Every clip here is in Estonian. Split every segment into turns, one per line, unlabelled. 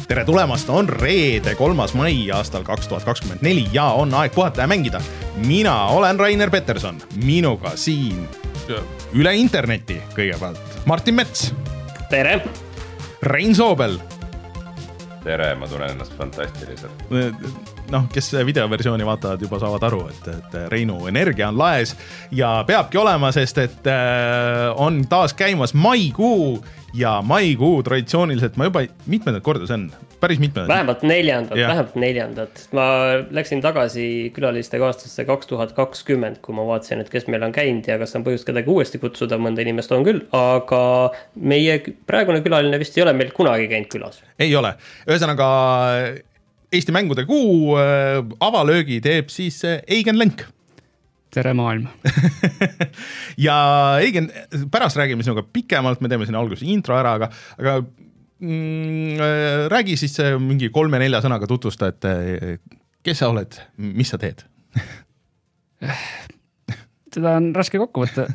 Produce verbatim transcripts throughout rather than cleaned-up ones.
tere tulemast, on reede, kolmas mai aastal kaks tuhat kakskümmend neli ja on aeg puhata ja mängida. Mina olen Rainer Peterson, minuga siin üle interneti kõigepealt Martin Mets.
Tere!
Rein Soobel.
Tere, ma tunnen ennast fantastiliselt.
Noh, kes videoversiooni vaatavad juba saavad aru, et, et Reinu energia on laes ja peabki olema, sest et on taas käimas maikuu ja maikuu traditsiooniliselt ma juba mitmendat korda see on, päris mitmendat.
Vähemalt neljandat, ja. vähemalt neljandat. Ma läksin tagasi külaliste aastasse kaks tuhat kakskümmend, kui ma vaatasin, et kes meil on käinud ja kas on põhjust kedagi uuesti kutsuda, mõnda inimest on küll, aga meie praegune külaline vist ei ole meil kunagi käinud külas.
Ei ole. Ühesõnaga Eesti mängude kuu avalöögi teeb siis Eigen Lenk.
Tere maailm.
ja Eigen, pärast räägime sinuga pikemalt, me teeme sinna alguses intro ära, aga, aga mm, räägi siis mingi kolme-nelja sõnaga tutvusta, et kes sa oled, mis sa teed?
Seda on raske kokku võtta.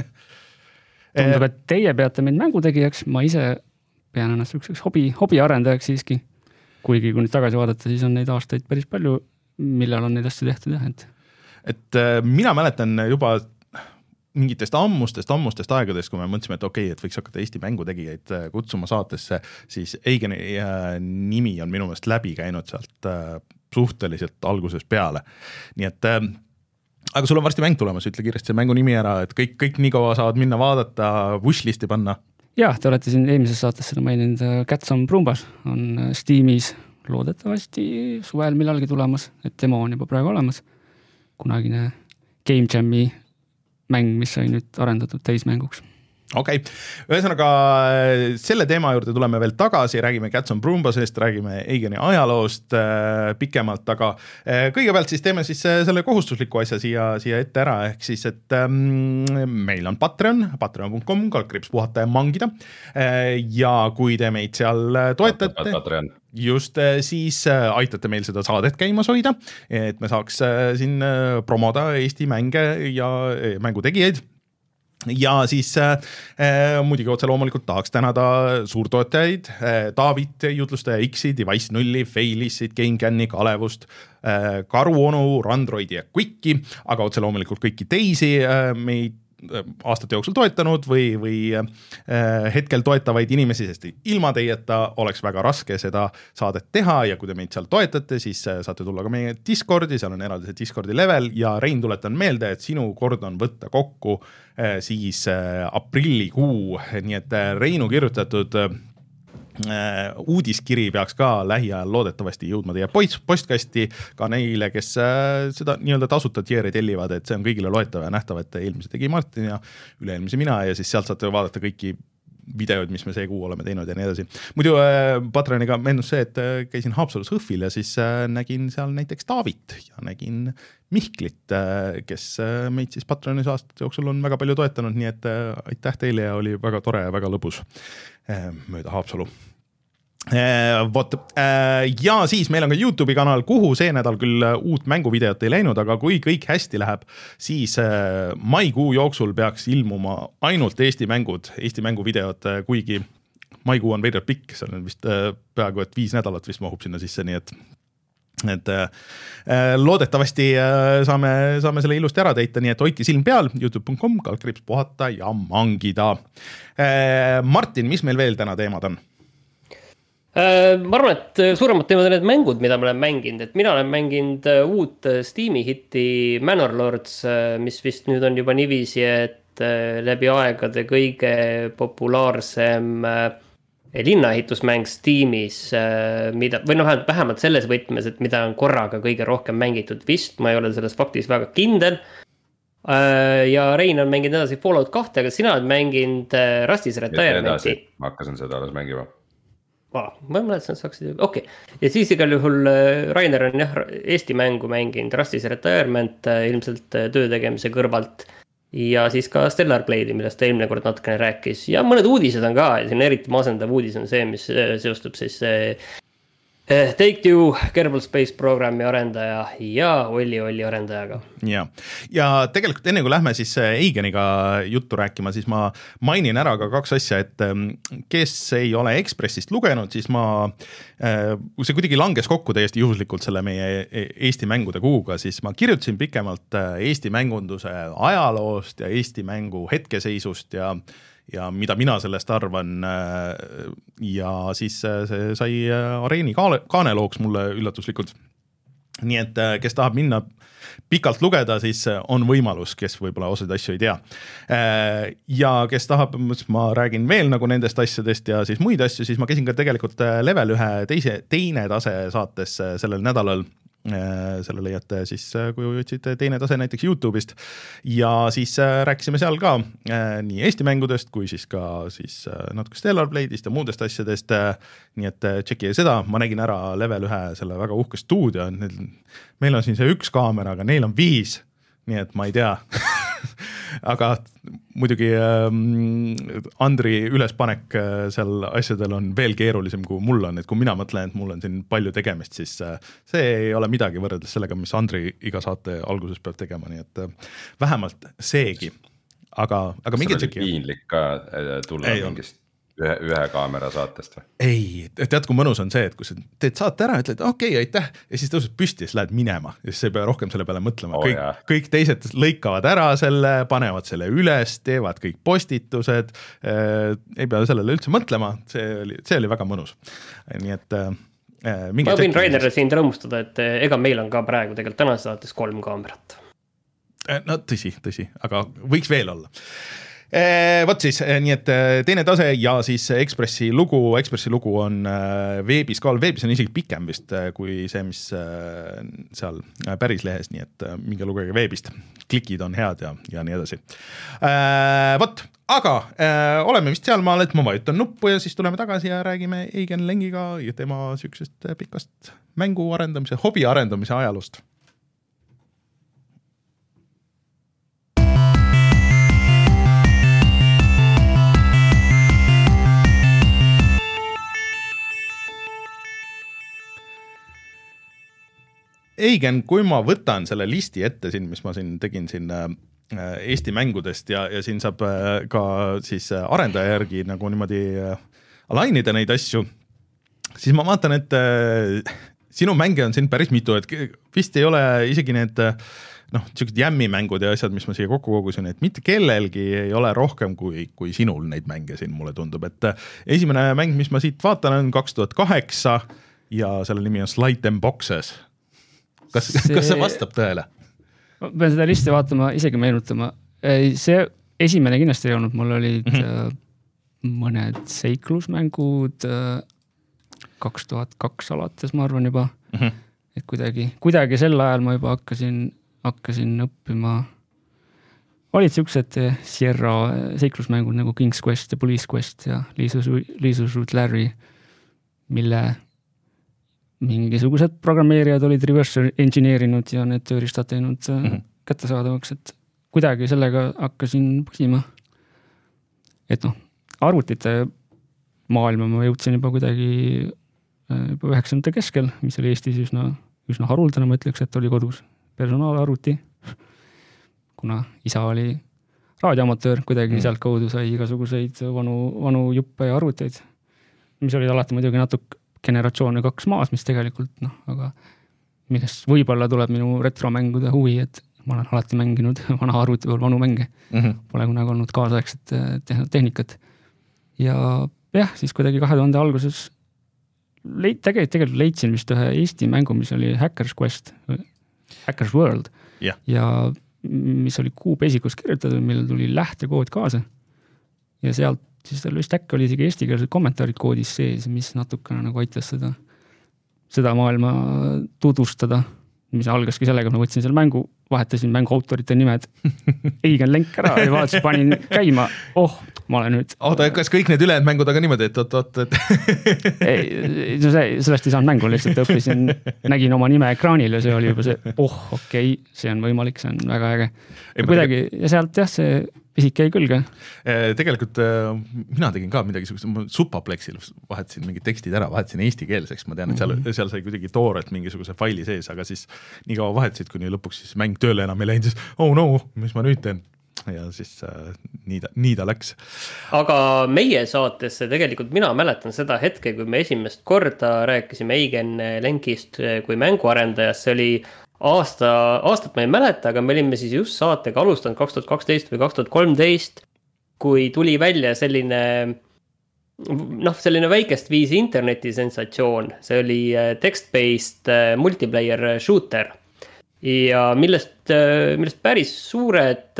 Tundub, et teie peate mind mängutegijaks, ma ise pean ennast üks hobi, hobiarendajaks siiski. Kuigi kui nüüd tagasi vaadata, siis on neid aastaid päris palju, millal on neid asju tehtud. Jah, et
et mina mäletan juba mingitest ammustest, ammustest aegadest, kui me mõtlesime, et okei, et võiks hakata Eesti mängutegijaid kutsuma saatesse, siis Eigeni nimi on minu meelest läbi käinud sealt suhteliselt alguses peale. Nii et, aga sul on varsti mäng tulemas, ütle kiiresti see mängu nimi ära, et kõik, kõik nii kaua saavad minna vaadata, wishlisti panna.
Jah, te olete siin eelmises saates seda maininud, Cats on Brumbas on Steamis loodetavasti suvel millalgi tulemas, et demo on juba praegu olemas. Kunagine Game Jam'i mäng, mis sai nüüd arendatud täismänguks.
Okei, okay. Ühesõnaga selle teema juurde tuleme veel tagasi, räägime Cats on Brumbasest, räägime Eigeni ajaloost äh, pikemalt, aga äh, kõigepealt siis teeme siis selle kohustusliku asja siia, siia ette ära, ehk siis, et ähm, meil on Patreon, patreon punkt com, kalkriips puhata ja mangida äh, ja kui te meid seal toetate,
Patreon.
just siis äh, aitate meil seda saadet käimas hoida, et me saaks äh, siin äh, promoda Eesti mänge ja äh, mängutegijaid. Ja siis äh, muidugi otse loomulikult tahaks tänada suurtoetajaid, äh, David, Jutlustaja X-i, Device nulli, Failissid, GameCami, Kalevust, äh, Karuonu, Randroidi ja Quicki, aga otse loomulikult kõiki teisi äh, meid aastate jooksul toetanud või, või äh, hetkel toetavaid inimesi, sest ilma teieta oleks väga raske seda saadet teha ja kui te meid seal toetate, siis äh, saate tulla ka meie Discordi, seal on eraldi see Discordi level ja Rein tuletan meelde, et sinu kord on võtta kokku äh, siis äh, aprillikuu, nii et äh, Reinu kirjutatud äh, uudiskiri peaks ka lähiajal loodetavasti jõudma teie postkasti ka neile, kes seda nii-öelda tasuta tier'i tellivad, et see on kõigile loetav ja nähtav, et eelmise tegi Martin ja üle-eelmise mina ja siis sealt saate vaadata kõiki videoid, mis me see kuu oleme teinud ja nii edasi. Muidu Patreoniga meenus see, et käisin Haapsalus Hõhvil ja siis nägin seal näiteks Daavit ja nägin Mihklit, kes meid siis Patreonis aastate jooksul on väga palju toetanud, nii et aitäh teile ja oli väga tore ja väga lõbus mööda Haapsalu. Vot, ja siis meil on ka YouTube'i kanal, kuhu see nädal küll uut mänguvideot ei läinud, aga kui kõik hästi läheb, siis maikuu jooksul peaks ilmuma ainult Eesti mängud, Eesti mänguvideod, kuigi maikuu on veidrat pikk, seal on vist peaaegu et viis nädalat vist mahub sinna sisse, nii et et loodetavasti saame, saame selle ilusti ära teita, nii et hoidke silm peal, youtube punkt com, kalkriips puhata ja mangida. Martin, mis meil veel täna teemad on?
Ma arvan, et suuremad teemad on need mängud, mida ma olen mänginud, et mina olen mänginud uut Steam'i hitti Manor Lords, mis vist nüüd on juba niiviisi, et läbi aegade kõige populaarsem linnaehitusmäng Steamis, mida, või noh, vähemalt selles võtmes, et mida on korraga kõige rohkem mängitud vist, ma ei ole selles faktis väga kindel. Ja Rein on mänginud edasi Fallout kahte, aga sina oled mänginud Rusty's Retirementi.
Ma hakkasin seda alles mängima.
Ma mõtlesin, et saaksid, okei. Okay. Ja siis igal juhul Rainer on jah, Eesti mängu mänginud Rusty's Retirement ilmselt töö tegemise kõrvalt. Ja siis ka Stellar Blade'i, millest ta eelmine kord natukene rääkis. Ja mõned uudised on ka, ja siin eriti masendav uudis on see, mis seostub siis Take-Two, Kerbal Space Programmi arendaja ja Olli Olli arendajaga.
Ja. ja tegelikult enne kui lähme siis Eigeniga juttu rääkima, siis ma mainin ära ka kaks asja, et kes ei ole Ekspressist lugenud, siis ma, see kuidagi langes kokku täiesti juhuslikult selle meie Eesti mängude kuuga, siis ma kirjutasin pikemalt Eesti mängunduse ajaloost ja Eesti mängu hetkeseisust ja ja mida mina sellest arvan ja siis see sai Areeni kaanelooks mulle üllatuslikult. Nii et kes tahab minna pikalt lugeda, siis on võimalus, kes võib-olla osad asju ei tea. Ja kes tahab, ma räägin veel nagu nendest asjadest ja siis muid asju, siis ma käisin ka tegelikult level ühe teise, teine tase saates sellel nädalal. Selle leiate siis, kui otsite teine tase näiteks YouTube'ist ja siis rääkisime seal ka nii Eesti mängudest kui siis ka siis natuke Stellar Blade'ist ja muudest asjadest, nii et tšekki seda, ma nägin ära level ühe selle väga uhke stuudio, meil on siin see üks kaamera, aga neil on viis, nii et ma ei tea aga muidugi Andri ülespanek seal asjadel on veel keerulisem kui mul on, et kui mina mõtlen, et mul on siin palju tegemist, siis see ei ole midagi võrreldes sellega, mis Andri iga saate alguses peab tegema, nii et vähemalt seegi, aga, aga mingi
tšeki. See oli piinlik ka tulla ei mingist ühe, ühe kaamera saatest või?
Ei, tead kui mõnus on see, et kui sa teed saate ära, ütled okei, okay, aitäh ja siis tõused püsti ja siis lähed minema ja siis ei pea rohkem selle peale mõtlema.
Oh,
kõik, kõik teised lõikavad ära selle, panevad selle üles, teevad kõik postitused, äh, ei pea sellele üldse mõtlema, see oli, see oli väga mõnus. Nii et äh,
ma võin Rainerile siin rõõmustada, et ega meil on ka praegu tegelikult tänas saates kolm kaamerat.
No tõsi, tõsi, aga võiks veel olla. Võt siis, nii et teine tase ja siis Ekspressi lugu, Ekspressi lugu on veebis ka, veebis on isegi pikem vist kui see, mis seal päris lehes, nii et minge lugege veebist, klikid on head ja, ja nii edasi. Võt, aga oleme vist sealmaal, et ma vajutan nuppu ja siis tuleme tagasi ja räägime Eigen Lengiga ja tema sükesest pikast mängu arendamise, hobi arendamise ajalust. Eigen, kui ma võtan selle listi ette siin, mis ma siin tegin siin Eesti mängudest ja, ja siin saab ka siis arendaja järgi nagu niimoodi alainida neid asju, siis ma vaatan, et sinu mänge on siin päris mitu, et vist ei ole isegi need noh, sellised jämmimängud ja asjad, mis ma siia kokku kogusin, et mitte kellelgi ei ole rohkem kui, kui sinul neid mänge siin, mulle tundub, et esimene mäng, mis ma siit vaatan, on kaks tuhat kaheksa ja selle nimi on Slight and Boxes. Kas see, kas see vastab tõele?
Ma pean seda listi vaatama, isegi meenutama. See esimene kindlasti ei olnud, mul olid mm-hmm. mõned seiklusmängud kaks tuhat kaks alates, ma arvan juba. Mm-hmm. Et kuidagi, kuidagi sel ajal ma juba hakkasin, hakkasin õppima. Olid siuksed Sierra seiklusmängud nagu King's Quest ja Police Quest ja Liisus Root Larry, mille mingisugused programmeerijad olid reverse engineerinud ja need tööriistad teinud mm-hmm. kättesaadavaks, et kuidagi sellega hakkasin põsima. Et noh, arvutite maailma ma jõudsin juba kuidagi juba üheksakümnendate keskel, mis oli Eestis üsna, üsna haruldane, ma ütleks, et oli kodus personaalarvuti, kuna isa oli raadioamatöör, kuidagi mm-hmm. sealt kaudu sai igasuguseid vanu, vanu juppe ja arvuteid, mis olid alati muidugi natuke generatsioone kaks maas, mis tegelikult, noh, aga millest võib-olla tuleb minu retromängude huvi, et ma olen alati mänginud vana arvuti pool vanu mänge. Mm-hmm. Pole kunagi olnud kaasaegset tehnikat. Ja jah, siis kuidagi kahe tuhande alguses leid, tegelikult, tegelikult leidsin vist ühe Eesti mängu, mis oli Hackers Quest, Hackers World, yeah. ja mis oli kuupesikus kirjutatud, millel tuli lähtekood kaasa. Ja sealt siis tal vist äkki oli isegi eestikeelsed kommentaarid koodis sees, mis natukene nagu aitas seda, seda maailma tutvustada, mis algaski sellega, ma võtsin seal mängu, vahetasin mängu autorite nimed, Eigen Lenk ära ja vaatasin, panin käima, oh, ma olen nüüd...
Oota, kas kõik need ülejäänud mängud aga niimoodi, et oot, oot, et...
ei, sellest ei saanud mängu, lihtsalt õppisin, nägin oma nime ekraanil ja see oli juba see, oh, okei, okay, see on võimalik, see on väga äge. Ja kuidagi, ja sealt jah, see pisik jäi külge.
Tegelikult mina tegin ka midagi sellist, ma Supaplexil vahetasin mingid tekstid ära, vahetasin eestikeelseks, ma tean, et seal, seal sai kuidagi tooret mingisuguse faili sees, aga siis nii kaua vahetasid, kuni lõpuks siis mäng tööle enam ei läinud, siis oh no, mis ma nüüd teen? Ja siis äh, nii, ta, nii ta läks.
Aga meie saatesse tegelikult mina mäletan seda hetke, kui me esimest korda rääkisime Eigen Lenkist kui mänguarendajast, see oli aasta, aastat ma ei mäleta, aga me olime siis just saatega alustanud kaks tuhat kaksteist või kaks tuhat kolmteist, kui tuli välja selline, noh, selline väikest viisi internetisensatsioon, see oli text-based multiplayer shooter ja millest, millest päris suured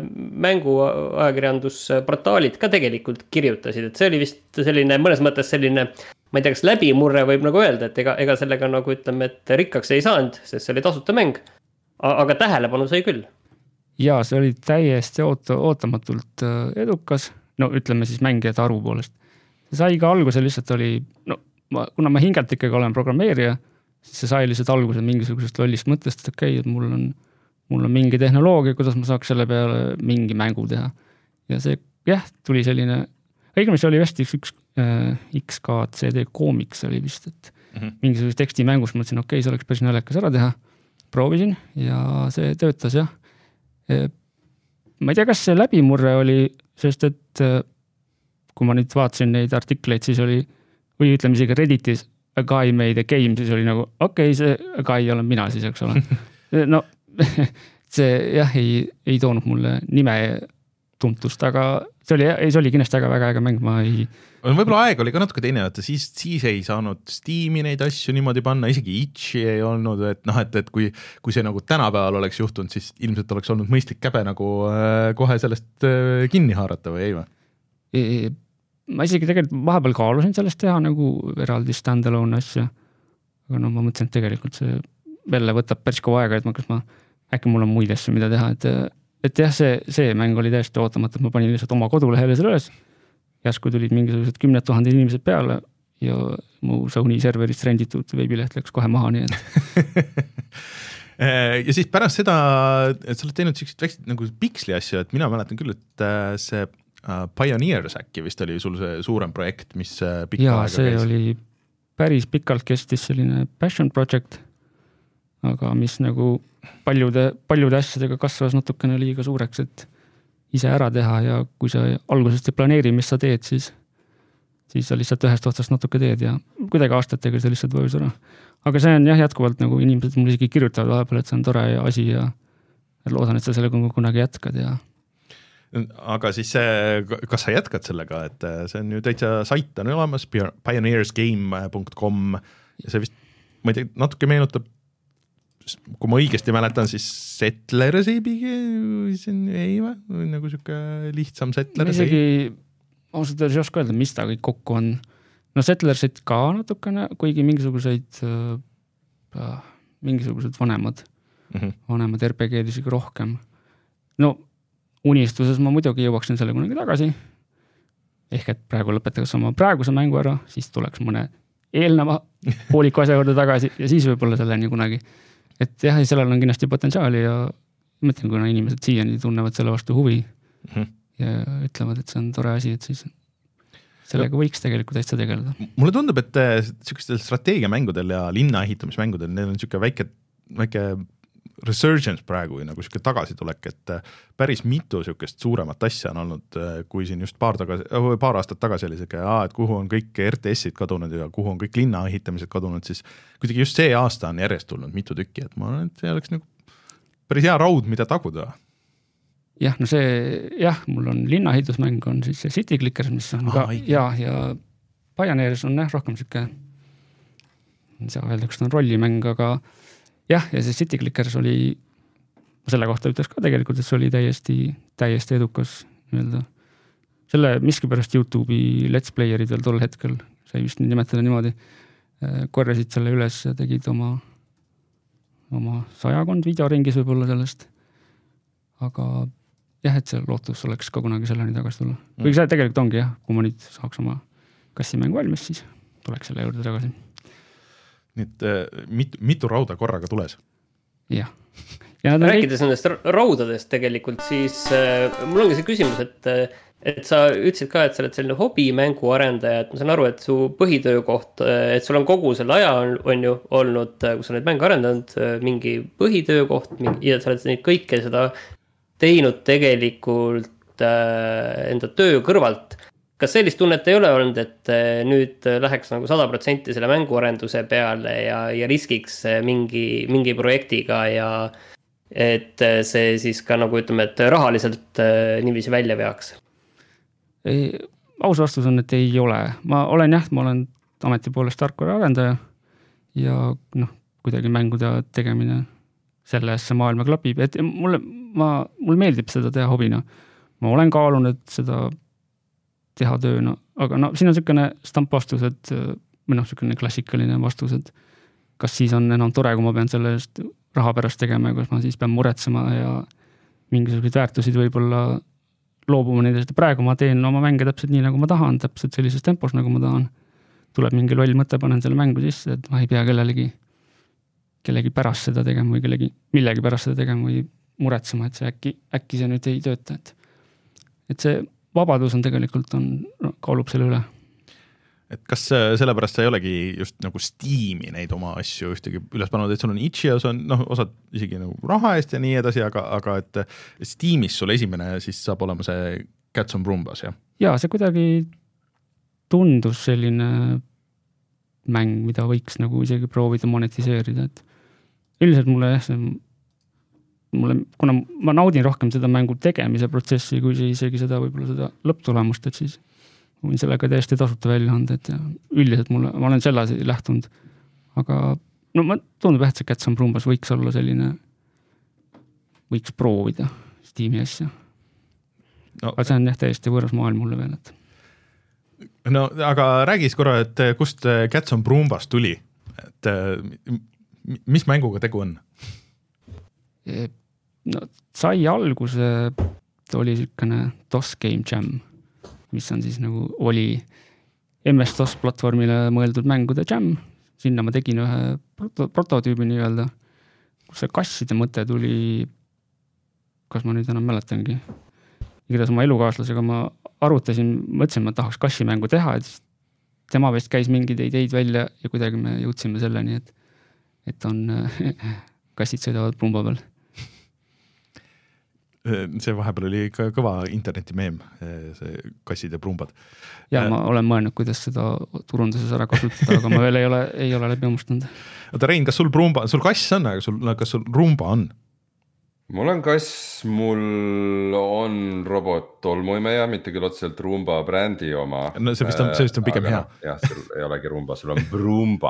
mänguajakirjandusportaalid ka tegelikult kirjutasid, et see oli vist selline, mõnes mõttes selline ma ei tea, kas läbimurre võib nagu öelda, et ega, ega sellega nagu ütleme, et rikkaks ei saanud, sest see oli tasuta mäng, aga tähelepanu sai küll.
Jaa, see oli täiesti oot- ootamatult edukas, no ütleme siis mängijate arvu poolest. See sai ka alguse lihtsalt oli, no ma, kuna ma hingelt ikkagi olen programmeerija, siis see sai lihtsalt alguse mingisugusest lollist mõttest, et okei, et mul on, mul on mingi tehnoloogia, kuidas ma saaks selle peale mingi mängu teha. Ja see, jah, tuli selline, õigemini see oli vist üks X K C D Comics oli vist, et mm-hmm. mingisuguse teksti mängus mõtlesin, okei, see oleks päris naljakas ära teha. Proovisin ja see töötas, jah. Ma ei tea, kas see läbimurre oli, sest et kui ma nüüd vaatasin neid artikleid, siis oli, või ütleme isegi Redditis, a guy made a game, siis oli nagu, okei, see a guy olen mina siis, eks ole. No, see jah, ei, ei toonud mulle nime tuntust, aga see oli, see oli kindlasti väga, väga äge mäng, ma ei...
Võib-olla aeg oli ka natuke teine, et siis, siis ei saanud Steam'i neid asju niimoodi panna, isegi itši ei olnud, et noh, et, et kui, kui see nagu tänapäeval oleks juhtunud, siis ilmselt oleks olnud mõistlik käbe nagu äh, kohe sellest äh, kinni haarata või ei või?
E, ma isegi tegelikult vahepeal kaalusin sellest teha nagu eraldi stand-alone asja, aga no ma mõtlesin, et tegelikult see jälle võtab päris kaua aega, et ma, kas ma, äkki mul on muid asju, mida teha, et, et jah, see, see mäng oli täiesti ootamatu, et ma panin lihtsalt oma kodulehele selle üles, järsku tulid mingisugused kümned tuhanded inimesed peale ja mu Sony serverist renditud veebileht läks kohe maha, nii et.
Ja siis pärast seda, et sa oled teinud sellised väikseid nagu Pixli asju, et mina mäletan küll, et see Pioneers äkki vist oli sul see suurem projekt, mis pikka
ja,
aega
see
käis.
Oli päris pikalt kestis selline passion project, aga mis nagu paljude, paljude asjadega kasvas natukene liiga suureks, et ise ära teha ja kui sa algusest ei planeeri, mis sa teed, siis, siis sa lihtsalt ühest otsast natuke teed ja kuidagi aastatega see lihtsalt võis ära. Aga see on jah jätkuvalt nagu inimesed mul isegi kirjutavad vahepeal, et see on tore asi ja loodan, et sa sellega kunagi jätkad ja
aga siis see, kas sa jätkad sellega, et see on ju täitsa sait on olemas, pioneers game dot com ja see vist, ma ei tea, natuke meenutab, kui ma õigesti mäletan, siis Settlers ei pigi, ei või, nagu siuke lihtsam Settlers
ei. Isegi, ausalt ei oska öelda, mis ta kõik kokku on. No Settlersit ka natukene, kuigi mingisuguseid, äh, mingisugused vanemad, mm-hmm. vanemad R P G-d isegi rohkem. No unistuses ma muidugi jõuaksin selle kunagi tagasi. Ehk et praegu lõpetaks oma praeguse mängu ära, siis tuleks mõne eelneva pooliku asja juurde tagasi ja siis võib-olla selleni kunagi. Et jah, sellel on kindlasti potentsiaali ja mõtlen, kuna inimesed siiani tunnevad selle vastu huvi mm-hmm. ja ütlevad, et see on tore asi, et siis sellega võiks tegelikult täitsa tegeleda.
Mulle tundub, et sellistel strateegiamängudel ja linna ehitamismängudel neil on siuke väike, väike resurgence praegu nagu siuke tagasitulek, et päris mitu siukest suuremat asja on olnud, kui siin just paar, tagasi, paar aastat tagasi oli siuke, et kuhu on kõik R T S-id kadunud ja kuhu on kõik linna ehitamised kadunud, siis kuidagi just see aasta on järjest tulnud mitu tükki, et ma arvan, et see oleks nagu päris hea raud, mida taguda.
Jah, no see, jah, mul on linnaehitusmäng on siis see City Clickers, mis on ka, ja, ja Pioneers on jah, rohkem siuke, ei saa öelda, kas ta on rollimäng, aga jah, ja see City Clickers oli, selle kohta ütles ka tegelikult, et see oli täiesti, täiesti edukas nii-öelda. Selle miski pärast YouTube'i let's playerid veel tol hetkel, sai vist nimetada niimoodi, korjasid selle üles ja tegid oma, oma sajakond videoringis võib-olla sellest. Aga jah, et see lootus oleks ka kunagi selleni tagasi tulla. Kuigi see tegelikult ongi jah, kui ma nüüd saaks oma kassimäng valmis, siis tuleks selle juurde tagasi.
Nii et mitu, mitu rauda korraga tules?
Jah.
rääkides kõik... nendest raudadest tegelikult, siis äh, mul ongi see küsimus, et, et sa ütlesid ka, et sa oled selline hobimängu arendaja, et ma saan aru, et su põhitöökoht, et sul on kogu selle aja on, on ju olnud, kus sa neid mänge arendanud, mingi põhitöökoht mingi, ja sa oled neid kõike seda teinud tegelikult äh, enda töö kõrvalt. Kas sellist tunnet ei ole olnud, et nüüd läheks nagu sada protsenti selle mänguarenduse peale ja, ja riskiks mingi, mingi projektiga ja et see siis ka nagu ütleme, et rahaliselt niiviisi välja veaks?
Ei, aus vastus on, et ei ole. Ma olen jah, ma olen ameti poolest tarkvara arendaja ja noh, kuidagi mängude tegemine sellesse maailma klapib. Et mulle, ma, mulle meeldib seda teha hobina. Ma olen kaalunud seda teha tööna, aga no siin on selline stampvastus, et või noh, selline klassikaline vastus, et kas siis on enam tore, kui ma pean selle eest raha pärast tegema ja kas ma siis pean muretsema ja mingisuguseid väärtusid võib-olla loobuma nendest. Praegu ma teen oma mänge täpselt nii, nagu ma tahan, täpselt sellises tempos, nagu ma tahan. Tuleb mingi loll mõte, panen selle mängu sisse, et ma ei pea kellelegi, kellegi pärast seda tegema või kellegi, millegi pärast seda tegema või muretsema, et see äkki, äkki see nüüd ei tööta. Et, et see vabadus on tegelikult on, kaalub selle üle.
Et kas sellepärast sa ei olegi just nagu Steam'i neid oma asju ühtegi üles pannud, et sul on itch.io, see on noh, osad isegi nagu raha eest ja nii edasi, aga, aga et Steam'is sul esimene siis saab olema see Cats on Brumbas, jah?
Jaa, see kuidagi tundus selline mäng, mida võiks nagu isegi proovida monetiseerida, et üldiselt mulle jah, see mulle, kuna ma naudin rohkem seda mängu tegemise protsessi, kui see isegi seda võib-olla seda lõpptulemust, et siis võin sellega täiesti tasuta välja anda, et ja üldiselt mulle, ma olen selle lähtunud, aga no ma tundub, et see Cats on Brumbas võiks olla selline, võiks proovida Steam'i asja. No, aga see on jah täiesti võõras maailm mulle veel, et
no aga räägis korra, et kust Cats on Brumbas tuli, et mis mänguga tegu on?
No, sai alguse, ta oli selline DOS Game Jam, mis on siis nagu oli M S DOS platvormile mõeldud mängude jam. Sinna ma tegin ühe proto- prototüübi nii-öelda, kus see kasside mõte tuli, kas ma nüüd enam mäletangi. Igatahes oma elukaaslasega ma arutasin, mõtlesin, ma tahaks kassimängu teha, et tema vist käis mingeid ideid välja ja kuidagi me jõudsime selleni, et, et on kassid sõidavad Brumba peal.
See vahepeal oli ikka kõva internetimeem, see kassid ja Brumbad.
Ja ma olen mõelnud, kuidas seda turunduses ära kasutada, aga ma veel ei ole, ei ole läbi omustanud.
Oota, Rein, kas sul Brumba, sul kass on, aga sul, kas sul Rumba on?
Mul on kass, mul on robot tolmuimeja, mitte küll otseselt Rumba brändi oma.
No see vist on, see vist on pigem hea.
No, jah, sul ei olegi Rumba, sul on Brumba.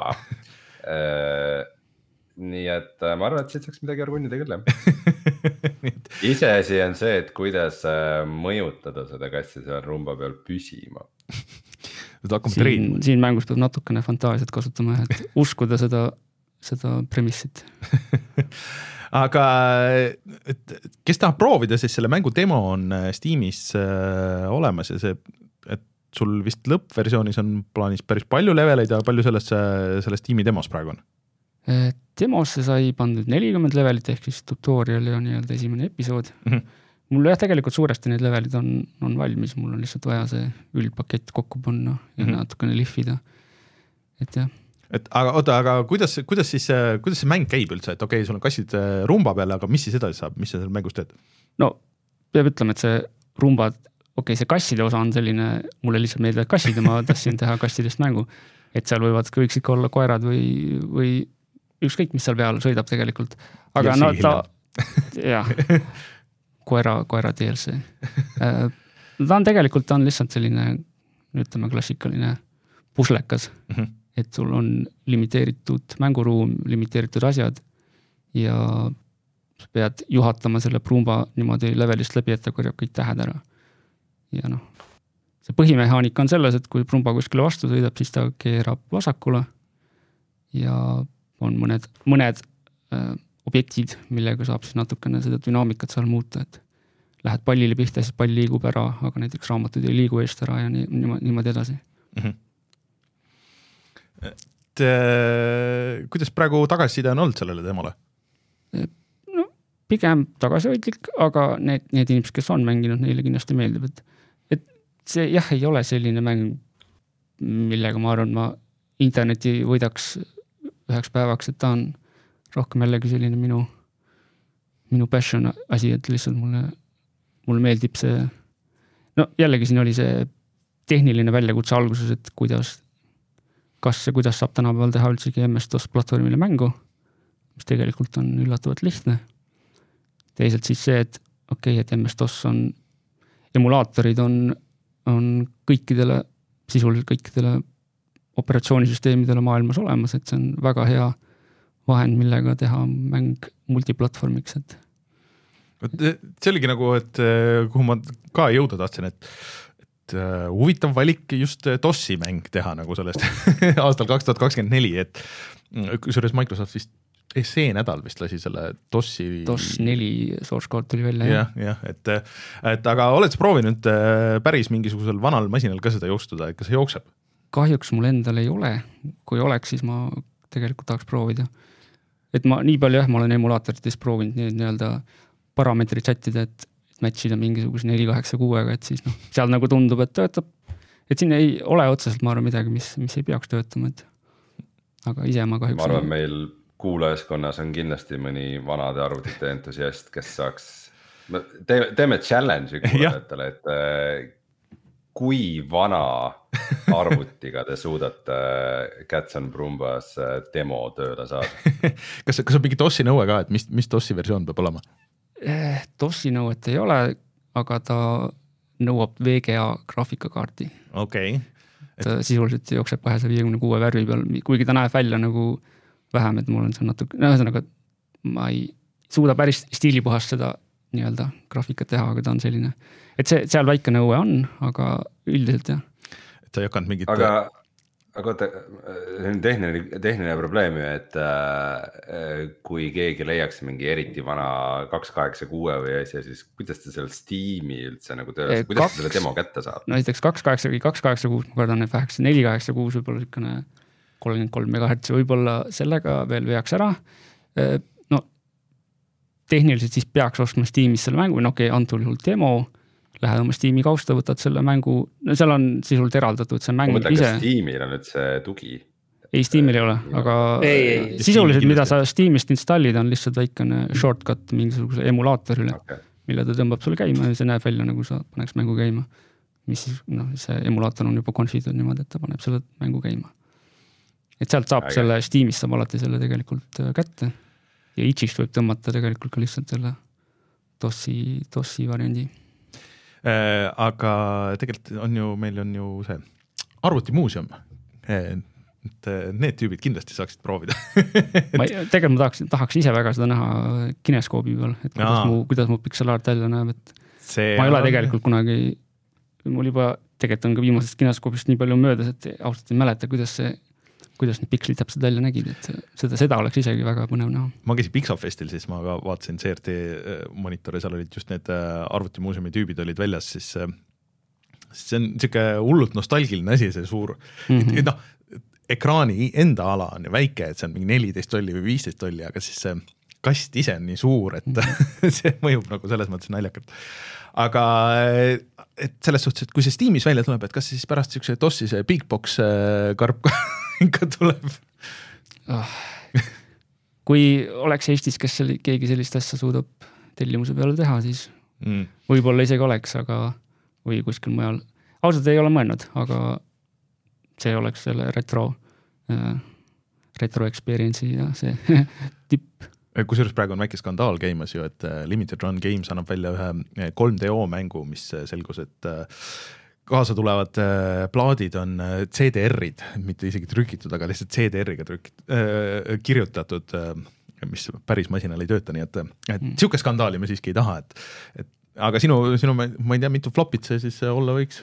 Nii et ma arvan, et siit saaks midagi argunnida küll, jah. Iseasi on see, et kuidas mõjutada seda kassi seal Rumba peal püsima.
Siin, siin mängus peab natukene fantaasiat kasutama, et uskuda seda, seda premissit.
Aga et, kes tahab proovida, siis selle mängu demo on Steamis äh, olemas ja see, et sul vist lõppversioonis on plaanis päris palju leveleid ja palju selles, selles Steam'i demos praegu on?
Demosse sai pandud nelikümmend levelit ehk siis tutorial ja nii-öelda esimene episood. Mm-hmm. Mul jah tegelikult suuresti need levelid on, on valmis, mul on lihtsalt vaja see üldpakett kokku panna ja mm-hmm. natukene lihvida. Et jah.
Et, aga, oota, aga kuidas, kuidas, siis, kuidas see mäng käib üldse, et okei, okay, sul on kassid Rumba peal, aga mis siis edasi saab, mis sa seal mängus teed?
No, peab ütlema, et see Rumba, okei, okay, see kasside osa on selline, mulle lihtsalt meeldivad kassid ja ma tahtsin teha kassidest mängu, et seal võivad võiks ikka olla koerad või, või ükskõik, mis seal peal sõidab tegelikult. Aga no ta, jah, koera, koera D L C. Ta on tegelikult, ta on lihtsalt selline, ütleme, klassikaline puslekas, mm-hmm. et sul on limiteeritud mänguruum, limiteeritud asjad ja pead juhatama selle Brumba niimoodi levelist läbi, et ta korjab kõik tähed ära. Ja noh, see põhimehaanika on selles, et kui Brumba kuskile vastu sõidab, siis ta keerab vasakule ja on mõned, mõned äh, objektid, millega saab siis natukene seda dünaamikat seal muuta, et lähed pallile pihta, siis pall liigub ära, aga näiteks raamatud ei liigu eest ära ja nii, niimoodi edasi. Mm-hmm.
Et, äh, kuidas praegu tagasiside on olnud sellele temale?
No, pigem tagasihoidlik, aga need, need inimesed, kes on mänginud, neile kindlasti meeldib, et, et see jah, ei ole selline mäng, millega ma arvan, ma interneti võidaks üheks päevaks, et ta on rohkem jällegi selline minu, minu passion asi, et lihtsalt mulle, mulle meeldib see, no jällegi siin oli see tehniline väljakutse alguses, et kuidas, kas ja kuidas saab tänapäeval teha üldsegi M S-DOS platvormile mängu, mis tegelikult on üllatavalt lihtne. Teisalt siis see, et okei, okay, et M S-DOS on, emulaatorid on, on kõikidele, sisuliselt kõikidele operatsioonisüsteemidele maailmas olemas, et see on väga hea vahend, millega teha mäng multiplatvormiks, et
see oligi nagu, et kuhu ma ka jõuda tahtsin, et, et huvitav valik just DOS-i mäng teha nagu sellest aastal kaks tuhat kakskümmend neli, et kusjuures Microsoft vist see nädal vist lasi selle DOS-i
DOS neli source code tuli välja.
jah, jah, et, et aga oled sa proovinud päris mingisugusel vanal masinal ka seda jookstuda, et kas see jookseb?
Kahjuks mul endal ei ole, kui oleks, siis ma tegelikult tahaks proovida. Et ma nii palju jah, ma olen emulaatorites proovinud need nii-öelda parameetrid sättida, et matchida mingisuguse neli kaheksa kuuega, et siis noh, seal nagu tundub, et töötab, et siin ei ole otseselt ma arvan midagi, mis, mis ei peaks töötama, et aga ise ma kahjuks
ma arvan, meil kuulajaskonnas on kindlasti mõni vanade arvutite entusiast, kes saaks, teeme, teeme challenge'i kuulajatele, et kui vana arvutiga te suudate Cats and Brumbas demo tööle saada?
kas, kas on mingi DOS-i nõue ka, et mis, mis DOS-i versioon peab olema?
DOS-i nõuet ei ole, aga ta nõuab V G A graafikakaardi.
Okei. Okay.
ta sisuliselt jookseb kahesaja viiekümne kuue värvi peal, kuigi ta näeb välja nagu vähem, et mul on see natuke, no ühesõnaga ma ei suuda päris stiilipuhast seda nii-öelda graafikat teha, aga ta on selline, et see, seal väike nõue on, aga üldiselt jah.
Et ta ei hakanud mingit...
Aga, aga oota, tehniline, tehniline probleem ju, et äh, kui keegi leiaks mingi eriti vana kaks kaheksa kuue või asja, siis kuidas ta seal Steam'i üldse nagu tööle, kuidas kaks, ta selle demo kätte saab?
No näiteks kaks kaheksa kuus, ma kardan, et neli kaheksa kuus võib-olla sükene kolmkümmend kolm megahertsi, võib-olla sellega veel veaks ära. No tehniliselt siis peaks ostma Steamis selle mängu, no okei, okay, antud juhul demo, lähed oma Steam'i kausta, võtad selle mängu, no seal on sisult eraldatud see mäng
mõtlen,
ise.
Kas Steamil on nüüd see tugi?
Ei, Steamil ei ole, aga ei, ei, sisuliselt, mida sa Steamist installid, on lihtsalt väikene shortcut mingisuguse emulaatorile, okay. Mille ta tõmbab sulle käima ja see näeb välja, nagu sa paneks mängu käima. Mis siis, noh, see emulaator on juba konfitud niimoodi, et ta paneb selle mängu käima. Et sealt saab Äge. Selle Steamist saab alati selle tegelikult kätte ja itšist võib tõmmata tegelikult ka lihtsalt selle DOS-i, DOS-i variandi.
Äh, aga tegelikult on ju, meil on ju see arvutimuuseum, et need tüübid kindlasti saaksid proovida.
ma, tegelikult ma tahaks, tahaks ise väga seda näha kineskoobi peal, et kuidas mu, kuidas mu pixel art välja näeb, et see ma ei ole tegelikult kunagi, mul juba tegelikult on ka viimasest kineskoobist nii palju möödas, et ausalt ei mäleta, kuidas see kuidas need pikslid täpselt välja nägid, et seda, seda oleks isegi väga põnev näha.
Ma käisin Pixelfestil, siis ma ka vaatasin C R T monitore, seal olid just need arvutimuuseumi tüübid olid väljas, siis see on siuke hullult nostalgiline asi, see suur mm-hmm. no, ekraani enda ala on ju väike, et see on mingi neliteist tolli või viisteist tolli, aga siis see kast ise on nii suur, et mm-hmm. see mõjub nagu selles mõttes naljakalt. Aga et selles suhtes, et kui see Steamis välja tuleb, et kas siis pärast siukse DOS-i see Big Box karp ikka tuleb?
Oh. Kui oleks Eestis, kes selle, keegi sellist asja suudab tellimuse peale teha, siis mm. võib-olla isegi oleks, aga või kuskil mujal. Ausalt ei ole mõelnud, aga see oleks selle retro, äh, retro experience'i ja see tipp.
Kusjuures praegu on väike skandaal käimas ju, et Limited Run Games annab välja ühe kolm D O mängu, mis selgus, et kaasa tulevad plaadid on C D R-id, mitte isegi trükitud, aga lihtsalt C D R-iga trükitud, kirjutatud, mis päris masinal ei tööta, nii et, et mm. siuke skandaali me siiski ei taha, et, et aga sinu, sinu, ma ei tea, mitu flopit see siis olla võiks?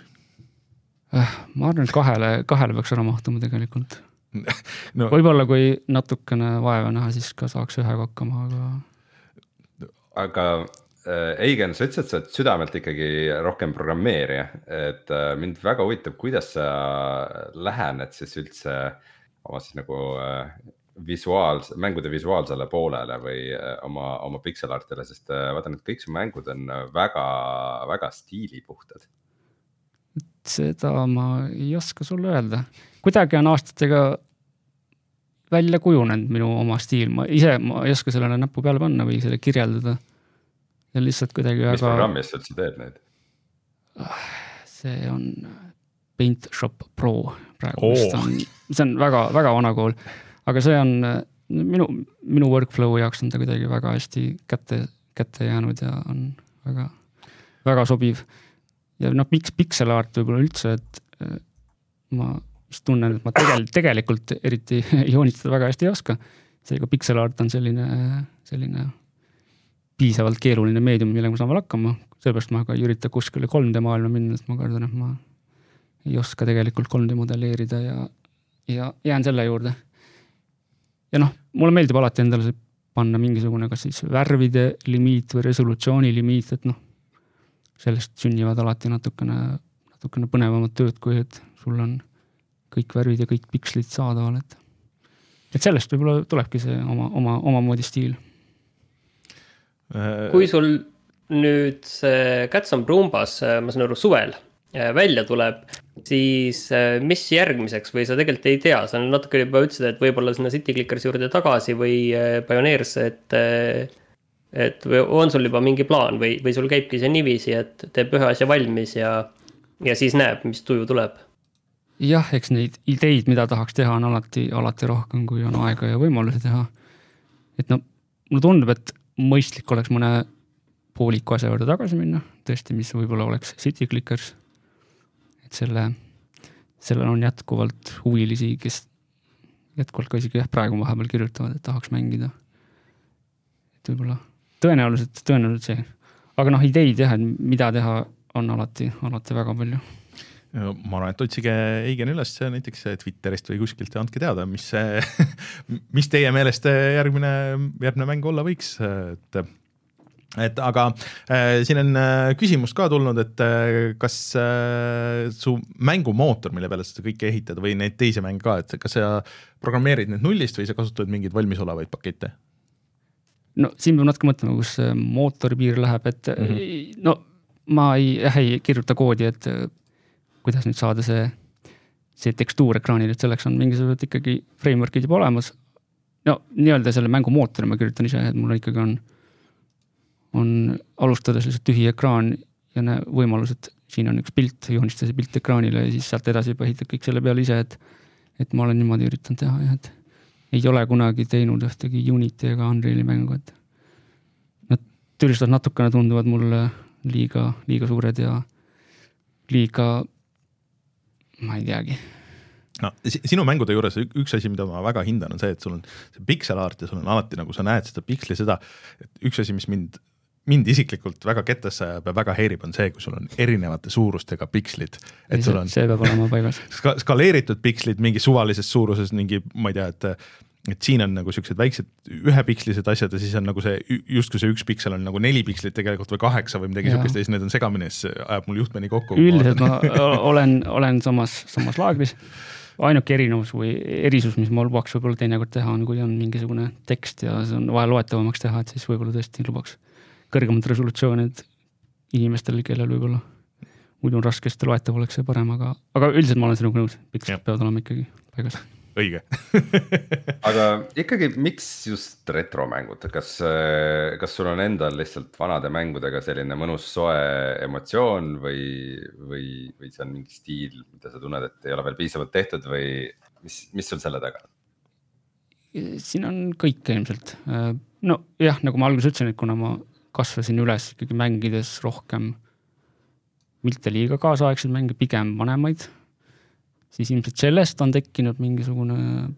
Ma arvan, et kahele, kahele peaks ära mahtuma tegelikult. No. Võib-olla kui natukene vaeva näha, siis ka saaks ühe hakkama, aga...
Aga äh, Eigen, sa ütlesid, et sa oled südamelt ikkagi rohkem programmeerija, et äh, mind väga huvitab, kuidas sa lähened siis üldse oma siis nagu äh, visuaalse, mängude visuaalsele poolele või oma, oma pixel artile, sest vaatan, et kõik su mängud on väga, väga stiilipuhtad.
Seda ma ei oska sulle öelda. Kuidagi on aastatega välja kujunenud minu oma stiil. Ma ise ma ei oska sellele näppu peale panna või selle kirjeldada. Ja lihtsalt kuidagi
Mis
väga...
programmis sa üldse teed neid?
See on Paint Shop Pro praegu.
Oh.
On, see on väga, väga vana kool. Aga see on minu, minu workflow jaoks on ta kuidagi väga hästi kätte, kätte jäänud ja on väga, väga sobiv. Ja noh, miks pixel art võib-olla üldse, et ma vist tunnen, et ma tegel, tegelikult eriti joonistada väga hästi ei oska. Seega pixel art on selline, selline piisavalt keeruline meedium, millega ma saan veel hakkama. Sellepärast ma ka ei ürita kuskile kolm D maailma minna, et ma kardan, et ma ei oska tegelikult kolm D modelleerida ja, ja jään selle juurde. Ja noh, mulle meeldib alati endale panna mingisugune kas siis värvide limiit või resolutsiooni limiit, et noh, sellest sünnivad alati natukene, natukene põnevamad tööd, kui et sul on kõik värvid ja kõik pikslid saadaval. Et, et sellest võib-olla tulebki see oma, oma, oma moodi stiil.
Kui sul nüüd see Cats on Brumbas, ma saan aru, suvel välja tuleb, siis mis järgmiseks või sa tegelikult ei tea? Sa natuke juba ütlesid, et võib-olla sinna City Clickers juurde tagasi või Pioneers, et et on sul juba mingi plaan või, või sul käibki see nivisi, et teeb ühe asja valmis ja, ja siis näeb, mis tuju tuleb?
Jah, eks neid ideid, mida tahaks teha, on alati, alati rohkem, kui on aega ja võimalusi teha. Et no, mulle tundub, et mõistlik oleks mõne pooliku asja juurde tagasi minna, tõesti, mis võib-olla oleks City Clickers. Et selle, sellel on jätkuvalt huvilisi, kes jätkuvalt ka isegi jah, praegu vahepeal kirjutavad, et tahaks mängida. Et võib-olla tõenäoliselt, tõenäoliselt see. Aga noh, ideid jah, et mida teha on alati, alati väga palju.
Ma arvan, et otsige Eigen üles näiteks Twitterist või kuskilt ja andke teada, mis, mis teie meelest järgmine, järgmine mäng olla võiks. Et, et aga äh, siin on küsimus ka tulnud, et äh, kas äh, su mängumootor, mille peale sa kõike ehitad või neid teisi mänge ka, et kas sa programmeerid need nullist või sa kasutad mingeid valmisolevaid pakette?
No siin peab natuke mõtlema, kus mootori piir läheb, et mm-hmm. no ma ei, jah, ei kirjuta koodi, et kuidas nüüd saada see, see tekstuur ekraanil, et selleks on mingisugused ikkagi frameworkid juba olemas. No nii-öelda selle mängu mootori ma kirjutan ise, et mul ikkagi on, on alustades lihtsalt tühi ekraan ja näe võimalus, et siin on üks pilt, joonistada see pilt ekraanile ja siis sealt edasi juba ehitad kõik selle peale ise, et, et ma olen niimoodi üritanud teha, jah, et ei ole kunagi teinud ühtegi Unity ega Unreali mängu, et nad türistavad natukene tunduvad mulle liiga, liiga suured ja liiga, ma ei teagi.
No, sinu mängude juures üks asi, mida ma väga hindan, on see, et sul on see pixel art ja sul on alati, nagu sa näed seda pixli, seda, et üks asi, mis mind mind isiklikult väga kettasse ja väga heerib, on see, kui sul on erinevate suurustega pikslid. Et
see,
sul on
see peab olema paigas.
Ska, skaleeritud pikslid mingi suvalises suuruses, mingi, ma ei tea, et, et siin on nagu sellised väiksed ühepikslised asjad ja siis on nagu see, just kui see üks piksel on nagu neli pikslit tegelikult või kaheksa või midagi sellist ja siis need on segamine, siis ajab mul juhtmeni kokku.
Üldiselt ma olen, olen samas, samas laagris. Ainuke erinevus või erisus, mis ma lubaks võib-olla teinekord teha, on kui on mingisugune tekst ja see on vaja loetavamaks teha, et siis võib-olla tõesti lubaks kõrgemad resolutsioonid inimestel, kellel võib-olla muidu on raskesti loetav, oleks see parem, aga, aga üldiselt ma olen sinuga nõus, pikselt peavad olema ikkagi paigas.
Õige.
Aga ikkagi, miks just retromängud? Kas, kas sul on endal lihtsalt vanade mängudega selline mõnus soe emotsioon või, või, või see on mingi stiil, mida sa tunned, et ei ole veel piisavalt tehtud või mis, mis sul selle taga?
Siin on kõik ilmselt. No jah, nagu ma alguses ütlesin, et kuna ma kasvasin üles ikkagi mängides rohkem mitte liiga kaasaegseid mänge, pigem vanemaid, siis ilmselt sellest on tekkinud mingisugune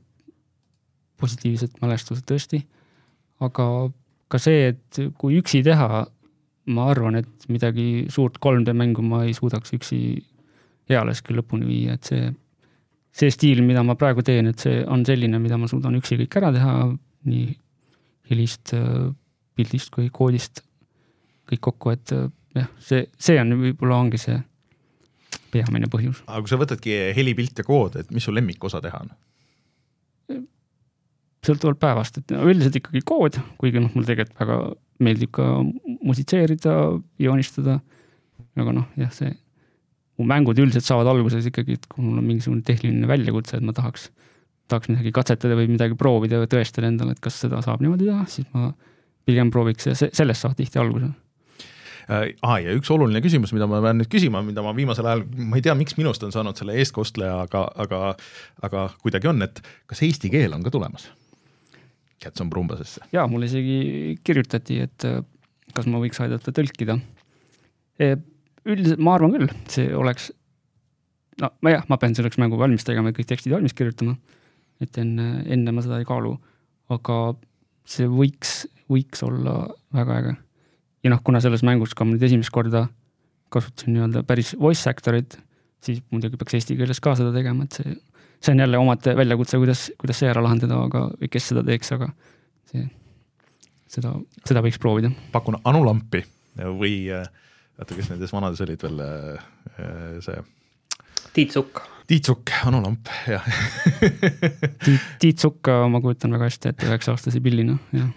positiivsed mälestused tõesti. Aga ka see, et kui üksi teha, ma arvan, et midagi suurt kolm D mängu ma ei suudaks üksi ealeski lõpuni viia, et see, see stiil, mida ma praegu teen, et see on selline, mida ma suudan üksi kõik ära teha, nii helist, pildist kui koodist kõik kokku, et jah, see, see on võib-olla ongi see peamine põhjus.
Aga kui sa võtadki helipilt ja kood, et mis su lemmikosa teha on?
sõltuvalt päevast, et üldiselt ikkagi kood, kuigi noh, mul tegelikult väga meeldib ka musitseerida, joonistada, aga noh, jah, see mu mängud üldiselt saavad alguses ikkagi, et kui mul on mingisugune tehniline väljakutse, et ma tahaks, tahaks midagi katsetada või midagi proovida või tõestada endale, et kas seda saab niimoodi teha, siis ma pigem prooviks ja sellest saab tihti alguse.
Ah, ja üks oluline küsimus, mida ma pean nüüd küsima, mida ma viimasel ajal, ma ei tea, miks minust on saanud selle eestkostleja, aga, aga, aga kuidagi on, et kas eesti keel on ka tulemas Cats on Brumbasesse?
Jaa, mulle isegi kirjutati, et kas ma võiks aidata tõlkida. Üldiselt ma arvan küll, see oleks, no ma jah, ma pean selleks mängu valmis tegema, kõik tekstid valmis kirjutama, et enne, enne ma seda ei kaalu, aga see võiks, võiks olla väga äge. Ja noh, kuna selles mängus ka nüüd esimest korda kasutasin nii-öelda päris voice actorit, siis muidugi peaks eesti keeles ka seda tegema, et see, see on jälle omad väljakutse, kuidas, kuidas see ära lahendada, aga või kes seda teeks, aga see, seda, seda võiks proovida.
Pakun Anu Lampi või, vaata, kes nendes vanades olid veel see
Tiit Sukk.
Tiit Sukk, Anu Lamp, jah.
Tiit, Tiit Sukk, ma kujutan väga hästi, et üheksa aastasi pillina, jah.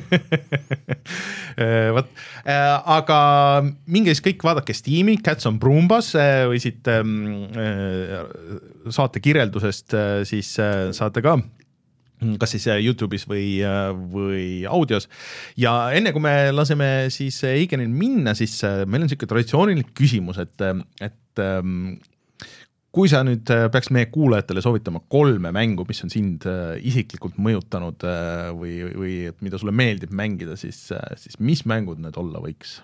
Võt, aga minge siis kõik vaadake Steam'i, Cats on Brumbas või siit saate kirjeldusest siis saate ka kas siis YouTube'is või, või audios. Ja enne kui me laseme siis Eigenil minna, siis meil on selline traditsiooniline küsimus, et, et kui sa nüüd peaks meie kuulajatele soovitama kolme mängu, mis on sind isiklikult mõjutanud või, või mida sulle meeldib mängida, siis, siis mis mängud need olla võiks?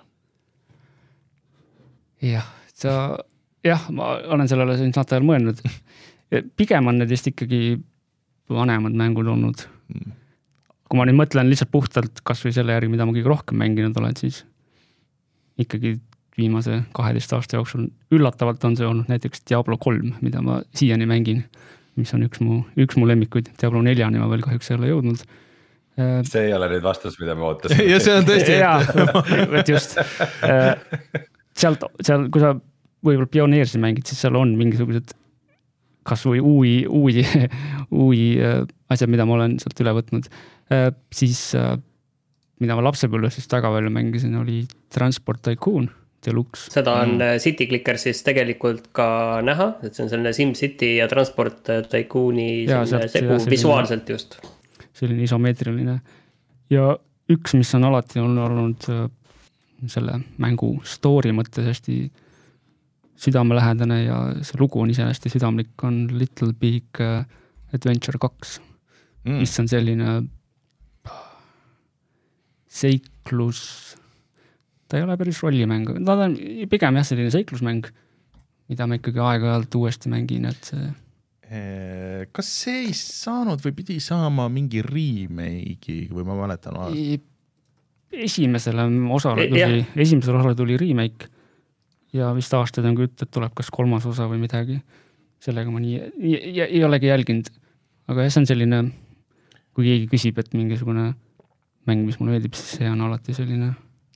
Jah, sa, jah, ma olen sellele siin saate ajal mõelnud. Pigem on need vist ikkagi vanemad mängud olnud. Kui ma nüüd mõtlen lihtsalt puhtalt kas või selle järgi, mida ma kõige rohkem mänginud olen, siis ikkagi viimase kaheteist aasta jooksul üllatavalt on see olnud näiteks Diablo kolm, mida ma siiani mängin, mis on üks mu, üks mu lemmikuid. Diablo neljani ma veel kahjuks ei ole jõudnud.
See ei ole nüüd vastus, mida me ootasime.
Ja see on tõesti.
Et just. Sealt, seal, kui sa võib-olla pioneersi mängid, siis seal on mingisugused kas või uui, uui, uui asjad, mida ma olen sealt üle võtnud. Siis, mida ma lapsepõlves siis väga palju mängisin, oli Transport Tycoon. Deluxe.
Seda on mm. City Clicker siis tegelikult ka näha, et see on selline SimCity ja Transport Tycooni ja, sealt, segu ja, visuaalselt just.
Selline isomeetriline. Ja üks, mis on alati on olnud selle mängu story mõttes hästi südamelähedane ja see lugu on ise hästi südamlik, on Little Big Adventure kaks, mm. mis on selline seiklus, ta ei ole päris rollimäng, ta on pigem jah selline seiklusmäng, mida ma ikkagi aeg-ajalt uuesti mängin, et see...
Kas see ei saanud või pidi saama mingi remake'i, või ma mäletan?
Esimesele osale tuli, esimesele osale tuli remake ja vist aastaid on kütt, et tuleb kas kolmas osa või midagi. Sellega ma nii ei, ei, ei olegi jälginud, aga jah, see on selline, kui keegi küsib, et mingisugune mäng, mis mulle meeldib, siis see on alati selline...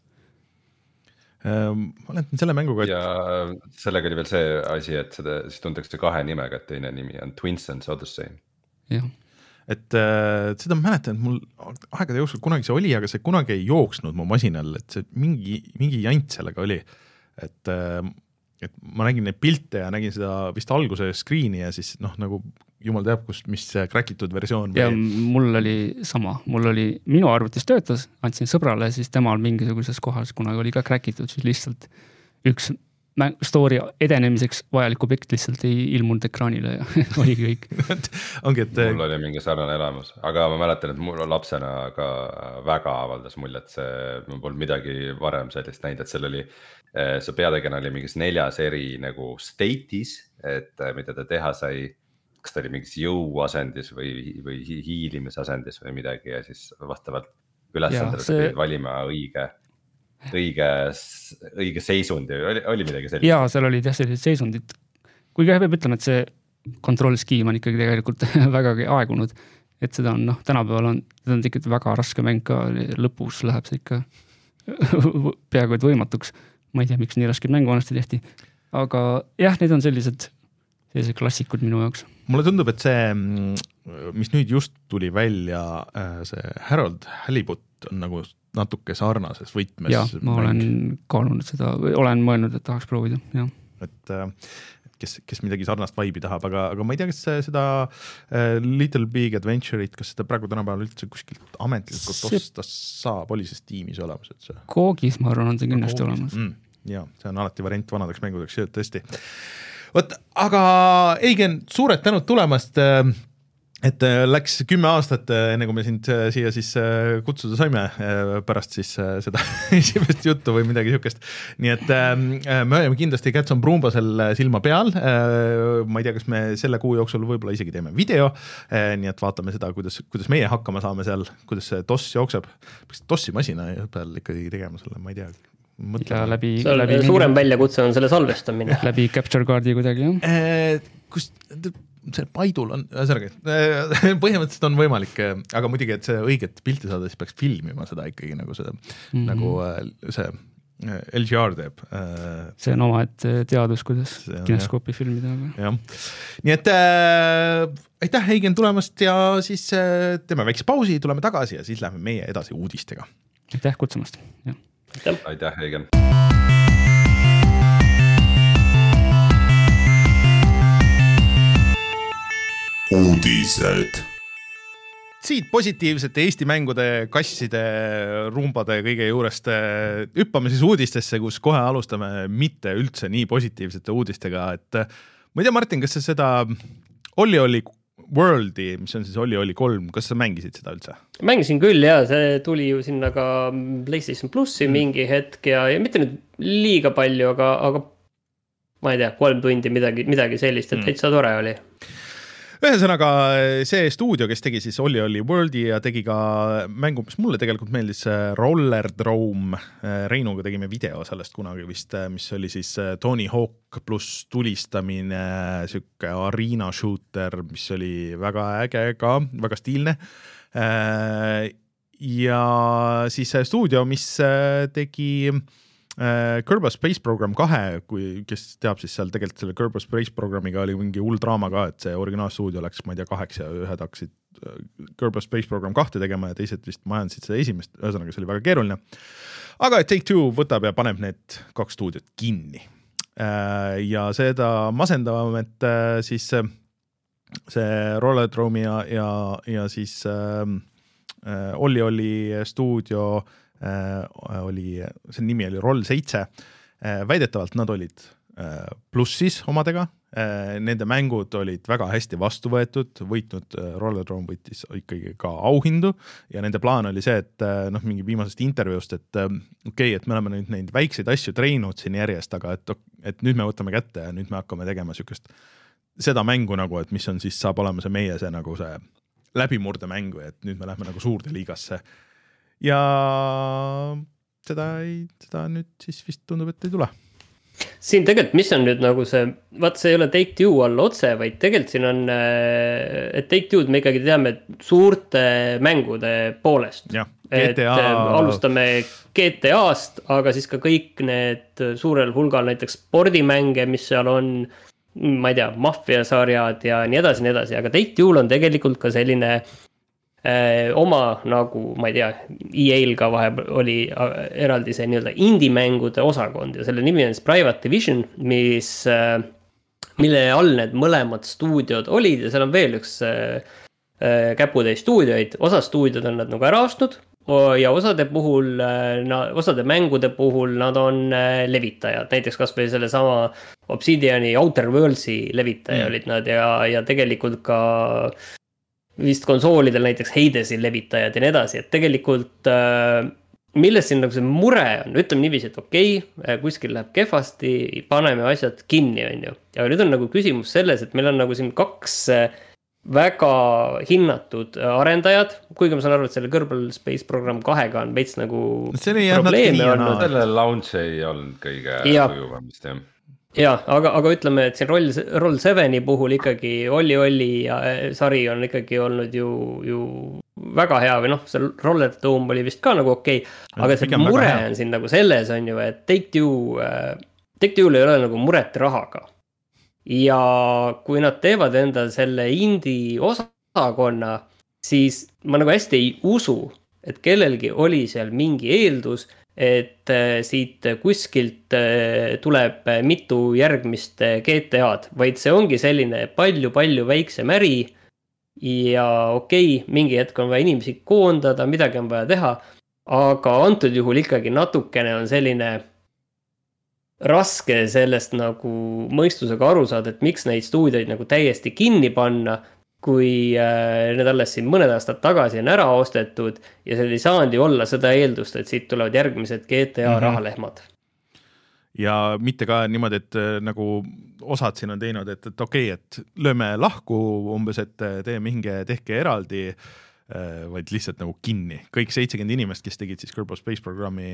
Ma olen selle mänguga...
Ja sellega oli veel see asi, et seda siis tuntakse kahe nimega, et teine nimi on Twins and Odyssey.
Jah.
Et äh, seda mäletan, et mul aegade jooksul kunagi see oli, aga see kunagi ei jooksnud mu masinal, et see mingi, mingi jant sellega oli. Et, äh, et ma nägin neid pilte ja nägin seda vist alguse screeni ja siis noh, nagu jumal teab, kust, mis kräkitud versioon.
Ja mul oli sama, mul oli minu arvutis töötas, andsin sõbrale, siis temal mingisuguses kohas kunagi oli ka kräkitud, siis lihtsalt üks story edenemiseks vajalik objekt lihtsalt ei ilmunud ekraanile ja oligi kõik.
Ongi, et...
Mul oli mingi sarnane elamus, aga ma mäletan, et mul lapsena ka väga avaldas mulje, et see, ma polnud midagi varem sellist näinud, et seal oli, see peategena oli mingis neljas eri nagu state'is, et mida ta teha sai, kas ta oli mingis jõuasendis või, või hiilimisasendis või midagi ja siis vastavalt ülesandele see... pidid valima õige, õige, õige seisundi, oli, oli midagi sellist?
Jaa, seal olid jah sellised seisundid. Kuigi peab ütlema, et see kontrollskiim on ikkagi tegelikult vägagi aegunud, et seda on, noh, tänapäeval on, seda on ikkagi väga raske mäng ka, lõpus läheb see ikka peaaegu et võimatuks. Ma ei tea, miks nii raske mängu vanasti tehti, aga jah, need on sellised sellised klassikud minu jaoks.
Mulle tundub, et see mis nüüd just tuli välja, see Harold Halibut on nagu natuke sarnases võtmes.
Jah, ma mäng. olen kaalunud seda, olen mõelnud, et tahaks proovida, jah.
Et, et kes, kes midagi sarnast vibe'i tahab, aga, aga ma ei tea, kas seda Little Big Adventure'it, kas seda praegu tänapäeval üldse kuskilt ametlikult see... osta saab, oli see Steamis olemas? Et see...
Koogis, ma arvan, on see kindlasti Koogis. Olemas.
Mm, jaa, see on alati variant vanadeks mängudeks, tõesti. Võt, aga Eigen, suured tänud tulemast, et läks kümme aastat, enne kui me sind siia siis kutsuda saime, pärast siis seda esimest juttu või midagi niisugust. Nii et me oleme kindlasti Cats on Brumbasel silma peal, ma ei tea, kas me selle kuu jooksul võib-olla isegi teeme video, nii et vaatame seda, kuidas, kuidas meie hakkama saame seal, kuidas see DOS jookseb, peaks DOS-i masina peal ikkagi tegema selle, ma ei tea,
ja läbi,
läbi suurem väljakutse on selle salvestamine.
Läbi capture card'i kuidagi, jah?
Kus... see Paidul on, ühesõnaga, põhimõtteliselt on võimalik, aga muidugi, et see õiget pilti saada, siis peaks filmima seda ikkagi nagu see, mm-hmm. nagu see L G R teeb.
See on oma, et teadus, kuidas kineskoopi filmida. Aga...
jah. Nii et äh, aitäh, Eigen, tulemast ja siis äh, teeme väikse pausi, tuleme tagasi ja siis lähme meie edasi uudistega.
Aitäh kutsumast. Ja.
Aitäh, aitäh, Eigen.
Uudised.
Siit positiivsete Eesti mängude, kasside, rumbade kõige juurest hüppame siis uudistesse, kus kohe alustame mitte üldse nii positiivsete uudistega, et ma ei tea, Martin, kas sa seda Olli Olli Worldi, mis on siis Olli Olli kolm, kas sa mängisid seda üldse?
Mängisin küll, jah, see tuli ju sinna ka PlayStation Plussi mm. mingi hetk ja, ja mitte nüüd liiga palju, aga, aga ma ei tea, kolm tundi midagi, midagi sellist, et mm. täitsa tore oli.
Ühesõnaga see stuudio, kes tegi siis Olli Olli Worldi ja tegi ka mängu, mis mulle tegelikult meeldis, Rollerdrome. Reinuga tegime video sellest kunagi vist, mis oli siis Tony Hawk pluss tulistamine, sükke arena shooter, mis oli väga äge ka, väga stiilne. Ja siis stuudio, mis tegi Kerbal Space Program kahe, kui kes teab, siis seal tegelikult selle Kerbal Space Programiga oli mingi hull draama ka, et see originaalstuudio läks, ma ei tea, kaheks ja ühed hakkasid Kerbal Space Program kahte tegema ja teised vist majandasid seda esimest, ühesõnaga see oli väga keeruline. Aga Take-Two võtab ja paneb need kaks stuudiot kinni. Ja seda masendavam, et siis see Rollerdrome ja, ja, ja siis Olli Olli stuudio oli, see nimi oli Roll seitse, väidetavalt nad olid plussis omadega, nende mängud olid väga hästi vastu võetud, võitnud, Rollerdrome võitis ikkagi ka auhindu ja nende plaan oli see, et noh, mingi viimasest intervjuust, et okei, okay, et me oleme nüüd neid väikseid asju treeninud siin järjest, aga et, et nüüd me võtame kätte ja nüüd me hakkame tegema sükest seda mängu nagu, et mis on siis saab olema see meie see nagu see läbimurde mängu, et nüüd me lähme nagu suurde liigasse. Ja seda, ei, seda nüüd siis vist tundub, et ei tule.
Siin tegelikult, mis on nüüd nagu see, vaat see ei ole Take-Two all otse, vaid tegelikult siin on, et Take-Two'd me ikkagi teame suurte mängude poolest.
Ja, G T A...
Et alustame G T A-st, aga siis ka kõik need suurel hulgal näiteks spordimänge, mis seal on, ma ei tea, Mafia-sarjad ja nii edasi, nii edasi, aga Take-Two'l on tegelikult ka selline... oma nagu, ma ei tea, E A-l ka vahe oli eraldi see nii-öelda indie-mängude osakond ja selle nimi on Private Division, mis, mille all need mõlemad stuudiod olid ja seal on veel üks käputäis stuudioid, osa stuudiod on nad nagu ära ostnud ja osade puhul, osade mängude puhul nad on levitajad, näiteks kas või selle sama Obsidiani Outer Worldsi levitaja mm. olid nad ja, ja tegelikult ka vist konsoolidel näiteks Hadesi levitajad ja nii edasi, et tegelikult milles siin nagu see mure on, ütleme niiviisi, et okei, okay, kuskil läheb kehvasti, paneme asjad kinni, on ju. Ja nüüd on nagu küsimus selles, et meil on nagu siin kaks väga hinnatud arendajad, kuigi ma saan aru, et selle Kerbal Space Program kahega on veits nagu probleeme olnud.
Selle launch ei olnud kõige kujuvam vist, jah.
Ja, aga, aga ütleme, et siin Roll, Roll seveni puhul ikkagi Olli Olli ja sari on ikkagi olnud ju, ju väga hea või noh, see Rollerdrome oli vist ka nagu okei, okay, aga see mure on siin nagu selles on ju, et Take-Two, Take-Two'l ei ole nagu muret rahaga. Ja kui nad teevad enda selle indie osa osakonna, siis ma nagu hästi ei usu, et kellelgi oli seal mingi eeldus, et siit kuskilt tuleb mitu järgmist G T A-d, vaid see ongi selline palju-palju väiksem äri ja okei, okay, mingi hetk on vaja inimesi koondada, midagi on vaja teha, aga antud juhul ikkagi natukene on selline raske sellest nagu mõistusega aru saada, et miks neid stuudioid nagu täiesti kinni panna, kui need alles siin mõned aastad tagasi on ära ostetud ja seal ei saanud ju olla seda eeldust, et siit tulevad järgmised G T A mm-hmm. rahalehmad.
Ja mitte ka niimoodi, et nagu osad siin on teinud, et, et okei, okay, et lööme lahku umbes, et tee mingi, tehke eraldi, vaid lihtsalt nagu kinni. Kõik seitsekümmend inimest, kes tegid siis Kerbal Space Programmi,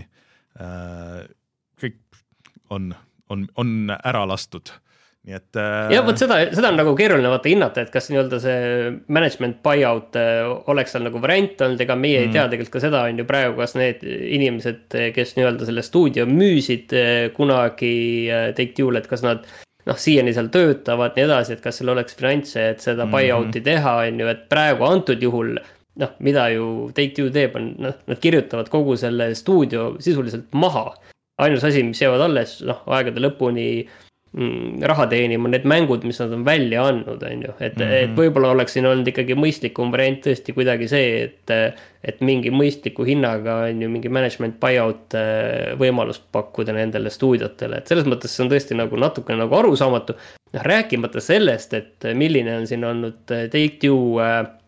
kõik on, on, on ära lastud. Nii et, äh...
ja, võt seda, seda on nagu keeruline vaata hinnata, et kas nii-öelda see management buyout oleks seal nagu variant olnud, ega meie mm. ei tea tegelikult ka seda on ju praegu, kas need inimesed, kes nii-öelda selle stuudio müüsid kunagi Take-Two'l, et kas nad noh, siiani seal töötavad nii edasi, et kas seal oleks finantse, et seda mm-hmm. buyouti teha on ju, et praegu antud juhul noh, mida ju Take-Two teeb on, noh, nad kirjutavad kogu selle stuudio sisuliselt maha. Ainus asi, mis jäävad alles, noh, aegade lõpuni raha teenima need mängud, mis nad on välja andnud, on ju. Et, mm-hmm. et võib-olla oleks siin olnud ikkagi mõistlikum variant tõesti kuidagi see, et, et mingi mõistliku hinnaga on ju mingi management buyout võimalust pakkuda nendele stuudiotele. Et selles mõttes see on tõesti nagu natuke nagu arusaamatu. Noh, rääkimata sellest, et milline on siin olnud Take-Two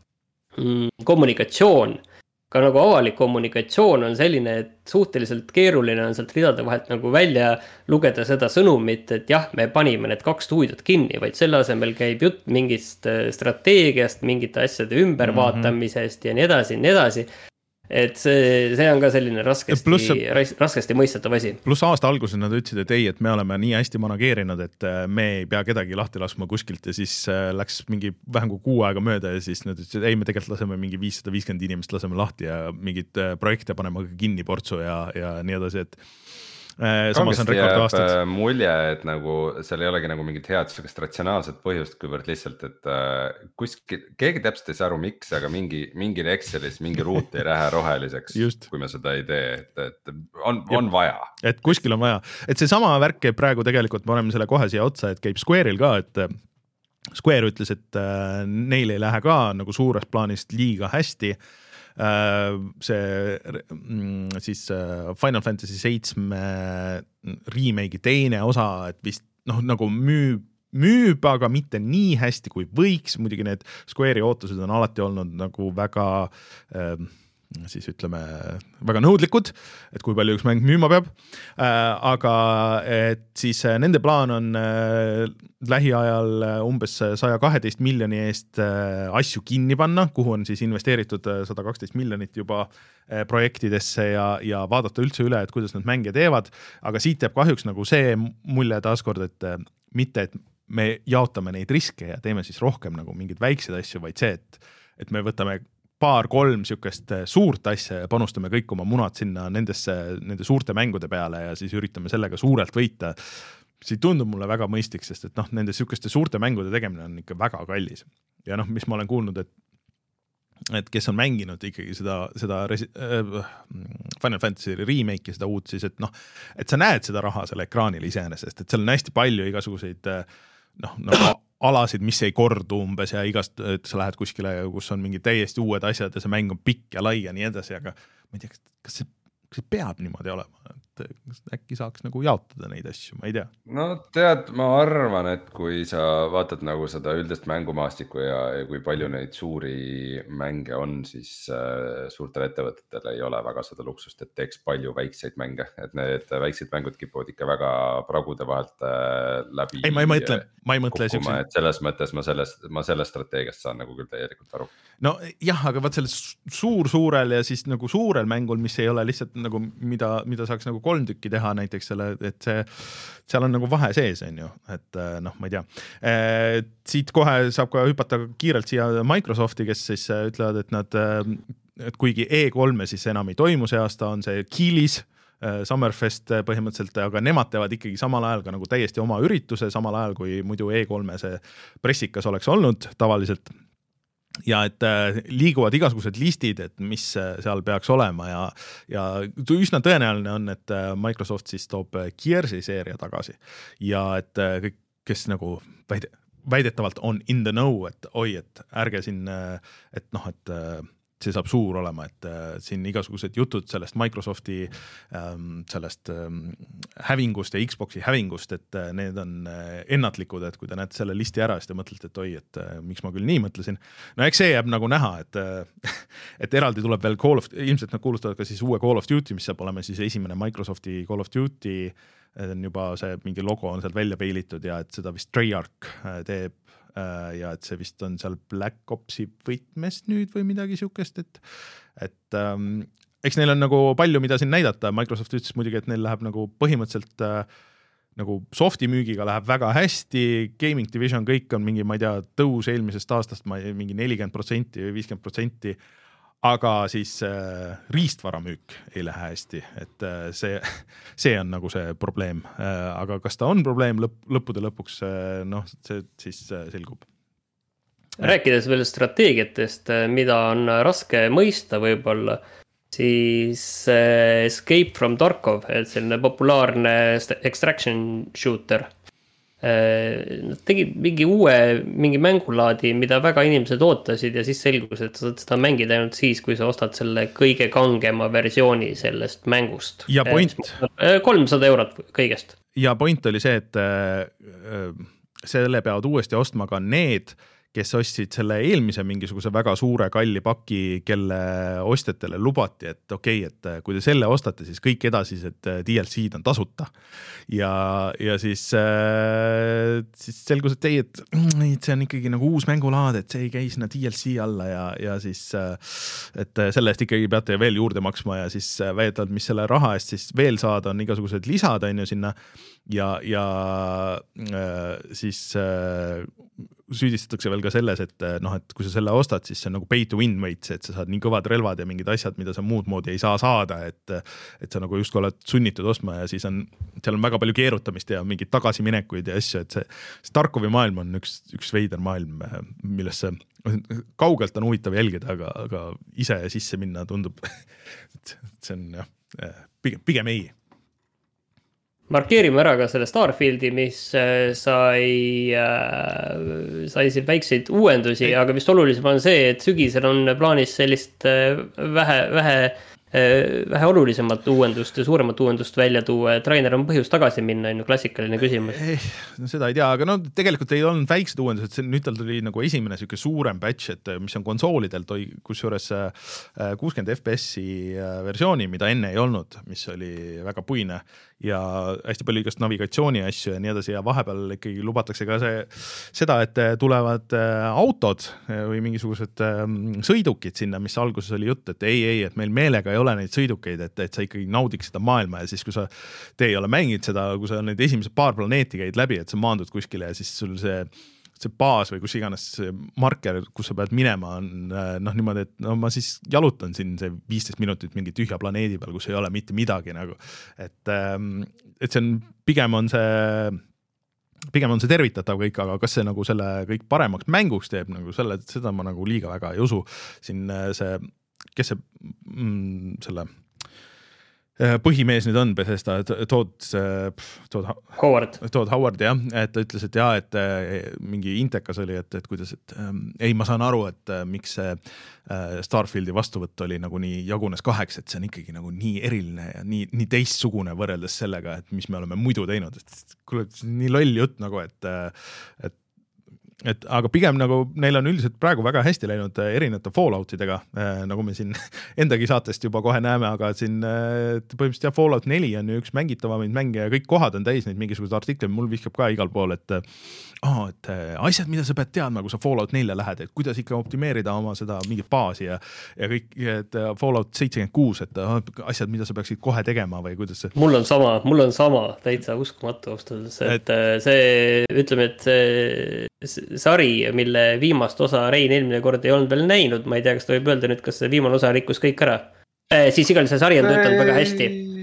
kommunikatsioon, ka nagu avalik kommunikatsioon on selline, et suhteliselt keeruline on sealt ridade vahelt nagu välja lugeda seda sõnumit, et jah, me panime need kaks stuudiot kinni, vaid selle asemel käib jutt mingist strateegiast, mingite asjade ümbervaatamisest mm-hmm. ja nii edasi, nii edasi. Et see, see on ka selline raskesti, plus, raskesti mõistetav asi.
Plus aasta alguses nad ütlesid, et ei, et me oleme nii hästi manageerinud, et me ei pea kedagi lahti laskma kuskilt ja siis läks mingi vähem kui kuu aega mööda ja siis nad ütlesid, ei, me tegelikult laseme mingi viissada viiskümmend inimest laseme lahti ja mingid projekte paneme kinni portsu ja, ja nii edasi, et samas on rekordaastaid.
Mulje, et nagu seal ei olegi nagu mingit head sellist ratsionaalset põhjust, kuivõrd lihtsalt, et kuskil, keegi täpselt ei saa aru miks, aga mingi, mingi Excelis mingi ruut ei lähe roheliseks, Just. Kui me seda ei tee, et, et on, on vaja.
Et kuskil on vaja. Et see sama värk käib praegu tegelikult, me oleme selle kohe siia otsa, et käib Square'il ka, et Square ütles, et neil ei lähe ka nagu suures plaanist liiga hästi. see siis Final Fantasy seitse remake'i teine osa, et vist noh, nagu müüb, müüb, aga mitte nii hästi kui võiks, muidugi need Square'i ootused on alati olnud nagu väga siis ütleme väga nõudlikud, et kui palju üks mäng müüma peab, aga et siis nende plaan on lähiajal umbes sada kaksteist miljoni eest asju kinni panna, kuhu on siis investeeritud sada kaksteist miljonit juba projektidesse ja, ja vaadata üldse üle, et kuidas nad mänge teevad, aga siit jääb kahjuks nagu see mulje taaskord, et mitte, et me jaotame neid riske ja teeme siis rohkem nagu mingeid väikseid asju, vaid see, et, et me võtame paar-kolm sükest suurt asja ja panustame kõik oma munad sinna nendesse, nende suurte mängude peale ja siis üritame sellega suurelt võita. See tundub mulle väga mõistlik, sest et noh, nende sükeste suurte mängude tegemine on ikka väga kallis. Ja noh, mis ma olen kuulnud, et, et kes on mänginud ikkagi seda, seda resi, äh, Final Fantasy remake'i, seda uut, siis et noh, et sa näed seda raha selle ekraanil iseenesest, et seal on hästi palju igasuguseid noh, nagu alasid, mis ei kordu umbes ja igast, et sa lähed kuskile, kus on mingi täiesti uued asjad ja see mäng on pikk ja lai ja nii edasi, aga ma ei tea, kas see, kas see peab niimoodi olema, et äkki saaks nagu jaotada neid asju, ma ei tea.
No tead, ma arvan, et kui sa vaatad nagu seda üldist mängumaastikku ja, ja kui palju neid suuri mänge on, siis äh, suurtel ettevõtetel ei ole väga seda luksust, et teeks palju väikseid mänge, et need väiksed mängud kipuvad ikka väga pragude vahelt äh, läbi.
Ei, ma ei mõtle, ma ei mõtle
kukkuma, et selles mõttes ma sellest, ma sellest strateegiast saan nagu küll täielikult aru.
No jah, aga vaat selles suur-suurel ja siis nagu suurel mängul, mis ei ole lihtsalt nagu, mida, mida saaks nagu kolm tükki teha näiteks selle, et see, seal on nagu vahe sees, on ju, et noh, ma ei tea. E, siit kohe saab ka hüpata kiirelt siia Microsofti, kes siis ütlevad, et nad, et kuigi E kolm siis enam ei toimu see aasta, on see Kiilis, Summerfest põhimõtteliselt, aga nemad teevad ikkagi samal ajal ka nagu täiesti oma ürituse, samal ajal kui muidu E kolm see pressikas oleks olnud tavaliselt. ja et liiguvad igasugused listid, et mis seal peaks olema ja, ja üsna tõenäoline on, et Microsoft siis toob Gearsi seeria tagasi ja et kõik, kes nagu väide, väidetavalt on in the know, et oi, et ärge siin, et noh, et see saab suur olema, et siin igasugused jutud sellest Microsofti sellest hävingust ja Xboxi hävingust, et need on ennatlikud, et kui te näete selle listi ära, siis te mõtlete, et oi, et miks ma küll nii mõtlesin. No eks see jääb nagu näha, et, et eraldi tuleb veel Call of, ilmselt nad kuulustavad ka siis uue Call of Duty, mis saab olema siis esimene Microsofti Call of Duty, on juba see mingi logo on sealt välja peilitud ja et seda vist Treyarch teeb ja et see vist on seal Black Opsi võtmes nüüd või midagi siukest, et, et ähm, eks neil on nagu palju, mida siin näidata. Microsoft ütles muidugi, et neil läheb nagu põhimõtteliselt äh, nagu softi müügiga läheb väga hästi, Gaming Division kõik on mingi, ma ei tea, tõus eelmisest aastast, ma ei, mingi nelikümmend protsenti või viiskümmend protsenti, aga siis äh, riistvaramüük ei lähe hästi, et äh, see, see on nagu see probleem äh,, aga kas ta on probleem lõpp, lõppude lõpuks, äh, noh, see siis äh, selgub.
Rääkides veel strateegiatest, mida on raske mõista võib-olla, siis äh, Escape from Tarkov, et selline populaarne extraction shooter, Nad tegid mingi uue, mingi mängulaadi, mida väga inimesed ootasid ja siis selgus, et sa saad seda mängida ainult siis, kui sa ostad selle kõige kangema versiooni sellest mängust.
Ja point.
kolmsada eurot kõigest.
Ja point oli see, et selle peavad uuesti ostma ka need, kes ostsid selle eelmise mingisuguse väga suure kalli paki, kelle ostjatele lubati, et okei, okay, et kui te selle ostate, siis kõik edasised D L C-d on tasuta. Ja, ja siis, äh, siis selgus, et ei, et, et see on ikkagi nagu uus mängulaad, et see ei käi sinna D L C alla ja, ja siis, et selle eest ikkagi peate veel juurde maksma ja siis väidetavalt, mis selle raha eest siis veel saada, on igasugused lisad on ju sinna ja, ja äh, siis äh, süüdistatakse veel ka selles, et noh, et kui sa selle ostad, siis see on nagu pay to win võits, et sa saad nii kõvad relvad ja mingid asjad, mida sa muud moodi ei saa saada, et, et sa nagu justkui oled sunnitud ostma ja siis on, seal on väga palju keerutamist ja mingid tagasiminekuid ja asju, et see, see Tarkovi maailm on üks, üks veider maailm, millesse kaugelt on huvitav jälgida, aga, aga ise sisse minna tundub, et see on jah, pigem, pigem ei.
Markeerime ära ka selle Starfieldi, mis sai, sai siin väikseid uuendusi, aga vist olulisem on see, et sügisel on plaanis sellist vähe, vähe, vähe olulisemat uuendust ja suuremat uuendust välja tuua, et Rainer on põhjus tagasi minna, on ju klassikaline küsimus.
Eh, no seda ei tea, aga no tegelikult ei olnud väiksed uuendused, see nüüd tal tuli nagu esimene selline suurem batch, et mis on konsoolidel, toi kus juures kuuskümmend F P S-i versiooni, mida enne ei olnud, mis oli väga puine ja hästi palju igast navigatsiooni asju ja nii edasi ja vahepeal ikkagi lubatakse ka see, seda, et tulevad autod või mingisugused sõidukid sinna, mis alguses oli jutt, et ei, ei, et meil meelega ei ole neid sõidukeid, et, et sa ikkagi naudiks seda maailma ja siis, kui sa, te ei ole mänginud seda, kui sa neid esimesed paar planeeti käid läbi, et sa maandud kuskile ja siis sul see see baas või kus iganes marker, kus sa pead minema, on noh, niimoodi, et no ma siis jalutan siin see viisteist minutit mingi tühja planeedi peal, kus ei ole mitte midagi nagu, et, et see on, pigem on see, pigem on see tervitatav kõik, aga kas see nagu selle kõik paremaks mänguks teeb, nagu selle, seda ma nagu liiga väga ei usu. Siin see, kes see, mm, selle põhimees nüüd on Bethesda, Todd, Todd
Howard,
Todd Howard jah, et ta ütles, et jah, et mingi intekas oli, et, et kuidas, et ei, ma saan aru, et miks see Starfieldi vastuvõtt oli nagu nii jagunes kaheks, et see on ikkagi nagu nii eriline ja nii, nii teistsugune võrreldes sellega, et mis me oleme muidu teinud, et kuule, nii loll jutt nagu, et, et et aga pigem nagu neil on üldiselt praegu väga hästi läinud erinevate Falloutidega, nagu me siin endagi saatest juba kohe näeme, aga siin põhimõtteliselt jah, Fallout neli on ju üks mängitavamaid mänge ja kõik kohad on täis neid mingisugused artikleid, mul vihkab ka igal pool, et oh, et asjad, mida sa pead teadma, kui sa Fallout nelja lähed, et kuidas ikka optimeerida oma seda mingit baasi ja, ja kõik, et Fallout seitsekümmend kuus, et asjad, mida sa peaksid kohe tegema või kuidas see...
Mul on sama, mul on sama täitsa uskumatu ostades, et, et see, ütleme, et see sari, mille viimast osa Rein eelmine kord ei olnud veel näinud, ma ei tea, kas ta võib öelda nüüd, kas see viimane osa rikkus kõik ära. Eh, siis igal see sari on töötanud väga hästi.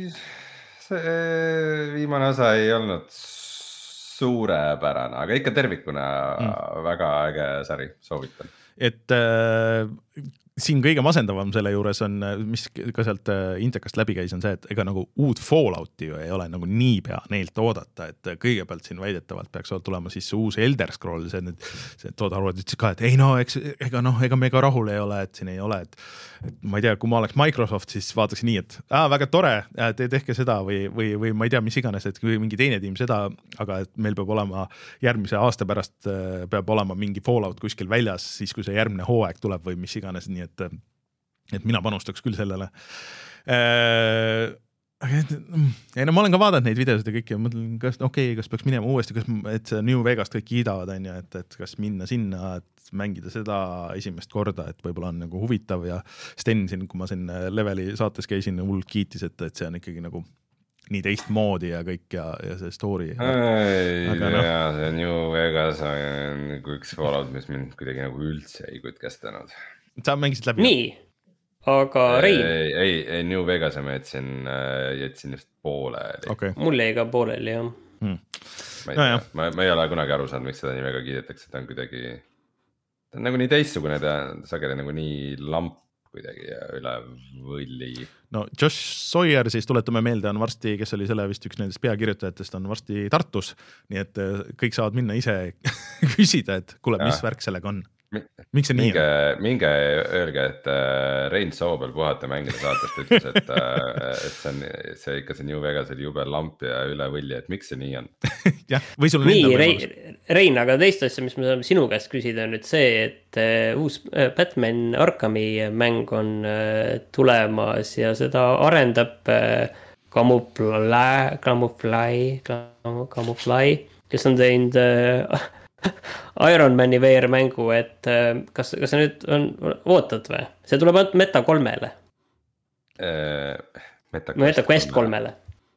See viimane osa ei olnud suurepärane, aga ikka tervikuna mm. väga äge sari, soovitan.
et äh, siin kõige masendavam selle juures on, mis ka sealt Intekast läbi käis, on see, et ega nagu uut Fallouti ju ei ole nagu nii pea neilt oodata, et kõigepealt siin väidetavalt peaks tulema siis uus Elder Scrolls, see nüüd, see Todd Howard ütles ka, et ei no, eks, ega noh, ega me ka rahul ei ole, et siin ei ole, et, et ma ei tea, kui ma oleks Microsoft, siis vaataks nii, et aa, väga tore, te tehke seda või, või, või ma ei tea, mis iganes, et kui mingi teine tiim seda, aga et meil peab olema järgmise aasta pärast peab olema mingi Fallout kuskil väljas, siis kui see järgmine hooaeg tuleb või mis iganes, nii et, et mina panustaks küll sellele. Äh, ei no ma olen ka vaadanud neid videosid ja kõik ja mõtlen, kas okei, okay, kas peaks minema uuesti, kas, et see New Vegast kõik kiidavad, on ju, et, et kas minna sinna, et mängida seda esimest korda, et võib-olla on nagu huvitav ja Sten siin, kui ma siin Leveli saates käisin, hullult kiitis, et, et see on ikkagi nagu nii teist moodi ja kõik ja, ja see story.
Ei, aga no. Ja, see New Vegas on nagu üks Fallout, mis mind kuidagi nagu üldse ei kutkestanud.
Sa mängisid läbi?
Nii, aga Rein.
Ei, ei, ei New Vegas ma jätsin, jätsin just pooleli.
Okay. Mul jäi ka pooleli, jah.
Hmm. Ma, ei no, tea, ma, ma ei ole kunagi aru saanud, miks seda nii väga kiidetakse, ta on kuidagi, ta on nagu nii teistsugune, ta sageli nagu nii lamp kuidagi üle võlli.
No Josh Sawyer siis tuletame meelde, on varsti, kes oli selle vist üks nendest peakirjutajatest, on varsti Tartus, nii et kõik saavad minna ise küsida, et kuule, mis ja. Värk sellega on. Miks see nii
minge, on? Minge öelge, et uh, Rein Soobel puhata mängida saatest ütles, et, uh, et see on see ikka see New Vegas oli jube lamp ja üle võlli, et miks see nii on?
jah, või sul on
nii, Rein, Rein, aga teist asja, mis me saame sinu käest küsida on nüüd see, et uh, uus uh, Batman Arkhami mäng on uh, tulemas ja seda arendab uh, Camouflage, Camouflage, Camouflage, kes on teinud uh, Ironmani V R mängu, et kas, kas see nüüd on, ootad või? See tuleb ainult Meta kolmele.
Uh, Meta Quest,
Meta Quest kolmele.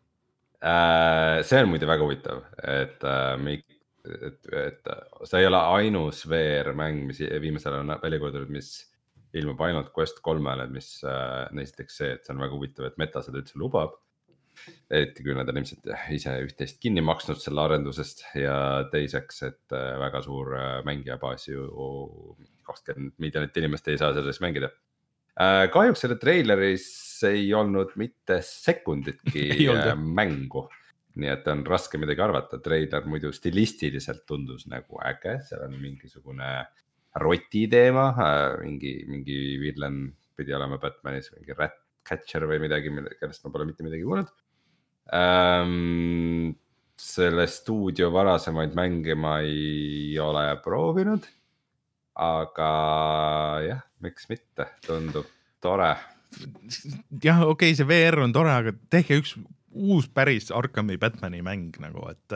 Uh, see on muide väga huvitav, et, uh, et, et see ei ole ainus V R mäng, mis viimasel on välja kuulutatud, mis ilmub ainult Quest kolmele, mis uh, näiteks see, et see on väga huvitav, et Meta seda üldse lubab. Eriti kui nad on ilmselt ise üht-teist kinni maksnud selle arendusest ja teiseks, et väga suur mängijabaas ju kakskümmend miljonit inimest ei saa selles mängida. Kahjuks selle traileris ei olnud mitte sekunditki mängu, nii et on raske midagi arvata. Trailer muidu stilistiliselt tundus nagu äge, seal on mingisugune roti teema, mingi, mingi villen pidi olema Batmanis, mingi Ratcatcher või midagi, kellest ma pole mitte midagi kuulnud. Um, selle stuudio varasemaid mänge ma ei ole proovinud, aga jah, miks mitte, tundub tore.
jah, okei okay,, see V R on tore, aga tehke üks uus päris Arkhami Batmani mäng nagu, et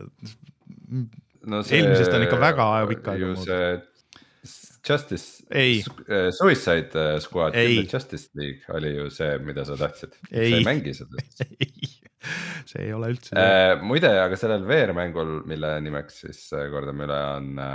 no see, eelmisest on ikka väga pikka
ju see Justice, ei. Suicide Squad, Justice League oli ju see, mida sa tahtsid. Sa ei mängi seda.
ei, see ei ole üldse
äh, muide, aga sellel V R mängul, mille nimeks siis kordame üle on äh,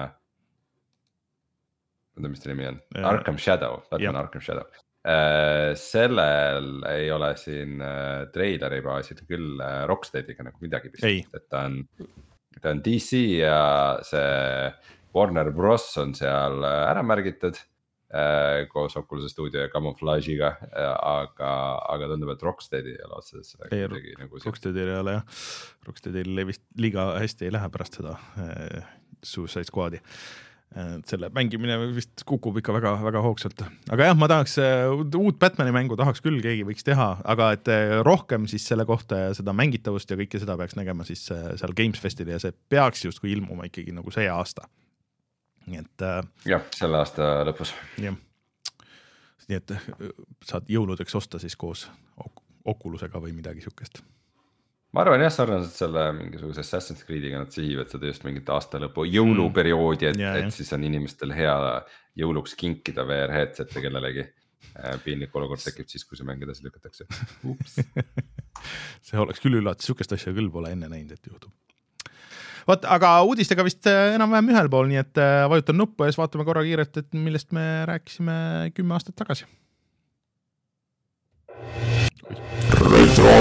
mis ta nimi on? Ja. Arkham Shadow, Batman ja. Arkham Shadow äh, sellel ei ole siin äh, treileri baasil küll äh, Rocksteadiga nagu midagi pistist, et ta on, ta on D C ja see Warner Bros on seal ära märgitud äh, koos Oculus Studio ja Camouflage'iga äh, aga, aga tundub, et Rocksteadi ei ole otseses
nagu Rocksteadi ei ole jah, Rocksteadil vist liiga hästi ei lähe pärast seda äh, Suicide Squadi äh, selle mängimine vist kukub ikka väga, väga hoogsalt, aga jah, ma tahaks äh, uut Batmani mängu tahaks küll, keegi võiks teha, aga et äh, rohkem siis selle kohta ja seda mängitavust ja kõike seda peaks nägema siis äh, seal Games Festil ja see peaks justkui ilmuma ikkagi nagu see aasta. Nii et äh,
jah, selle aasta lõpus.
Jah. Nii et saad jõuludeks osta siis koos Oculusega või midagi sükest.
Ma arvan jah, sarnaselt selle mingisuguse Assassin's Creed'iga nad sihivad seda just mingit aasta lõpu jõuluperioodi, et, ja, et siis on inimestel hea jõuluks kinkida V R headset'e kellelegi. Piinlik olukord tekib siis, kui see mäng edasi lükatakse. Ups.
see oleks küll üllatus, sükest asja küll pole enne näinud, et juhtub. Vaat, aga uudistega vist enam-vähem ühel pool, nii et vajutan nuppu ja siis vaatame korra kiirelt, et millest me rääkisime kümme aastat tagasi. Retro!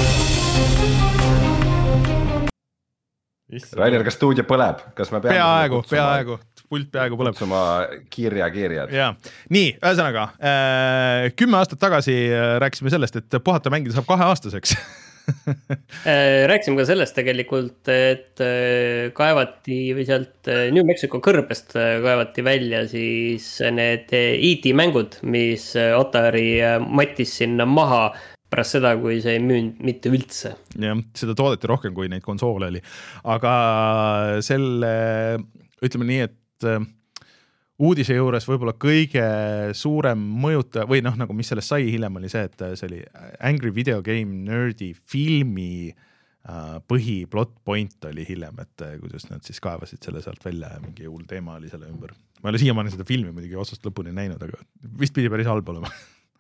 Rainer, kas stuudio põleb? Kas me peame
peaaegu, peaaegu, pult peaaegu põleb.
Kutsuma kirja kirjad.
Ja. Nii, ühesõnaga, äh, kümme aastat tagasi rääkisime sellest, et puhata mängida saab kahe aastaseks.
Rääkisime ka sellest tegelikult, et kaevati või sealt New Mexico kõrbest kaevati välja siis need E T mängud, mis Atari mattis sinna maha pärast seda, kui see ei müünud mitte üldse.
Ja, seda toodeti rohkem, kui neid konsoole oli. Aga selle, ütleme nii, et uudise juures võib-olla kõige suurem mõjuta, või noh, nagu mis sellest sai hiljem oli see, et see oli Angry Video Game Nerdi filmi põhi plot point oli hiljem, et kuidas nad siis kaevasid selle sealt välja ja mingi hull teema oli selle ümber. Ma ei ole siiamaani seda filmi muidugi otsast lõpuni näinud, aga vist pidi päris halb olema.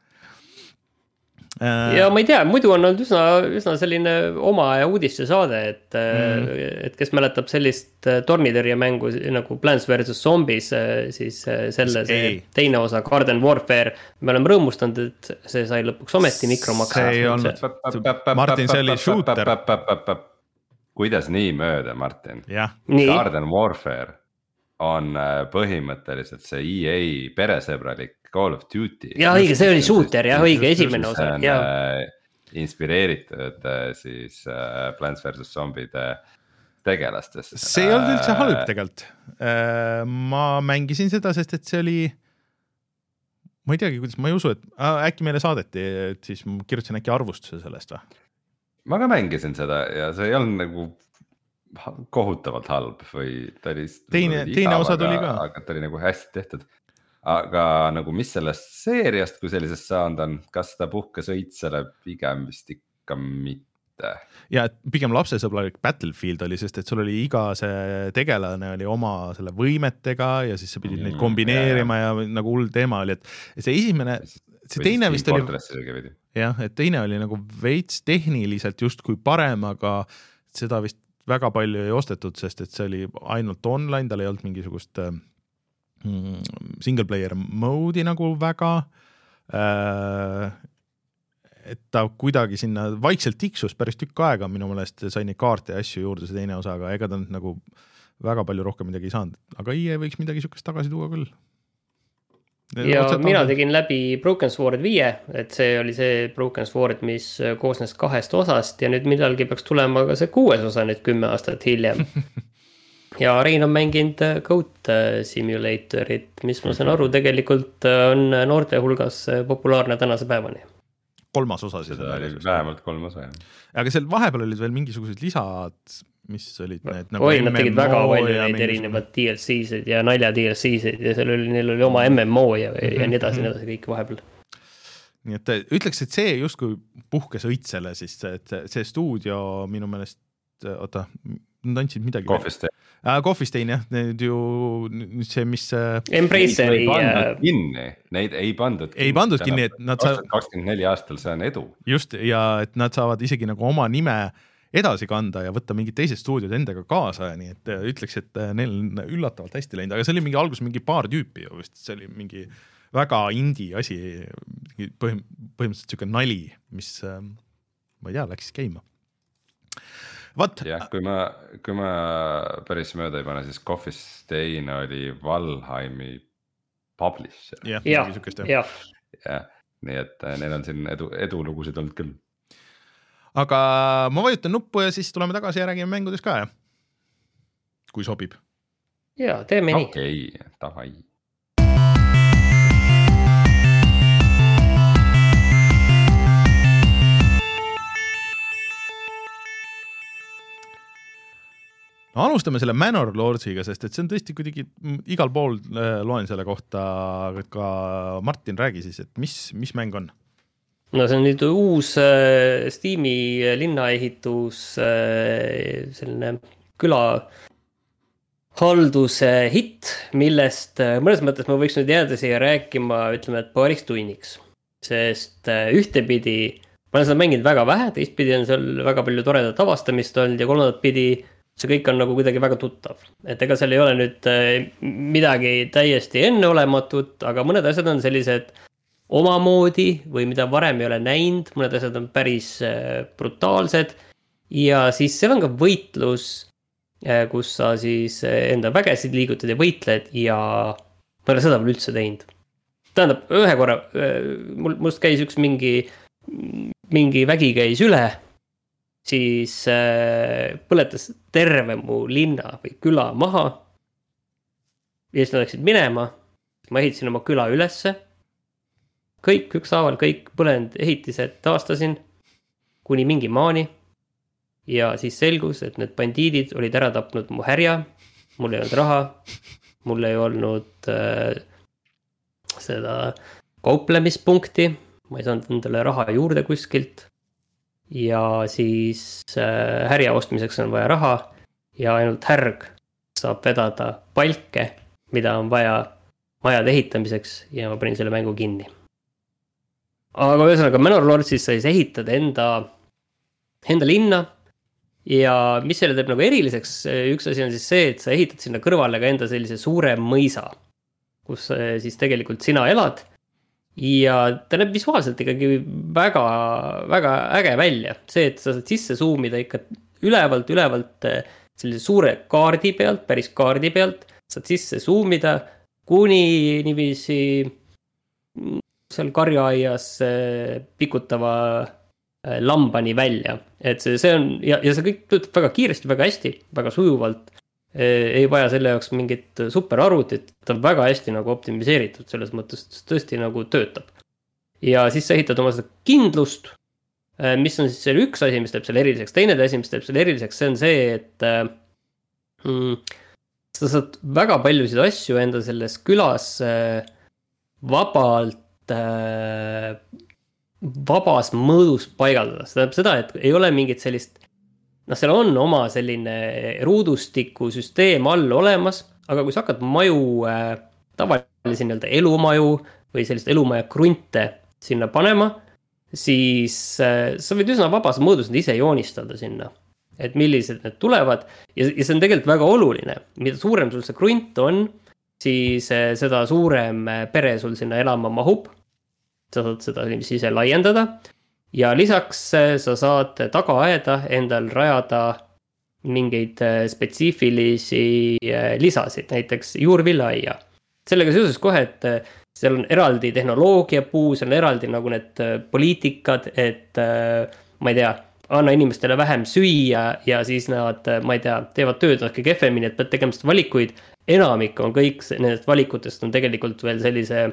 Ja ma ei tea, muidu on olnud üsna, üsna selline oma ja uudiste saade, et, mm. et kes mäletab sellist tornitõrje mängu nagu Plants versus. Zombies, siis selle see teine osa, Garden Warfare, me oleme rõõmustanud, et see sai lõpuks ometi mikromaksa.
See ei olnud, Martin, see oli shooter.
Kuidas nii mööda, Martin?
Ja.
Garden Warfare on põhimõtteliselt see E A peresõbralik Call of Duty.
Ja õige, see oli shooter, jah, õige, esimene osa.
See on inspireeritud siis Plants versus. Zombide tegelastest.
See ei olnud üldse halb tegelikult. Ma mängisin seda, sest et see oli, ma ei teagi, kuidas, ma ei usu, et äkki meile saadeti, et siis ma kirjutasin äkki arvustuse sellest või?
Ma ka mängisin seda ja see ei olnud nagu kohutavalt halb või ta oli
teine, teine osa tuli ka.
Aga ta oli nagu hästi tehtud. Aga nagu mis sellest seeriast, kui sellisest saanud on, kas ta puhkesõitsele pigem vist ikka mitte?
Ja pigem lapsesõbralik Battlefield oli, sest et sul oli iga see tegelane oli oma selle võimetega ja siis sa pidid mm, neid kombineerima ja, ja. ja nagu hull teema oli, et see esimene, see teine vist oli, jah, et teine oli nagu veits tehniliselt just kui parem, aga seda vist väga palju ei ostetud, sest et see oli ainult online, tal ei olnud mingisugust single player mode'i nagu väga, et ta kuidagi sinna vaikselt tiksus päris tükk aega, minu meelest sai neid kaarte ja asju juurde see teine osa, aga ega ta nagu väga palju rohkem midagi ei saanud, aga E A võiks midagi sukest tagasi tuua küll.
Ja Otset mina tegin läbi Broken Sword viie, et see oli see Broken Sword, mis koosnes kahest osast ja nüüd midalgi peaks tulema ka see kuues osa nüüd kümme aastat hiljem. Ja Rein on mänginud Goat Simulatorit, mis ma saan aru tegelikult on noorte hulgas populaarne tänase päevani.
Kolmas osa siis.
Vähemalt kolm osa, jah.
Aga seal vahepeal olid veel mingisugused lisad, mis olid need
nagu Oi, nad tegid väga palju neid erinevad D L C-sid ja nalja D L C-sid ja seal oli, neil oli oma M M O ja, ja nii edasi, nii edasi kõik vahepeal.
Nii et ütleks, et see justkui puhkes õitsele, siis et see stuudio minu meelest, oota, nad andsid midagi.
Coffee
äh, Coffee Stain, jah, need ju nüüd see, mis
Embraceri
kinni, neid ei pandud
ei pandud kinni, et nad
saavad kakskümmend neli aastal, see on edu.
Just, ja et nad saavad isegi nagu oma nime edasi kanda ja võtta mingid teised stuudiod endaga kaasa, nii et ütleks, et neil on üllatavalt hästi läinud, aga see oli mingi algus mingi paar tüüpi ju, vist see oli mingi väga indie asi, põhim, põhimõtteliselt siuke nali, mis ma ei tea, läks käima. Vat.
Jah, kui ma, kui ma päris mööda ei pane, siis Coffee Stain oli Valheimi publisher.
Ja, ja, ja.
ja, nii et neil on siin edu, edulugusid olnud küll.
Aga ma vajutan nuppu ja siis tuleme tagasi ja räägime mängudes ka, jah? Kui sobib.
Ja, teeme nii.
Okei, okay, tavai.
No, alustame selle Manor Lordsiga, sest et see on tõesti kuidagi igal pool loen selle kohta, ka Martin räägi siis, et mis, mis mäng on?
No see on nüüd uus äh, Steam'i linnaehitus, äh, selline küla halduse hit, millest äh, mõnes mõttes ma võiks nüüd jääda siia rääkima, ütleme, et paariks tunniks. Sest äh, ühtepidi, ma olen seda mänginud väga vähe, teistpidi on seal väga palju toredat avastamist olnud ja kolmandat pidi see kõik on nagu kuidagi väga tuttav. Et ega seal ei ole nüüd midagi täiesti enneolematut, aga mõned asjad on sellised omamoodi või mida varem ei ole näinud, mõned asjad on päris brutaalsed ja siis seal on ka võitlus, kus sa siis enda vägesid liigutad ja võitled ja ma ei ole seda veel üldse teinud. Tähendab, ühe korra, mul must käis üks mingi, mingi vägi käis üle, siis põletas terve mu linna või küla maha ja siis nad läksid minema, ma ehitasin oma küla ülesse, kõik ükshaaval, kõik põlend ehitised taastasin kuni mingi maani ja siis selgus, et need bandiidid olid ära tapnud mu härja, mul ei olnud raha, mul ei olnud äh, seda kauplemispunkti, ma ei saanud endale raha juurde kuskilt ja siis äh, härja ostmiseks on vaja raha ja ainult härg saab vedada palke, mida on vaja majade ehitamiseks ja ma panin selle mängu kinni. Aga ühesõnaga Manor Lordsis sai ehitada enda, enda linna ja mis selle teeb nagu eriliseks, üks asi on siis see, et sa ehitad sinna kõrvale ka enda sellise suure mõisa, kus siis tegelikult sina elad ja ta näeb visuaalselt ikkagi väga, väga äge välja. See, et sa saad sisse zoomida ikka ülevalt, ülevalt sellise suure kaardi pealt, päris kaardi pealt, saad sisse zoomida kuni niiviisi seal karjaaias pikutava lambani välja. Et see, see on, ja, ja see kõik töötab väga kiiresti, väga hästi, väga sujuvalt. Ei vaja selle jaoks mingit superarvutit, ta on väga hästi nagu optimiseeritud selles mõttes, tõesti nagu töötab. Ja siis sa ehitad oma seda kindlust, mis on siis selle üks asi, mis teeb selle eriliseks. Teine asi, mis teeb selle eriliseks, see on see, et mm, sa saad väga paljusid asju enda selles külas vabalt, vabas mõõdus paigaldada. See tähendab seda, et ei ole mingit sellist, noh, seal on oma selline ruudustiku süsteem all olemas, aga kui sa hakkad maju, tavalisi nii-öelda elumaju või sellist elumaja krunte sinna panema, siis sa võid üsna vabas mõõdus ise joonistada sinna. Et millised need tulevad ja, ja see on tegelikult väga oluline. Mida suurem sul see krunt on, siis seda suurem pere sul sinna elama mahub. Sa saad seda ise laiendada ja lisaks sa saad tagaaeda endal rajada mingeid spetsiifilisi lisasid, näiteks juurvillaaia. Sellega seoses kohe, et seal on eraldi tehnoloogia puu, seal on eraldi nagu need poliitikad, et ma ei tea, anna inimestele vähem süüa ja siis nad, ma ei tea, teevad tööd natuke kehvemini, et pead tegema seda valikuid. Enamik on kõik nendest valikutest on tegelikult veel sellise,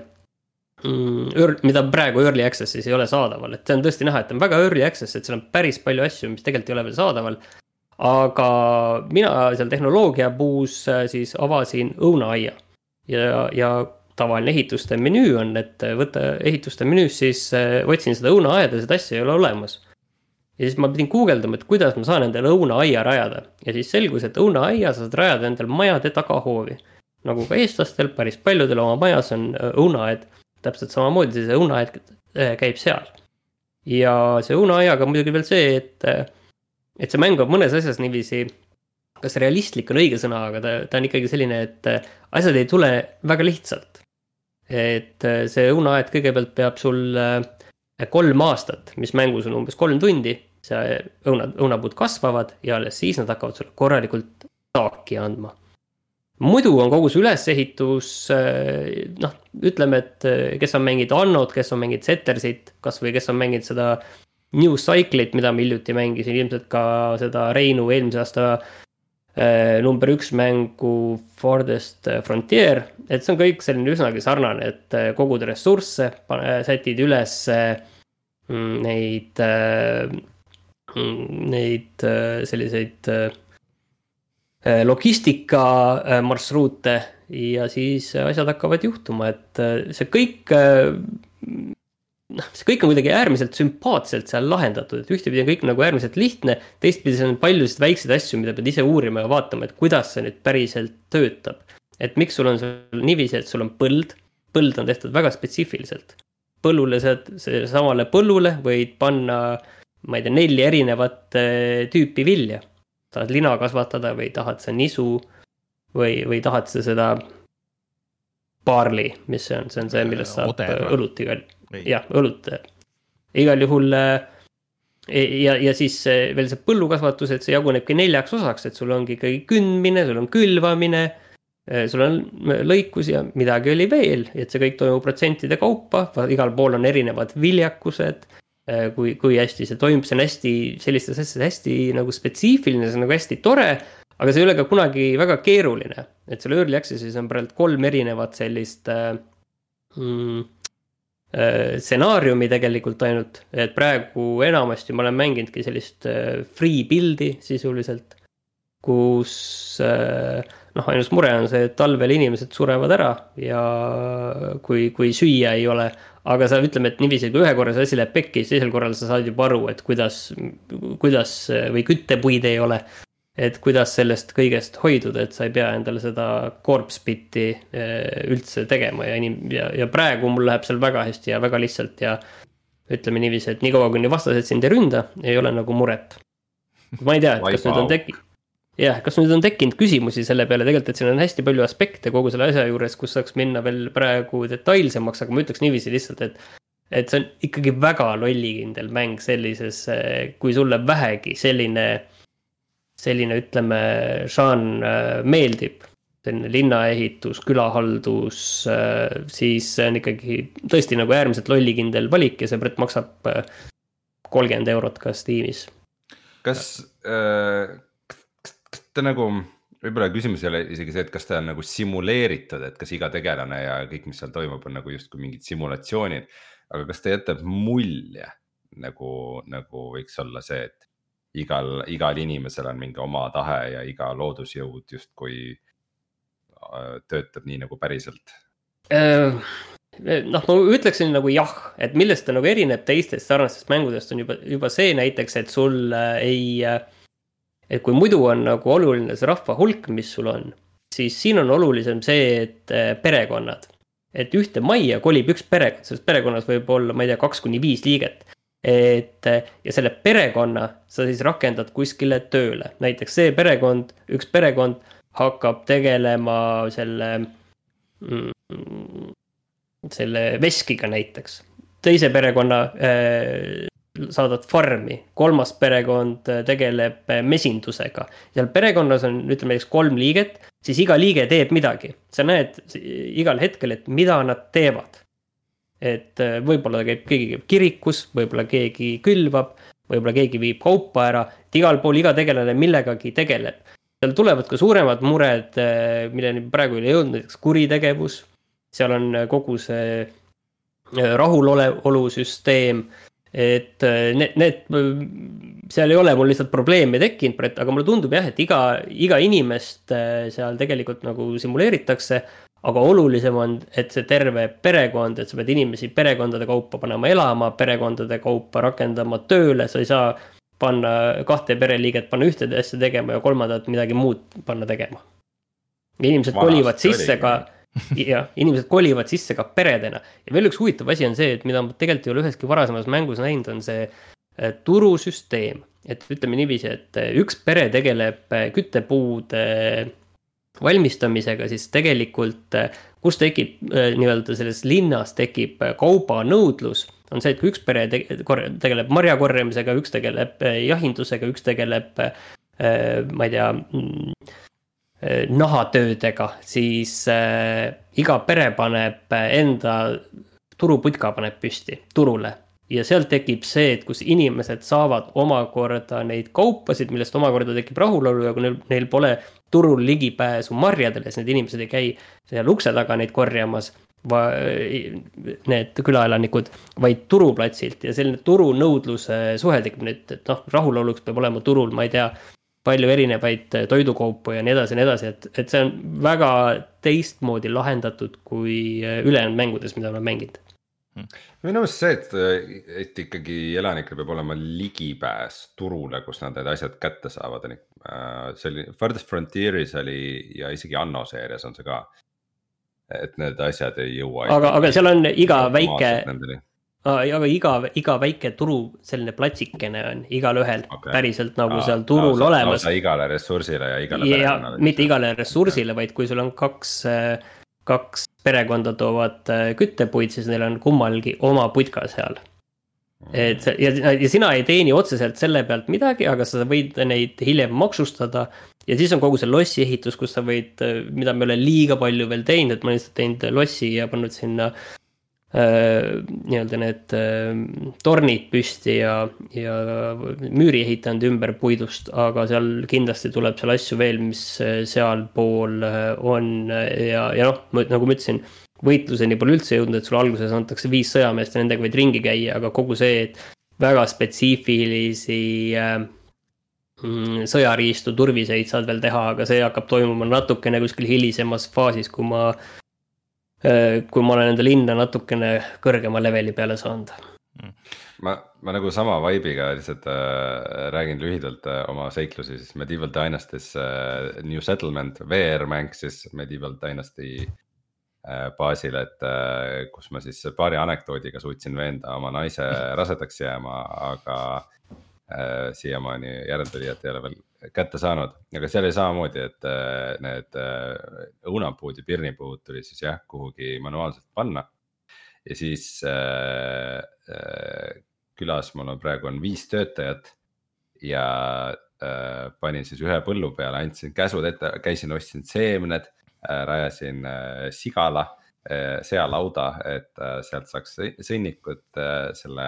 mm, mida praegu early access'is ei ole saadaval. Et see on tõesti näha, et on väga early access, et seal on päris palju asju, mis tegelikult ei ole veel saadaval. Aga mina seal tehnoloogia puus siis avasin õunaaia ja, ja tavaline ehituste menüü on, et võtta ehituste menüüs, siis otsin seda õunaaeda, seda asja ei ole olemas. Ja siis ma pidin guugeldama, et kuidas ma saan endale õunaaia rajada. Ja siis selgus, et õunaaia sa saad rajada endale majade tagahoovi. Nagu ka eestlastel, päris paljudel oma majas on õunaaed. Täpselt samamoodi see õunaaed käib seal. Ja see õunaajaga on muidugi veel see, et, et see mäng on mõnes asjas niiviisi, kas realistlik on õige sõna, aga ta, ta on ikkagi selline, et asjad ei tule väga lihtsalt. Et see õunaaed kõigepealt peab sul kolm aastat, mis mängus on umbes kolm tundi, see õunad, õunapuud kasvavad ja alles siis nad hakkavad sulle korralikult saaki andma. Muidu on kogu see ülesehitus, noh, ütleme, et kes on mänginud Annot, kes on mänginud Settersit, kas või kes on mänginud seda New Cycle'it, mida ma hiljuti mängisin, ilmselt ka seda Reinu eelmise aasta number üks mängu Farthest Frontier, et see on kõik selline üsnagi sarnane, et kogud ressursse, sätid üles neid, neid selliseid logistika marsruute ja siis asjad hakkavad juhtuma, et see kõik, see kõik on kuidagi äärmiselt sümpaatselt seal lahendatud, et ühtepidi on kõik nagu äärmiselt lihtne, teistpidi on paljusid väikseid asju, mida pead ise uurima ja vaatama, et kuidas see nüüd päriselt töötab. Et miks sul on sul niiviisi, et sul on põld, põld on tehtud väga spetsiifiliselt. Põllule saad, samale põllule võid panna, ma ei tea, neli erinevat tüüpi vilja. Tahad lina kasvatada või tahad sa nisu või, või tahad sa seda barley, mis see on, see on see, millest saab õluti, jah, õlut. Igal juhul ja, ja siis veel see põllukasvatus, et see jagunebki neljaks osaks, et sul ongi ikkagi kündmine, sul on külvamine, sul on lõikus ja midagi oli veel, et see kõik toimub protsentide kaupa, igal pool on erinevad viljakused, kui, kui hästi see toimub, see on hästi, sellistes asjades hästi nagu spetsiifiline, see on nagu hästi tore, aga see ei ole ka kunagi väga keeruline, et seal Early Access'is on praegu kolm erinevat sellist mm, stsenaariumi tegelikult ainult, et praegu enamasti ma olen mänginudki sellist free build'i sisuliselt, kus noh, ainus mure on see, et talvel inimesed surevad ära ja kui, kui süüa ei ole, aga sa ütleme, et niiviisi, kui ühe korra see asi läheb pekki, teisel korral sa saad juba aru, et kuidas, kuidas või küttepuid ei ole, et kuidas sellest kõigest hoiduda, et sa ei pea endale seda corpse bit'i üldse tegema ja, inim, ja, ja praegu mul läheb seal väga hästi ja väga lihtsalt ja ütleme niiviisi, et nii kaua kuni vastased sind ei ründa, ei ole nagu muret. Ma ei tea, et kas nüüd on tekkinud, jah, kas nüüd on tekkinud küsimusi selle peale, tegelikult, et siin on hästi palju aspekte kogu selle asja juures, kus saaks minna veel praegu detailsemaks, aga ma ütleks niiviisi lihtsalt, et, et see on ikkagi väga lollikindel mäng sellises, kui sulle vähegi selline selline, ütleme, žaan meeldib, selline linnaehitus, külahaldus, siis see on ikkagi tõesti nagu äärmiselt lollikindel valik ja see Brett maksab kolmkümmend eurot ka Steamis.
Kas, äh, kas ta nagu, võib-olla küsimus ei ole isegi see, et kas ta on nagu simuleeritud, et kas iga tegelane ja kõik, mis seal toimub, on nagu justkui mingid simulatsioonid, aga kas ta jätab mulje, nagu, nagu võiks olla see, et Igal, igal inimesel on mingi oma tahe ja iga loodusjõud justkui töötab nii nagu päriselt?
Noh, ma ütleksin nagu jah, et millest ta nagu erineb teistest sarnastest mängudest on juba, juba see näiteks, et sul ei, et kui muidu on nagu oluline see rahva hulk, mis sul on, siis siin on olulisem see, et perekonnad, et ühte majja kolib üks perekond, sest perekonnas võib olla, ma ei tea, kaks kuni viis liiget. Et, ja selle perekonna sa siis rakendad kuskile tööle. Näiteks see perekond, üks perekond hakkab tegelema selle, selle veskiga näiteks. Teise perekonna äh, saadad farmi. Kolmas perekond tegeleb mesindusega. Seal perekonnas on, ütleme näiteks kolm liiget, siis iga liige teeb midagi. Sa näed igal hetkel, et mida nad teevad. Et võib-olla käib keegi kirikus, võib-olla keegi külvab, võib-olla keegi viib kaupa ära, et igal pool iga tegelane millegagi tegeleb. Seal tulevad ka suuremad mured, milleni praegu ei jõudnud, näiteks kuritegevus, seal on kogu see rahulolusüsteem, et need, need, seal ei ole mul lihtsalt probleeme tekkinud, aga mulle tundub jah, et iga, iga inimest seal tegelikult nagu simuleeritakse, aga olulisem on, et see terve perekond, et sa pead inimesi perekondade kaupa panema elama, perekondade kaupa rakendama tööle, sa ei saa panna kahte pereliiget, panna ühte asja tegema ja kolmandat midagi muud panna tegema. Inimesed Vanast kolivad sisse ka, ja, inimesed kolivad sisse ka peredena. Ja veel üks huvitav asi on see, et mida ma tegelikult ei ole üheski varasemas mängus näinud, on see turusüsteem. Et ütleme niiviisi, et üks pere tegeleb küttepuude valmistamisega, siis tegelikult, kus tekib nii-öelda selles linnas tekib kauba nõudlus, on see, et kui üks pere tegeleb marja korjamisega, üks tegeleb jahindusega, üks tegeleb, ma ei tea, nahatöödega, siis iga pere paneb enda turuputka paneb püsti turule. Ja sealt tekib see, et kus inimesed saavad omakorda neid kaupasid, millest omakorda tekib rahulolu ja kui neil, neil pole turul ligipääsu marjadele, siis need inimesed ei käi seal ukse taga neid korjamas, va, need külaelanikud, vaid turuplatsilt ja selline turunõudluse suhe tekib nüüd, et noh, rahuloluks peab olema turul, ma ei tea, palju erinevaid toidukaupu ja nii edasi ja nii edasi, et, et see on väga teistmoodi lahendatud kui ülejäänud mängudes, mida olen mänginud.
Minu mõttes see, et, et ikkagi elanikel peab olema ligipääs turule, kus nad need asjad kätte saavad. See oli Farthest Frontieris oli ja isegi Anno seerias on see ka, et need asjad ei jõua.
Aga, aga seal on iga väike, aga iga, iga väike turu selline platsikene on igal ühel okay. Päriselt nagu Aa, seal turul lausa, olemas.
Lausa igale ressursile ja igale
ja, mitte igale ressursile, vaid kui sul on kaks, kaks perekonda toovad küttepuid, siis neil on kummalgi oma putka seal. Et see, ja, ja sina ei teeni otseselt selle pealt midagi, aga sa võid neid hiljem maksustada ja siis on kogu see lossi ehitus, kus sa võid, mida me ole liiga palju veel teinud, et ma lihtsalt teinud lossi ja pannud sinna äh, nii-öelda need äh, tornid püsti ja, ja müüri ehitanud ümber puidust, aga seal kindlasti tuleb seal asju veel, mis seal pool on ja, ja noh, nagu ma ütlesin, võitluseni pole üldse jõudnud, et sulle alguses antakse viis sõjameest ja nendega võid ringi käia, aga kogu see, et väga spetsiifilisi äh, sõjariistu turviseid saad veel teha, aga see hakkab toimuma natukene kuskil hilisemas faasis, kui ma, äh, kui ma olen enda linna natukene kõrgema leveli peale saanud.
Ma, ma nagu sama vibe'iga lihtsalt äh, räägin lühidalt äh, oma seiklusi, siis Medieval Dynasty's äh, New Settlement, V R-mäng siis Medieval Dynasty baasil, et kus ma siis paari anekdoodiga suutsin veenda oma naise rasedaks jääma, aga äh, siiamaani järeltulijat ei ole veel kätte saanud. Aga seal oli samamoodi, et äh, need äh, õunapuud ja pirnipuud tuli siis jah, kuhugi manuaalselt panna. Ja siis äh, äh, külas mul on praegu on viis töötajat ja äh, panin siis ühe põllu peale, andsin käsud ette, käisin, ostsin seemned, rajasin sigala, sealauda, et sealt saaks sõnnikut selle,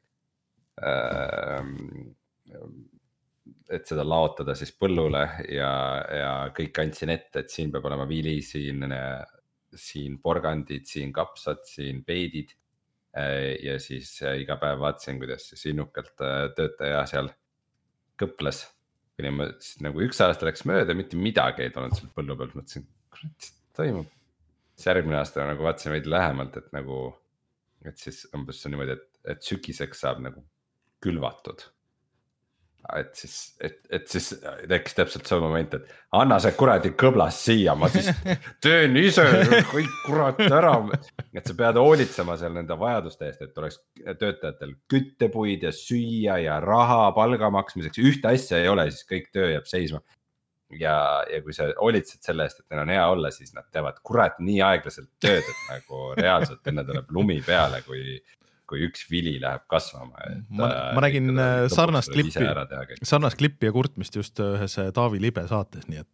et seda laotada siis põllule ja, ja kõik andsin ette, et siin peab olema vili, siin, siin porgandid, siin kapsad, siin peedid ja siis iga päev vaatasin, kuidas siis innukalt töötaja seal kõples. Kuni ma siis nagu üks aasta läks mööda, mitte midagi ei tulnud seal põllu peal, mõtlesin, kurat, toimub. Siis järgmine aasta nagu vaatasin veidi lähemalt, et nagu, et siis umbes on niimoodi, et, et sügiseks saab nagu külvatud. Et siis, et, et siis tekkis täpselt see moment, et anna see kuradi kõblas siia, ma siis teen ise kõik kurat ära. Et sa pead hoolitsema seal nende vajaduste eest, et oleks töötajatel küttepuid ja süüa ja raha palga maksmiseks. Ühte asja ei ole, siis kõik töö jääb seisma. Ja, ja kui sa hoolitsed selle eest, et neil on hea olla, siis nad teevad kurat nii aeglaselt tööd, et nagu reaalselt enne tuleb lumi peale, kui, kui üks vili läheb kasvama. Et,
ma, ma nägin sarnast klippi, sarnast klippi ja kurtmist just ühes Taavi Libe saates, nii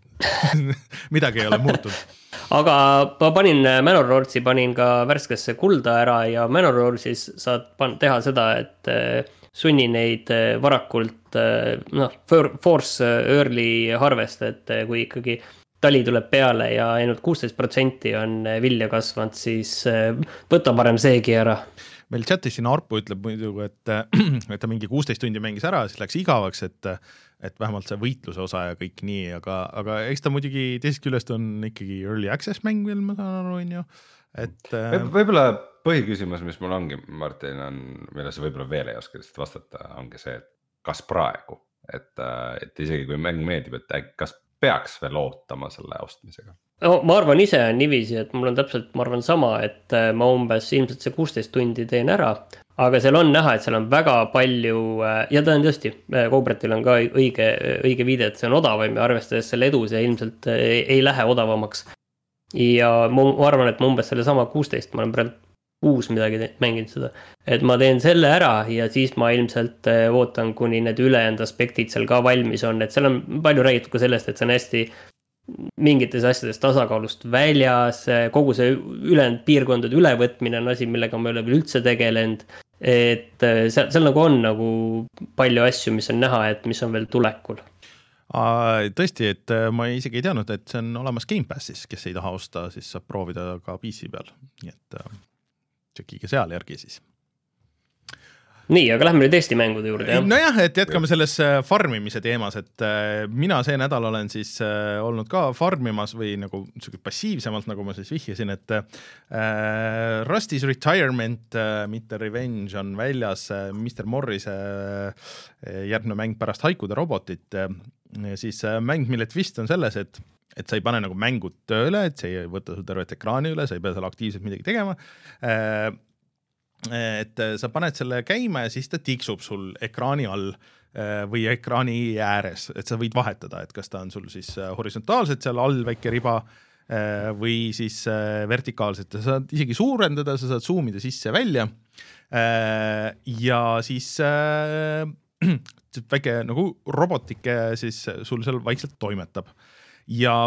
et midagi ei ole muutunud.
Aga ma panin Manor Lordsi, panin ka värskesse kulda ära ja Manor Lordsis saad teha seda, et sunni neid varakult, noh, force early harvest, et kui ikkagi tali tuleb peale ja ainult kuusteist protsenti on vilja kasvanud, siis võta parem seegi ära.
Meil chatis siin Arpu ütleb muidu, et, et ta mingi kuusteist tundi mängis ära, siis läks igavaks, et, et vähemalt see võitluse osa ja kõik nii, aga, aga eks ta muidugi teisest küljest on ikkagi early access mäng veel, ma saan aru, on ju. Et,
võib-olla põhiküsimus, mis mul ongi, Martin, on, mille sa võib-olla veel ei oska vastata, ongi see, et kas praegu, et, et isegi kui mäng meeldib, et kas peaks veel ootama selle ostmisega?
No, ma arvan ise on niiviisi, et mul on täpselt, ma arvan sama, et ma umbes ilmselt see kuusteist tundi teen ära, aga seal on näha, et seal on väga palju ja ta on tõesti, Cobretil on ka õige, õige viide, et see on odavam ja arvestades selle edu, see ilmselt ei, ei lähe odavamaks. Ja ma arvan, et ma umbes selle sama kuusteist, ma olen praegu kuus midagi mänginud seda, et ma teen selle ära ja siis ma ilmselt ootan, kuni need ülejäänud aspektid seal ka valmis on, et seal on palju räägitud ka sellest, et see on hästi mingites asjades tasakaalust väljas, kogu see ülejäänud piirkondade ülevõtmine on asi, millega ma ei ole veel üldse tegelenud, et seal, seal nagu on nagu palju asju, mis on näha, et mis on veel tulekul.
Tõesti, et ma isegi ei teadnud, et see on olemas Game Passis, kes ei taha osta, siis saab proovida ka P C peal, nii et tšekkiga seal järgi siis.
Nii, aga lähme nüüd Eesti mängude juurde, jah?
No jah, et jätkame selles farmimise teemas, et mina see nädal olen siis olnud ka farmimas või nagu passiivsemalt, nagu ma siis vihjasin, et Rusty's Retirement, mitte Revenge on väljas, mister Morrise järgmine mäng pärast Haikude robotit, siis mäng, mille twist on selles, et et sa ei pane nagu mängud tööle, et see ei võta sul tervet ekraani üle, sa ei pea seal aktiivselt midagi tegema, et sa paned selle käima ja siis ta tiksub sul ekraani all või ekraani ääres, et sa võid vahetada, et kas ta on sul siis horisontaalselt seal all väike riba või siis vertikaalselt, sa saad isegi suurendada, sa saad zoomida sisse välja ja siis väike nagu robotike siis sul seal vaikselt toimetab ja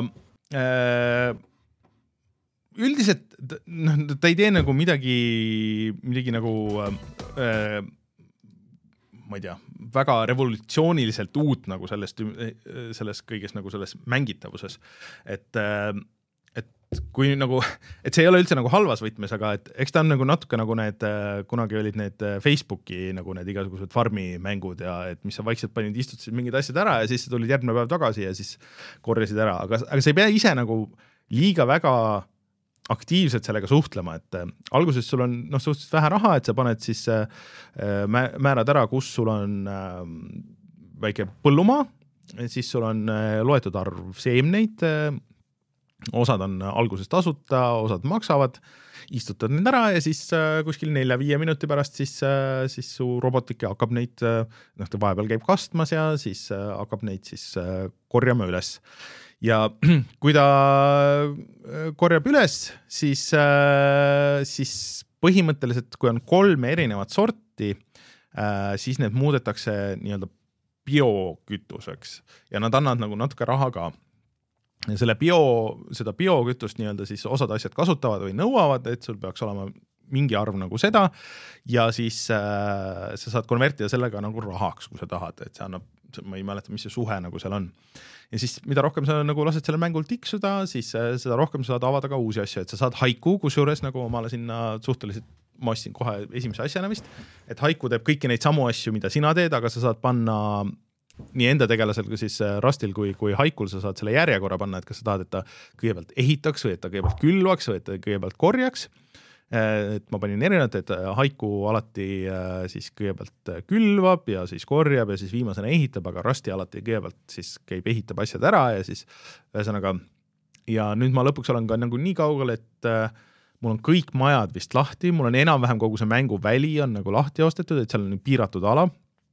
üldiselt noh, ta ei tee nagu midagi, midagi nagu äh, ma ei tea, väga revolutsiooniliselt uut nagu sellest, sellest kõigest nagu selles mängitavuses. Et, et kui nagu, et see ei ole üldse nagu halvas võtmes, aga et eks ta on nagu natuke nagu need, kunagi olid need Facebooki nagu need igasugused farmi mängud ja et mis sa vaikselt panid, istutasid mingid asjad ära ja siis sa tulid järgmine päev tagasi ja siis korjasid ära, aga, aga sa ei pea ise nagu liiga väga aktiivselt sellega suhtlema, et äh, alguses sul on noh, suhteliselt vähe raha, et sa paned siis äh, määrad ära, kus sul on äh, väike põllumaa, siis sul on äh, loetud arv seemneid, äh, osad on alguses tasuta, osad maksavad, istutad need ära ja siis äh, kuskil nelja-viie minuti pärast siis, äh, siis su robotike hakkab neid, äh, noh, ta vahepeal käib kastmas ja siis äh, hakkab neid siis äh, korjama üles. Ja kui ta korjab üles, siis, siis põhimõtteliselt, kui on kolm erinevat sorti, siis need muudetakse nii-öelda biokütuseks ja nad annavad nagu natuke raha ka. Ja selle bio, seda biokütust nii-öelda siis osad asjad kasutavad või nõuavad, et sul peaks olema mingi arv nagu seda ja siis äh, sa saad konvertida sellega nagu rahaks, kui sa tahad, et see annab, ma ei mäleta, mis see suhe nagu seal on. Ja siis mida rohkem sa nagu lased selle mängul tiksuda, siis seda rohkem saad avada ka uusi asju, et sa saad haiku, kusjuures nagu omale sinna suhteliselt, ma ostsin kohe esimese asjana vist, et haiku teeb kõiki neid samu asju, mida sina teed, aga sa saad panna nii enda tegelasel kui siis Rustil kui, kui haikul sa saad selle järjekorra panna, et kas sa tahad, et ta kõigepealt ehitaks või et ta kõigepealt külvaks või et ta kõigepealt korjaks. Et ma panin erinevat, et haiku alati siis kõigepealt külvab ja siis korjab ja siis viimasena ehitab, aga Rusti alati kõigepealt siis käib ehitab asjad ära ja siis ühesõnaga ja nüüd ma lõpuks olen ka nagu nii kaugel, et mul on kõik majad vist lahti, mul on enam-vähem kogu see mängu väli on nagu lahti ostetud, et seal on piiratud ala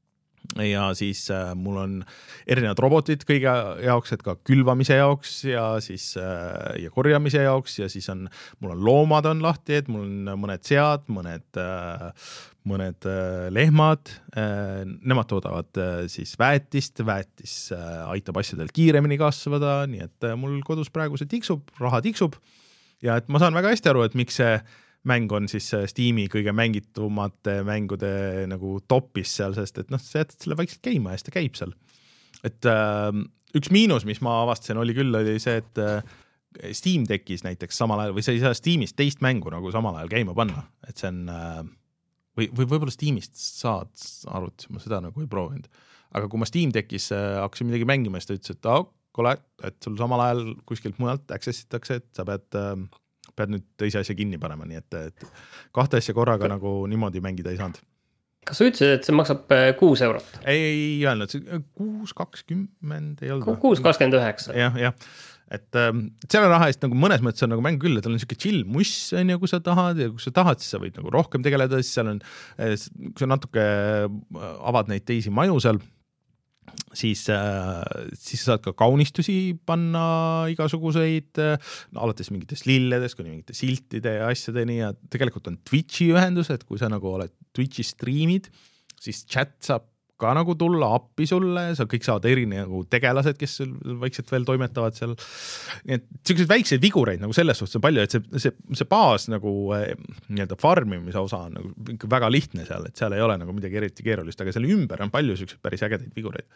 ja siis äh, mul on erinevad robotid kõige jaoks, et ka külvamise jaoks ja siis äh, ja korjamise jaoks ja siis on, mul on loomad on lahti, et mul on mõned sead, mõned, äh, mõned äh, lehmad, äh, nemad toodavad äh, siis väetist, väetis äh, aitab asjadel kiiremini kasvada, nii et äh, mul kodus praegu see tiksub, raha tiksub ja et ma saan väga hästi aru, et miks see mäng on siis Steam'i kõige mängitumate mängude nagu topis seal, sest et noh, sa jätad selle vaikselt käima ja siis ta käib seal. Et äh, üks miinus, mis ma avastasin, oli küll, oli see, et äh, Steam tekkis näiteks samal ajal, või sa ei saa Steamist teist mängu nagu samal ajal käima panna, et see on äh, või, või võib-olla Steamist saad arvutis, ma seda nagu ei proovinud. Aga kui ma Steam tekkis, äh, hakkasin midagi mängima, siis ta ütles, et oh, kole, et sul samal ajal kuskilt mujalt accessitakse, et sa pead äh, pead nüüd teise asja kinni panema, nii et, et kahte asja korraga nagu niimoodi mängida ei saanud.
Kas sa ütlesid, et see maksab kuus eurot?
Ei, ei öelnud, kuus kakskümmend ei olnud.
kuus kakskümmend üheksa.
Jah, jah. Et, et selle raha eest nagu mõnes mõttes on nagu mäng küll, et tal on siuke chill muss, on ju, kui sa tahad ja kui sa tahad, siis sa võid nagu rohkem tegeleda, siis seal on, kui sa natuke avad neid teisi maju seal, siis, siis saad ka kaunistusi panna igasuguseid, no, alates mingitest lilledest, kuni mingite siltide ja asjadeni ja tegelikult on Twitchi ühendus, et kui sa nagu oled Twitchi streamid, siis chat saab ka nagu tulla appi sulle, sa kõik saavad erinevad nagu tegelased, kes vaikselt veel toimetavad seal. Nii et selliseid väikseid vigureid nagu selles suhtes on palju, et see, see, see baas nagu nii-öelda farmimise osa on nagu väga lihtne seal, et seal ei ole nagu midagi eriti keerulist, aga selle ümber on palju selliseid päris ägedaid vigureid.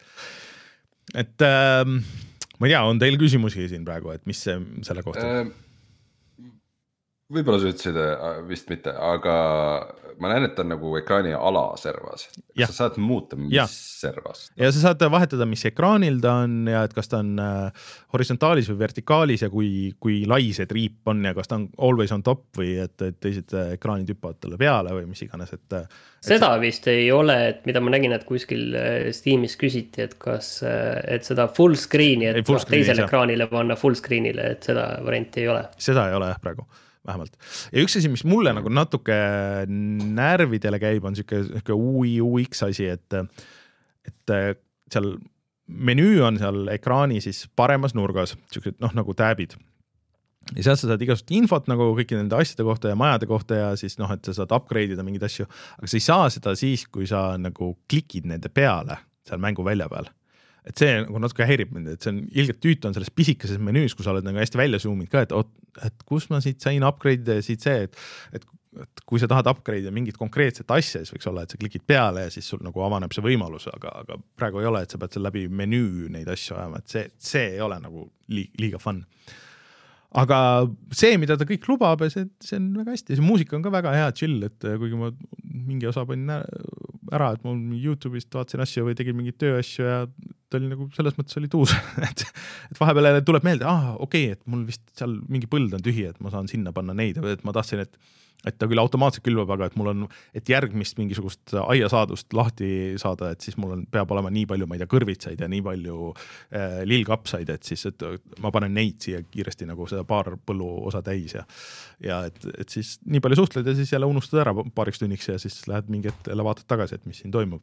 Et ähm, ma ei tea, on teil küsimusi siin praegu, et mis see selle kohta on?
Võib-olla sa ütlesid vist mitte, aga ma näen, et on nagu ekraani ala servas.
Ja.
Sa saad muuta, mis ja. servas?
Ja sa saad vahetada, mis ekraanil ta on ja et kas ta on horisontaalis või vertikaalis ja kui, kui lai see triip on ja kas ta on always on top või et, et teised ekraanid hüppavad talle peale või mis iganes. Et, et
seda see... vist ei ole, et mida ma nägin, et kuskil Steamis küsiti, et kas et seda full screen'i, et full screen, teisele ekraanile panna full screen'ile, et seda varianti ei ole.
Seda ei ole jah praegu. Vähemalt. Ja üks asi, mis mulle nagu natuke närvidele käib, on siuke U I U X asi, et, et seal menüü on seal ekraani siis paremas nurgas, siuksed noh nagu tääbid. ja sealt sa saad igasugust infot nagu kõiki nende asjade kohta ja majade kohta ja siis noh, et sa saad upgrade ida mingeid asju, aga sa ei saa seda siis, kui sa nagu klikid nende peale seal mängu välja peal. Et see nagu natuke häirib mind, et see on ilgelt tüütu on selles pisikeses menüüs, kus sa oled nagu hästi välja zoomid ka, et, et kus ma siit sain upgrade ja siit see, et, et, et kui sa tahad upgrade ja mingit konkreetset asja, siis võiks olla, et sa klikid peale ja siis sul nagu avaneb see võimalus, aga, aga praegu ei ole, et sa pead seal läbi menüü neid asju ajama, et see, see ei ole nagu liiga fun. Aga see, mida ta kõik lubab, see, see on väga hästi, see muusika on ka väga hea chill, et kuigi ma mingi osa panin ära, et mul YouTube'ist vaatasin asju või tegin mingit tööasju ja ta oli nagu selles mõttes oli tuus, et, et vahepeal tuleb meelde, ah, okei, okay, et mul vist seal mingi põld on tühi, et ma saan sinna panna neid, et ma tahtsin, et et ta küll automaatselt külvab, aga et mul on, et järgmist mingisugust aiasaadust lahti saada, et siis mul on, peab olema nii palju, ma ei tea, kõrvitsaid ja nii palju äh, lillkapsaid, et siis, et ma panen neid siia kiiresti nagu seda paar põllu osa täis ja, ja et, et siis nii palju suhtled ja siis jälle unustad ära paariks tunniks ja siis lähed mingi hetk jälle vaatad tagasi, et mis siin toimub.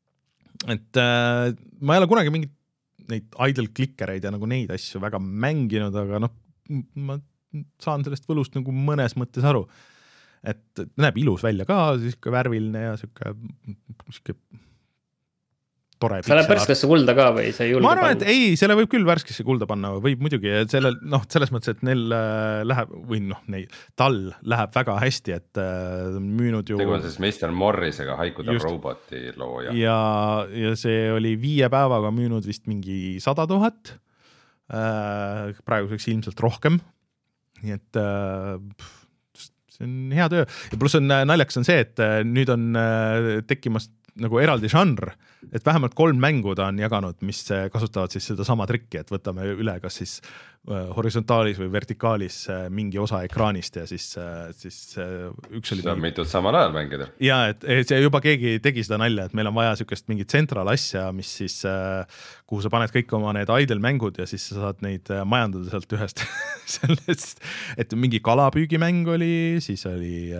Et äh, ma ei ole kunagi mingit neid idle klikkereid ja nagu neid asju väga mänginud, aga noh, ma saan sellest võlust nagu mõnes mõttes aru. Et näeb ilus välja ka, siuke värviline ja siuke, siuke tore.
Sa läheb värskesse kulda ka või sa ei julge
ma arvan,
panna?
et ei, selle võib küll värskesse kulda panna, võib muidugi, et selle, noh, selles mõttes, et neil läheb, või noh, neil, tal läheb väga hästi, et müünud ju...
Tegu on siis mister Morrisega, Haikuda roboti looja.
Ja, ja see oli viie päevaga müünud vist mingi sada tuhat, praeguseks ilmselt rohkem, nii et see on hea töö ja pluss on naljakas on see, et nüüd on tekkimas nagu eraldi žanr, et vähemalt kolm mängu ta on jaganud, mis kasutavad siis seda sama trikki, et võtame üle kas siis horisontaalis või vertikaalis mingi osa ekraanist ja siis, siis üks oli...
See on mitut samal ajal mängida.
Ja, et see juba keegi tegi seda nalja, et meil on vaja sükest mingit central asja, mis siis, kuhu sa paned kõik oma need idle mängud ja siis sa saad neid majandada sealt ühest sellest, et mingi kalapüügimäng oli, siis oli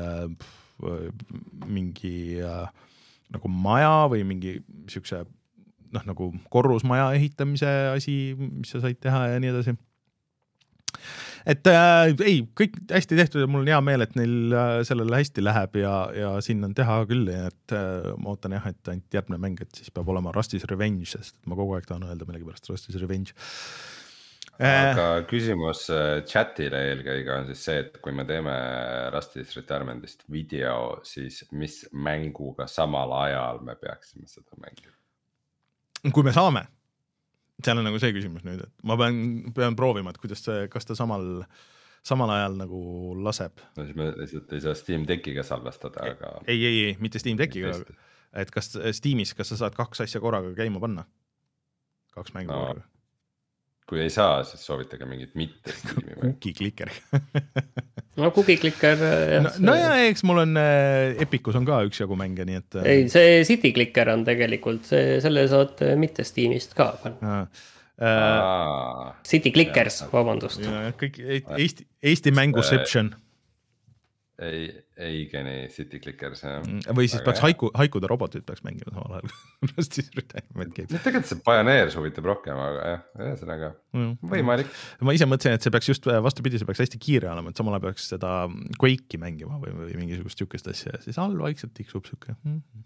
mingi nagu maja või mingi siukse noh, nagu korrusmaja ehitamise asi, mis sa said teha ja nii edasi. Et äh, ei, kõik hästi tehtud ja mul on hea meel, et neil äh, sellele hästi läheb ja, ja siin on teha küll, et äh, ma ootan jah, et ainult järgmine mäng, et siis peab olema Rusty's Revenge, sest ma kogu aeg tahan öelda millegi pärast Rusty's Revenge.
Aga küsimus chatile eelkõige on siis see, et kui me teeme Rusty's Retirementist video, siis mis mänguga samal ajal me peaksime seda mängida?
Kui me saame, seal on nagu see küsimus nüüd, et ma pean, pean proovima, et kuidas see, kas ta samal, samal ajal nagu laseb. No siis me
lihtsalt ei saa Steam Deckiga salvestada, aga...
Ei, ei, ei, mitte Steam Deckiga, et kas Steamis, kas sa saad kaks asja korraga käima panna? Kaks mängu no. korraga.
Kui ei saa, siis soovitage mingit mitte Steam'i.
Cookie Clicker.
no Cookie Clicker.
No, no ja eks mul on Epicus on ka üks jagu mänge, nii et...
Ei, see City Clicker on tegelikult, see, selle saad mitte Steamist ka panna. Uh, City Clickers, ja, vabandust.
Ja, kõik Eesti, Eesti mänguception.
Ei, ei geni City Clickers. Ja.
Või siis peaks haiku, haikuda robotid peaks mängima samal ajal.
Tegelikult see Pioneer suvitab rohkem, aga jah, ühesõnaga võimalik.
Ma ise mõtlesin, et see peaks just vastupidi, see peaks hästi kiire olema, et samal ajal peaks seda Quake'i mängima või, või mingisugust tükest asja ja siis all vaikselt tiksub süke.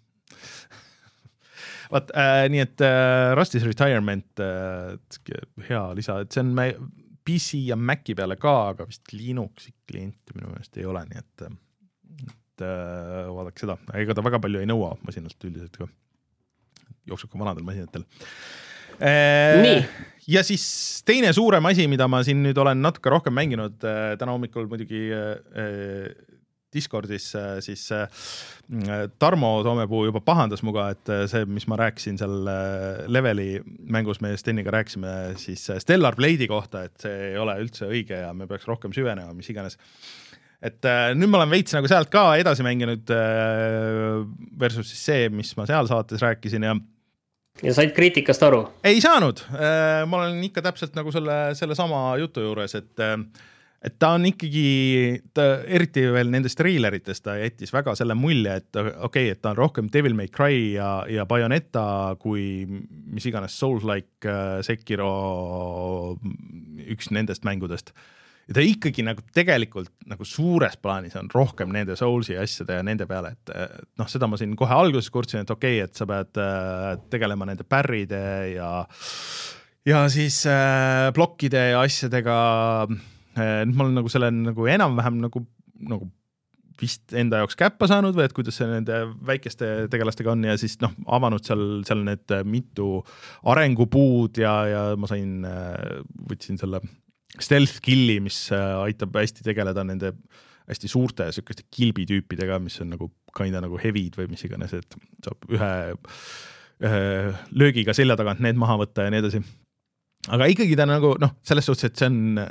Vaat, äh, nii et äh, Rusty's Retirement äh, hea lisa, et see on me P C ja Maci peale ka, aga vist Linuxi klienti minu meelest ei ole, nii et, et äh, vaadake seda. Ega ta väga palju ei nõua masinalt üldiselt ka. Jooksub ka vanadel masinatel. Äh, ja siis teine suurem asi, mida ma siin nüüd olen natuke rohkem mänginud, äh, täna hommikul muidugi äh, Discordis siis Tarmo Toomepuu juba pahandas muga, et see, mis ma rääkisin seal Leveli mängus, me Steniga rääkisime siis Stellar Blade'i kohta, et see ei ole üldse õige ja me peaks rohkem süvenema, mis iganes. Et nüüd ma olen veits nagu sealt ka edasi mänginud versus siis see, mis ma seal saates rääkisin ja
ja said kriitikast aru?
Ei saanud. Ma olen ikka täpselt nagu selle, selle sama jutu juures, et et ta on ikkagi, ta eriti veel nendest treileritest ta jättis väga selle mulje, et okei, okay, et ta on rohkem Devil May Cry ja, ja Bayonetta kui mis iganes Souls-like Sekiro üks nendest mängudest. ja ta ikkagi nagu tegelikult nagu suures plaanis on rohkem nende Soulsi asjade ja nende peale, et noh, seda ma siin kohe alguses kurtsin, et okei, okay, et sa pead tegelema nende pärride ja ja siis äh, blokkide ja asjadega, nüüd ma olen nagu selle nagu enam-vähem nagu, nagu vist enda jaoks käppa saanud või et kuidas see nende väikeste tegelastega on ja siis noh, avanud seal, seal need mitu arengupuud ja, ja ma sain, võtsin selle stealth killi, mis aitab hästi tegeleda nende hästi suurte sükeste kilbitüüpidega, mis on nagu kinda nagu heavy'd või mis iganes, et saab ühe, ühe löögiga selja tagant need maha võtta ja nii edasi. Aga ikkagi ta nagu noh, selles suhtes, et see on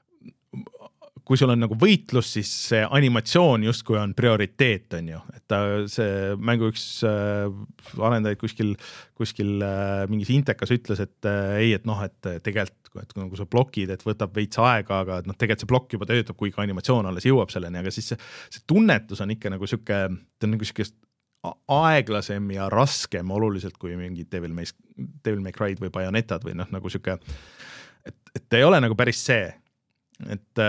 kui sul on nagu võitlus, siis see animatsioon justkui on prioriteet, on ju. Et ta, see mängu üks äh, arendajaid kuskil, kuskil äh, mingis intekas ütles, et äh, ei, et noh, et tegelikult, et kui nagu sa blokid, et võtab veits aega, aga noh, tegelikult see blokk juba töötab, kui ka animatsioon alles jõuab selleni, aga siis see, see tunnetus on ikka nagu süke, ta on nagu sükest aeglasem ja raskem oluliselt kui mingi Devil May, Devil May Cry või Bayonetad või noh, nagu süke, et, et ei ole nagu päris see. Et,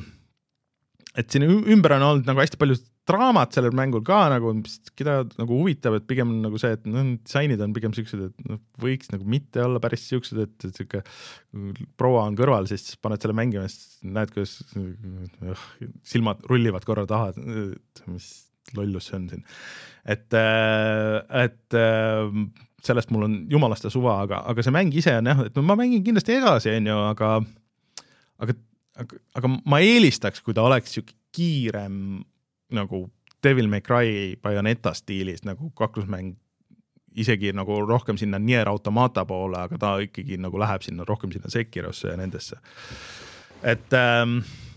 et siin ümber on olnud nagu hästi palju draamat sellel mängul ka nagu, mis keda nagu huvitab, et pigem nagu see, et no, disainid on pigem siuksed, et no, võiks nagu mitte olla päris siuksed, et, et siuke proua on kõrval, siis paned selle mängima, siis näed, kuidas uh, silmad rullivad korra taha, mis lollus see on siin. Et, et sellest mul on jumalasta suva, aga, aga see mäng ise on jah, et no, ma mängin kindlasti edasi, on ju, aga aga Aga, aga ma eelistaks, kui ta oleks siuke kiirem nagu Devil May Cry Bayonetta stiilis nagu kaklusmäng isegi nagu rohkem sinna Nier Automata poole, aga ta ikkagi nagu läheb sinna rohkem sinna Sekirosse ja nendesse. Et ähm,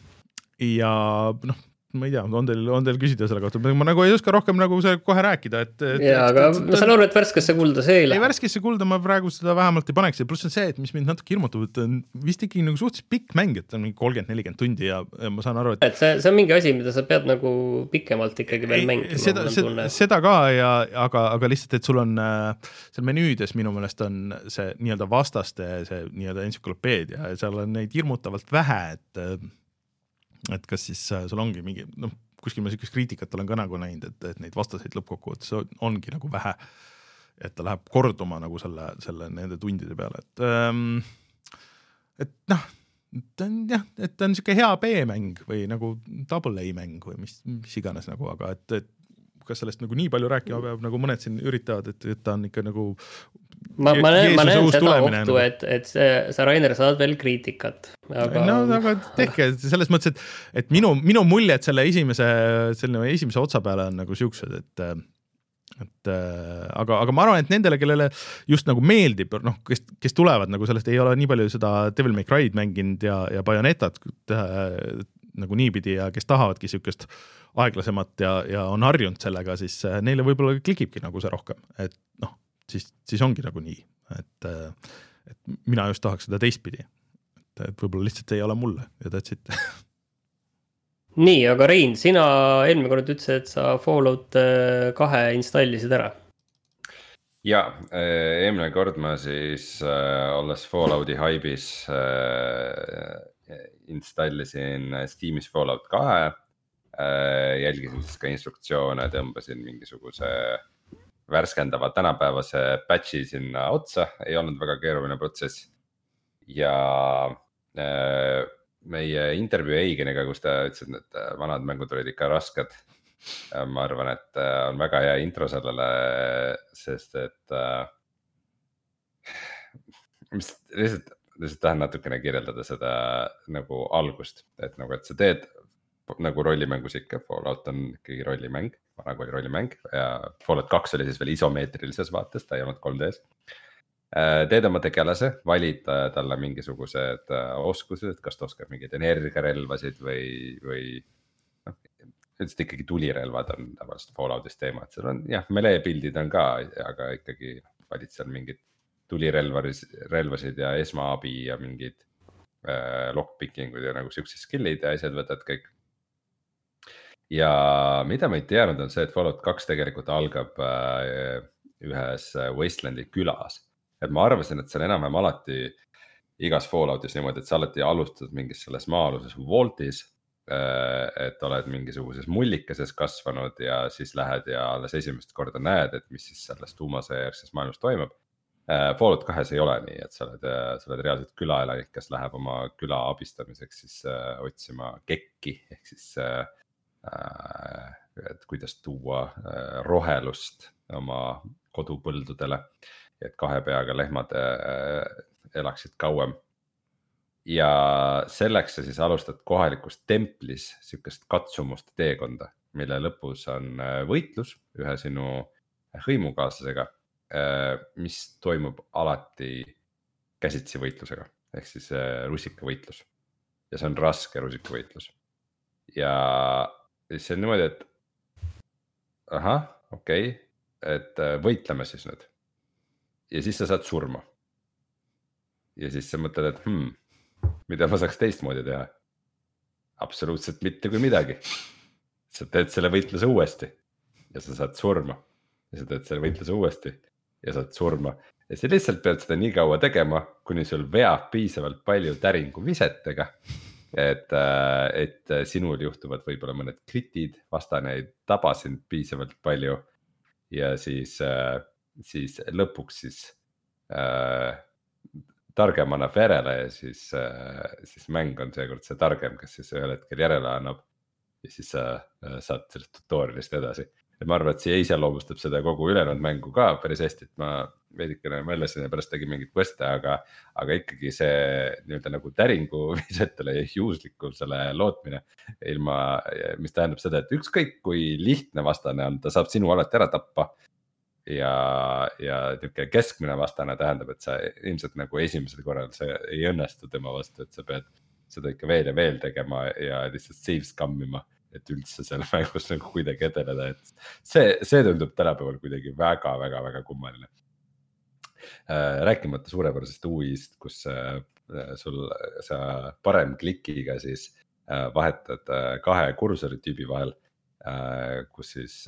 ja noh, ma ei tea, on teil, on teil küsida selle kohta, ma nagu ei oska rohkem nagu see kohe rääkida, et, et
jaa, aga et, ma saan aru, et värskesse kulda see ei lähe.
Ei, värskesse kulda ma praegu seda vähemalt ei paneks ja pluss on see, et mis mind natuke hirmutab, et on vist ikkagi nagu suhteliselt pikk mäng, et on mingi kolmkümmend nelikümmend tundi ja, ja ma saan aru, et
et see, see on mingi asi, mida sa pead nagu pikemalt ikkagi veel mängima.
Seda, seda, seda ka, ja, aga, aga lihtsalt, et sul on seal menüüdes minu meelest on see nii-öelda vastaste see nii-öelda entsüklopeedia ja seal on neid hirmutavalt vähe, et et kas siis sul ongi mingi, noh, kuskil ma sellist kriitikat olen ka nagu näinud, et, et neid vastaseid lõppkokkuvõttes ongi nagu vähe, et ta läheb korduma nagu selle, selle nende tundide peale, et, ähm, et noh, ta on jah, et ta on siuke hea B-mäng või nagu double A-mäng või mis, mis iganes nagu, aga et, et kas sellest nagu nii palju rääkima peab, nagu mõned siin üritavad, et, et ta on ikka nagu
ma, ma näen, ma näen seda ohtu, nagu. et, et see, sa Rainer saad veel kriitikat. Aga...
No, aga tehke selles mõttes, et, et minu, minu mulje, et selle esimese, selle esimese otsa peale on nagu siuksed, et, et aga, aga ma arvan, et nendele, kellele just nagu meeldib, noh, kes, kes tulevad nagu sellest, ei ole nii palju seda Devil May Cry'd mänginud ja, ja Bayonetat nagu niipidi ja kes tahavadki siukest aeglasemat ja, ja on harjunud sellega, siis neile võib-olla klikibki nagu see rohkem, et noh, siis, siis ongi nagu nii, et, et mina just tahaks seda teistpidi, et, et võib-olla lihtsalt ei ole mulle ja that's it.
Nii, aga Rein, sina eelmine kord ütlesid, et sa Fallout kahe installisid ära.
Ja, eelmine kord ma siis olles Fallouti haibis installisin Steamis Fallout kahe, jälgisin siis ka instruktsioone, tõmbasin mingisuguse värskendava tänapäevase patchi sinna otsa, ei olnud väga keeruline protsess. Ja meie intervjuu Eigeniga, kus ta ütles, et vanad mängud olid ikka rasked. Ma arvan, et on väga hea intro sellele, sest et mis lihtsalt, lihtsalt tahan natukene kirjeldada seda nagu algust, et nagu, et sa teed nagu rollimängus ikka, Fallout on ikkagi rollimäng, vanagu oli rollimäng ja Fallout kaks oli siis veel isomeetrilises vaates, ta ei olnud kolm D-s. Teed oma tegelase, valid talle mingisugused oskused, kas ta oskab mingeid energiarelvasid või, või noh, üldiselt ikkagi tulirelvad on tavaliselt Falloutis teema, et seal on jah, melee pildid on ka, aga ikkagi valid seal mingid tulirelvasid ja esmaabi ja mingid äh, lockpickingud ja nagu siuksed skillid ja asjad võtad kõik. Ja mida ma ei teadnud on see, et Fallout kaks tegelikult algab äh, ühes Wastelandi külas. Et ma arvasin, et seal enam-vähem alati igas Falloutis niimoodi, et sa alati alustad mingis selles maa-aluses vaultis, et oled mingisuguses mullikeses kasvanud ja siis lähed ja alles esimest korda näed, et mis siis selles tuumasejärgses maailmas toimub. Fallout kahes ei ole nii, et sa oled, sa oled reaalselt külaelanik, kes läheb oma küla abistamiseks siis äh, otsima kekki, ehk siis äh, et kuidas tuua äh, rohelust oma kodupõldudele, et kahe peaga lehmad äh, elaksid kauem. Ja selleks sa siis alustad kohalikus templis sükest katsumuste teekonda, mille lõpus on võitlus ühe sinu hõimukaaslasega, mis toimub alati käsitsi võitlusega, ehk siis rusikavõitlus. Ja see on raske rusikavõitlus. Ja see on niimoodi, et ahah, okei, okay, et võitleme siis nüüd. Ja siis sa saad surma. Ja siis sa mõtled, et hmm, mida ma saaks teistmoodi teha? Absoluutselt mitte kui midagi. Sa teed selle võitluse uuesti ja sa saad surma. Ja sa teed selle võitluse uuesti ja saad surma. Ja sa lihtsalt pead seda nii kaua tegema, kuni sul veab piisavalt palju täringu visetega, et, et sinul juhtuvad võib-olla mõned kritid, vastane ei taba sind piisavalt palju ja siis, siis lõpuks siis äh, targem annab järele ja siis, siis mäng on seekord see targem, kes siis ühel hetkel järele annab ja siis sa saad sellest tutorialist edasi. Et ma arvan, et see iseloomustab seda kogu ülejäänud mängu ka päris hästi, et ma veidikene mõellesin ja pärast tegin mingit queste, aga, aga ikkagi see nii-öelda nagu täringu visetele ja juhuslikku selle lootmine ilma, mis tähendab seda, et ükskõik kui lihtne vastane on, ta saab sinu alati ära tappa. Ja, ja niisugune keskmine vastane tähendab, et sa ilmselt nagu esimesel korral see ei õnnestu tema vastu, et sa pead seda ikka veel ja veel tegema ja lihtsalt save scammima, et üldse selle mängus nagu kuidagi edeleda, et see, see tundub tänapäeval kuidagi väga, väga, väga kummaline. Rääkimata suurepärasest U I-st, kus sul sa parem klikiga siis vahetad kahe kursori tüübi vahel, kus siis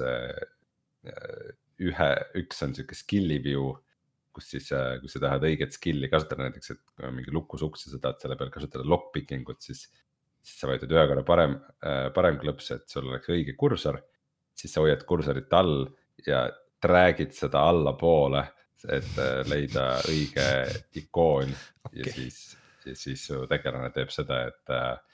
ühe, üks on siuke skilli view, kus siis, kui sa tahad õiget skilli kasutada, näiteks, et mingi lukusuks ja sa tahad selle peal kasutada lockpickingut, siis, siis sa vajutad ühe korra parem, parem klõps, et sul oleks õige kursor, siis sa hoiad kursorit all ja dragid seda alla poole, et leida õige ikoon okay. ja siis, ja siis su tegelane teeb seda, et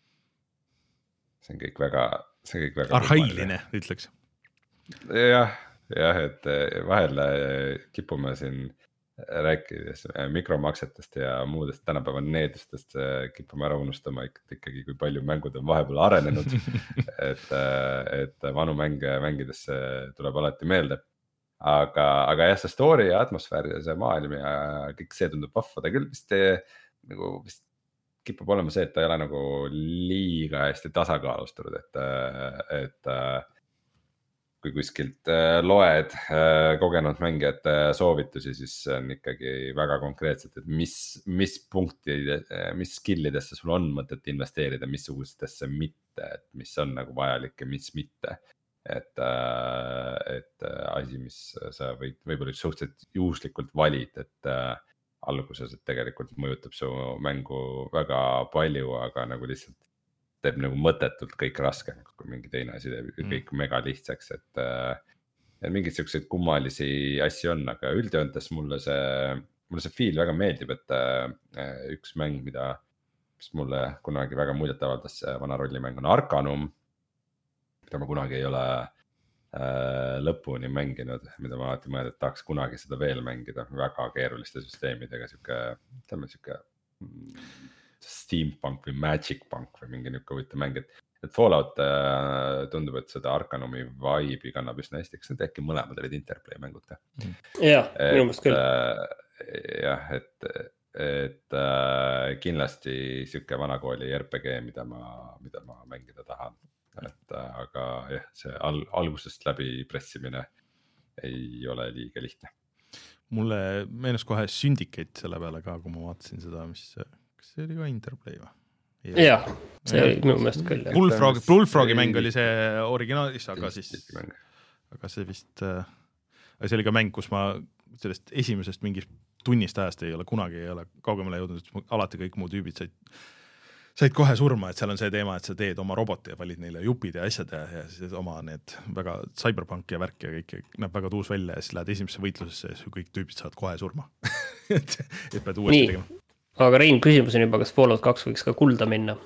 see on kõik väga, see on kõik väga
arhailine, ütleks.
Jah. Jah, et vahel kipume siin rääkides mikromaksetest ja muudest tänapäeva needustest kipume ära unustama ikkagi, kui palju mängud on vahepeal arenenud, et, et vanu mänge mängidesse tuleb alati meelde. Aga, aga jah, see story ja atmosfäär ja see maailm ja kõik see tundub vahva, ta küll vist, nagu, vist kipub olema see, et ta ei ole nagu liiga hästi tasakaalustatud, et, et kui kuskilt loed kogenud mängijate soovitusi, siis on ikkagi väga konkreetselt, et mis, mis punkti, mis skillidesse sul on mõtet investeerida, missugustesse mitte, et mis on nagu vajalik ja mis mitte. Et, et asi, mis sa võid võib-olla suhteliselt juhuslikult valid, et alguses, et tegelikult mõjutab su mängu väga palju, aga nagu lihtsalt teeb nagu mõttetult kõik raske, kui mingi teine asi teeb kõik mm. mega lihtsaks, et, et mingid sellised kummalisi asju on, aga üldjoontes mulle see, mulle see feel väga meeldib, et üks mäng, mida, mis mulle kunagi väga muljet avaldas, vana rollimäng on Arcanum, mida ma kunagi ei ole äh, lõpuni mänginud, mida ma alati mõelda, et tahaks kunagi seda veel mängida, väga keeruliste süsteemidega, siuke, ütleme siuke steampunk või magic punk või mingi niuke huvitav mäng, et, et Fallout äh, tundub, et seda Arcanumi vibe'i kannab üsna hästi, kas need äkki mõlemad olid Interplay mängud ka?
Jah, minu meelest küll.
Jah, et, et äh, kindlasti siuke vanakooli R P G, mida ma, mida ma mängida tahan, et äh, aga jah, see al, algusest läbi pressimine ei ole liiga lihtne.
Mulle meenus kohe Syndicate selle peale ka, kui ma vaatasin seda, mis see oli ka Interplay või?
Jah, see oli minu meelest küll.
Bullfrog, Bullfrogi mäng oli see originaalis, aga siis, aga see vist, see oli ka mäng, kus ma sellest esimesest mingist tunnist ajast ei ole, kunagi ei ole kaugemale jõudnud, alati kõik muu tüübid said, said kohe surma, et seal on see teema, et sa teed oma roboti ja valid neile jupid ja asjad ja, ja siis oma need väga cyberpunk ja värk ja kõik näeb väga tuus välja ja siis lähed esimesse võitlusesse ja kõik tüübid saavad kohe surma. et, et pead uuesti
Nii.
tegema.
Aga Rein, küsimus on juba, kas Fallout kaks võiks ka kulda minna?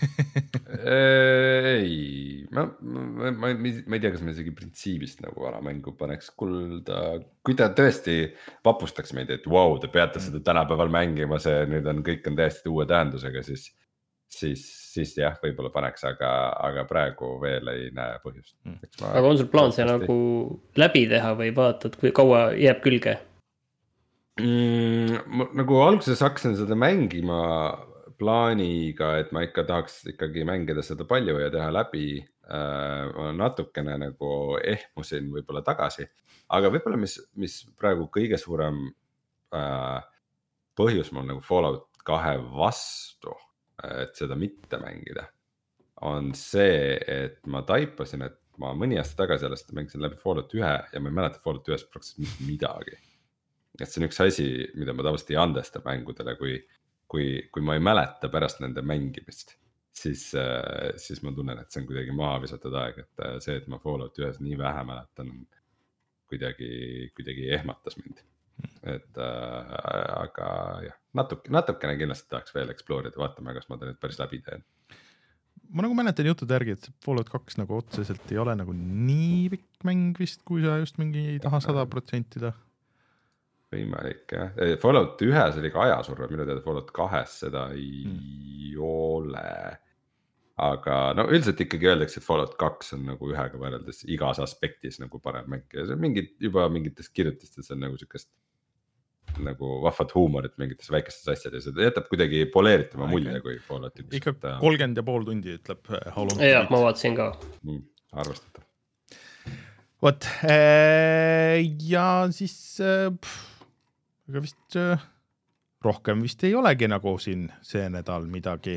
ei, ma, ma, ma, ma ei tea, kas me isegi printsiibist nagu vana mängu paneks kulda, kui ta tõesti vapustaks meid, et vau, wow, te peate seda tänapäeval mängima, see nüüd on, kõik on täiesti uue tähendusega, siis, siis, siis jah, võib-olla paneks, aga, aga praegu veel ei näe põhjust. Ma,
aga on sul plaan see nagu läbi teha või vaatad, kui kaua jääb külge?
Mm, ma, nagu alguses hakkasin seda mängima plaaniga, et ma ikka tahaks ikkagi mängida seda palju ja teha läbi. äh, ma natukene nagu ehmusin võib-olla tagasi, aga võib-olla mis, mis praegu kõige suurem äh, põhjus mul nagu Fallout kahe vastu, et seda mitte mängida, on see, et ma taipasin, et ma mõni aasta tagasi alles mängisin läbi Fallout ühe ja ma ei mäleta Fallout ühes praktiliselt mitte midagi. Et see on üks asi, mida ma tavaliselt ei andesta mängudele, kui, kui, kui ma ei mäleta pärast nende mängimist, siis, siis ma tunnen, et see on kuidagi maha visatud aeg, et see, et ma Fallout ühes nii vähe mäletan, kuidagi, kuidagi ehmatas mind. Et äh, aga jah, natuke, natukene kindlasti tahaks veel explore'ida, vaatame, kas ma ta nüüd päris läbi teen.
Ma nagu mäletan jutude järgi, et Fallout kaks nagu otseselt ei ole nagu nii pikk mäng vist, kui sa just mingi ei taha sada protsentida.
Võimalik jah, Fallout ühes oli ka ajasurve, minu teada Fallout kahes seda ei mm. ole, aga no üldiselt ikkagi öeldakse, et Fallout kaks on nagu ühega võrreldes igas aspektis nagu parem mäng ja see on mingid, juba mingitest kirjutistes on nagu sükest nagu vahvat huumorit mingites väikestes asjades, et jätab kuidagi poleeritama mulje kui Fallout üks.
Ikka kolmkümmend ja pool tundi ütleb Halon.
Ja, ma vaatasin ka.
Mm, arvestatav.
Vot, ja siis pff, aga vist rohkem vist ei olegi nagu siin see nädal midagi.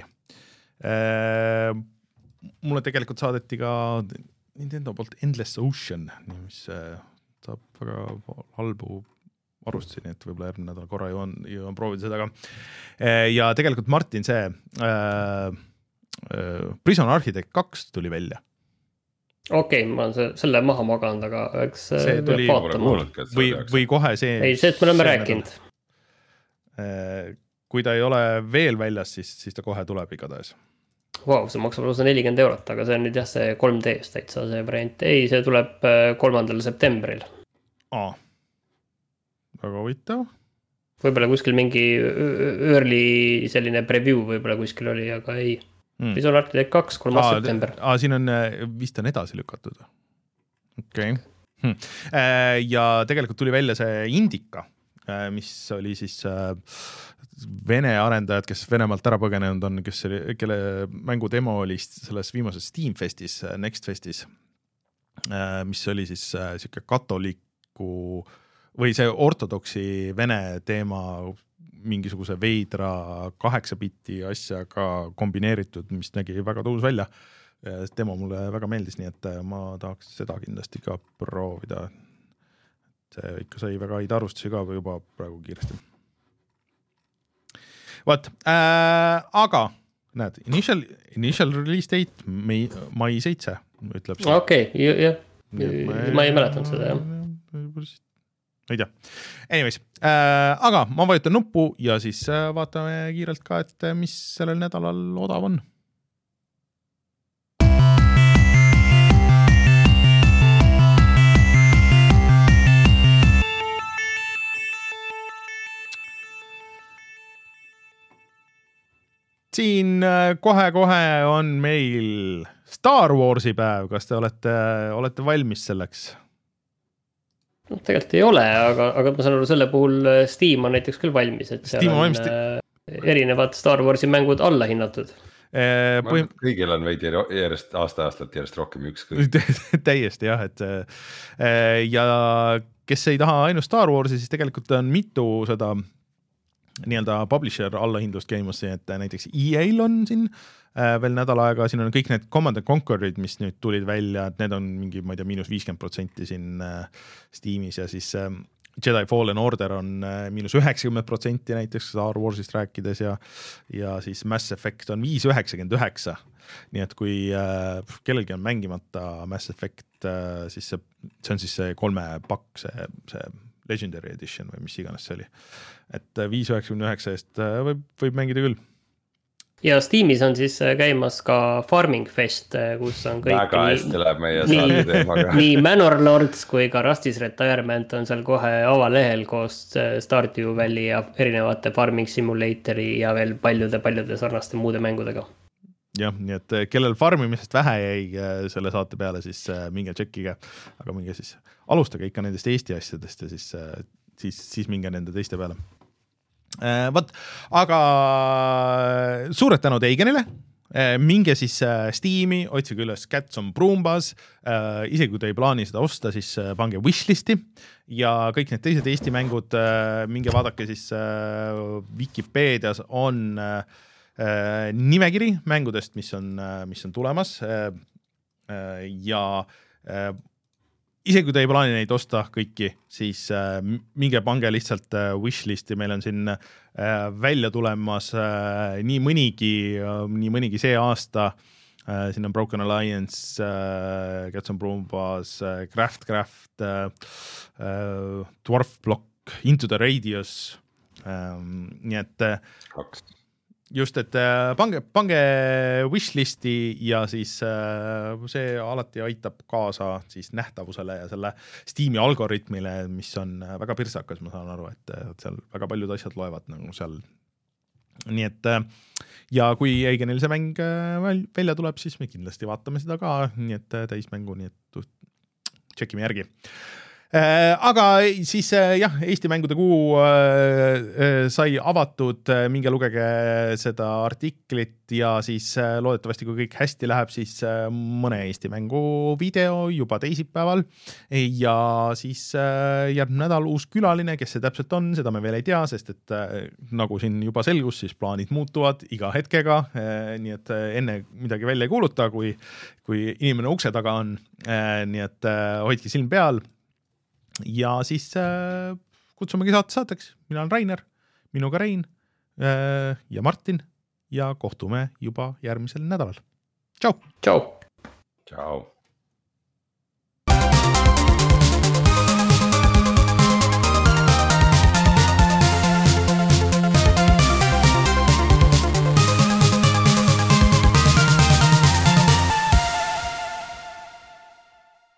Mulle tegelikult saadeti ka Nintendo poolt Endless Ocean, mis saab väga halbu arustusi, nii et võib-olla järgmine nädal korra jõuan, jõuan proovida seda ka. Ja tegelikult Martin see äh, Prison Architect kaks tuli välja.
Okei, okay, ma olen selle maha maganud, aga eks
see tuli või, või kohe see...
Ei, see, et me oleme rääkinud.
Nädal. Kui ta ei ole veel väljas, siis, siis ta kohe tuleb igatahes.
Vau, wow, see maksab lausa nelikümmend eurot, aga see on nüüd jah see kolm D-st täitsa see variant. Ei, see tuleb kolmandal septembril.
Aa, väga huvitav.
Võib-olla kuskil mingi early selline preview võib-olla kuskil oli, aga ei... Mm. Prison Architect kaks, kolmas september.
Aa, siin on, vist on edasi lükatud. Okei. Okay. Hm. Ja tegelikult tuli välja see Indica, mis oli siis Vene arendajad, kes Venemaalt ära põgenenud on, kes oli, kelle mängu demo oli selles viimases Steam Festis, Next Festis, mis oli siis siuke katoliku või see ortodoksi Vene teema mingisuguse veidra kaheksa bitti asjaga kombineeritud, mis nägi väga tuus välja. Demo mulle väga meeldis, nii et ma tahaks seda kindlasti ka proovida. See ikka sai väga häid arvustusi ka juba praegu kiiresti. Vaat, äh, aga näed, initial, initial release date mai, mai seitse, ütleb see.
Okei, okay, jah. Ma, ma ei mäletanud seda, jah.
Ei tea. Anyways, äh, aga ma vajutan nuppu ja siis äh, vaatame kiirelt ka, et mis sellel nädalal odav on. Siin äh, kohe-kohe on meil Star Warsi päev. Kas te olete, olete valmis selleks?
No, tegelikult ei ole, aga, aga ma saan aru selle puhul Steam on näiteks küll valmis, et seal on valmis... erinevad Star Warsi mängud alla hinnatud.
Eh, põhim... Kõigil on veidi järjest aasta-aastalt järjest rohkem ükskõik.
Täiesti jah, et ja kes ei taha ainult Star Warsi, siis tegelikult on mitu seda nii-öelda publisher allahindlust käimas, et näiteks E A-l on siin veel nädal aega, siin on kõik need Command and Conquerid, mis nüüd tulid välja, et need on mingi, ma ei tea, miinus viiskümmend protsenti siin Steamis ja siis Jedi Fallen Order on miinus üheksakümmend protsenti näiteks Star Warsist rääkides ja, ja siis Mass Effect on viis üheksakümmend üheksa. Nii et kui äh, kellelgi on mängimata Mass Effect, äh, siis see, see on siis see kolme pakk, see, see Legendary Edition või mis iganes see oli. Et viis üheksakümmend üheksa eest äh, võib, võib mängida küll.
Ja Steamis on siis käimas ka Farming Fest, kus on kõik
väga hästi läheb meie saali teemaga.
Nii Manor Lords kui ka Rusty's Retirement on seal kohe avalehel koos Stardew Valley ja erinevate Farming Simulatori ja veel paljude-paljude sarnaste muude mängudega.
Jah, nii et kellel farmimisest vähe jäi selle saate peale, siis minge tšekkige, aga minge siis alustage ikka nendest Eesti asjadest ja siis, siis, siis minge nende teiste peale. Uh, Võt, aga suured tänud Eigenile, uh, minge siis uh, Steam'i, otsige üles Cats on Broombas, uh, isegi kui te ei plaani seda osta, siis uh, pange wishlisti ja kõik need teised Eesti mängud, uh, minge vaadake siis uh, Wikipeedias on uh, uh, nimekiri mängudest, mis on, uh, mis on tulemas uh, uh, ja uh, isegi kui te ei plaani neid osta kõiki, siis äh, minge pange lihtsalt äh, wishlisti, meil on siin äh, välja tulemas äh, nii mõnigi, äh, nii mõnigi see aasta, äh, siin on Broken Alliance, äh, Cats on Broombas, äh, Craft Craft, äh, äh, Dwarf Block, Into the Radius, äh, nii et äh,
kaks.
Just, et pange, pange wishlisti ja siis see alati aitab kaasa siis nähtavusele ja selle Steam'i algoritmile, mis on väga pirsakas, ma saan aru, et seal väga paljud asjad loevad nagu seal. Nii et ja kui Eigenil see mäng välja tuleb, siis me kindlasti vaatame seda ka, nii et täismängu, nii et tšekime järgi. Aga siis jah, Eesti mängude kuu sai avatud, minge lugege seda artiklit ja siis loodetavasti, kui kõik hästi läheb, siis mõne Eesti mängu video juba teisipäeval ja siis järgmine nädal uus külaline, kes see täpselt on, seda me veel ei tea, sest et nagu siin juba selgus, siis plaanid muutuvad iga hetkega, nii et enne midagi välja ei kuuluta, kui, kui inimene ukse taga on, nii et hoidke silm peal. Ja siis äh, kutsumegi saate saateks. Mina olen Rainer, minuga Rein äh, ja Martin ja kohtume juba järgmisel nädalal. Tšau!
Tšau!
Tšau!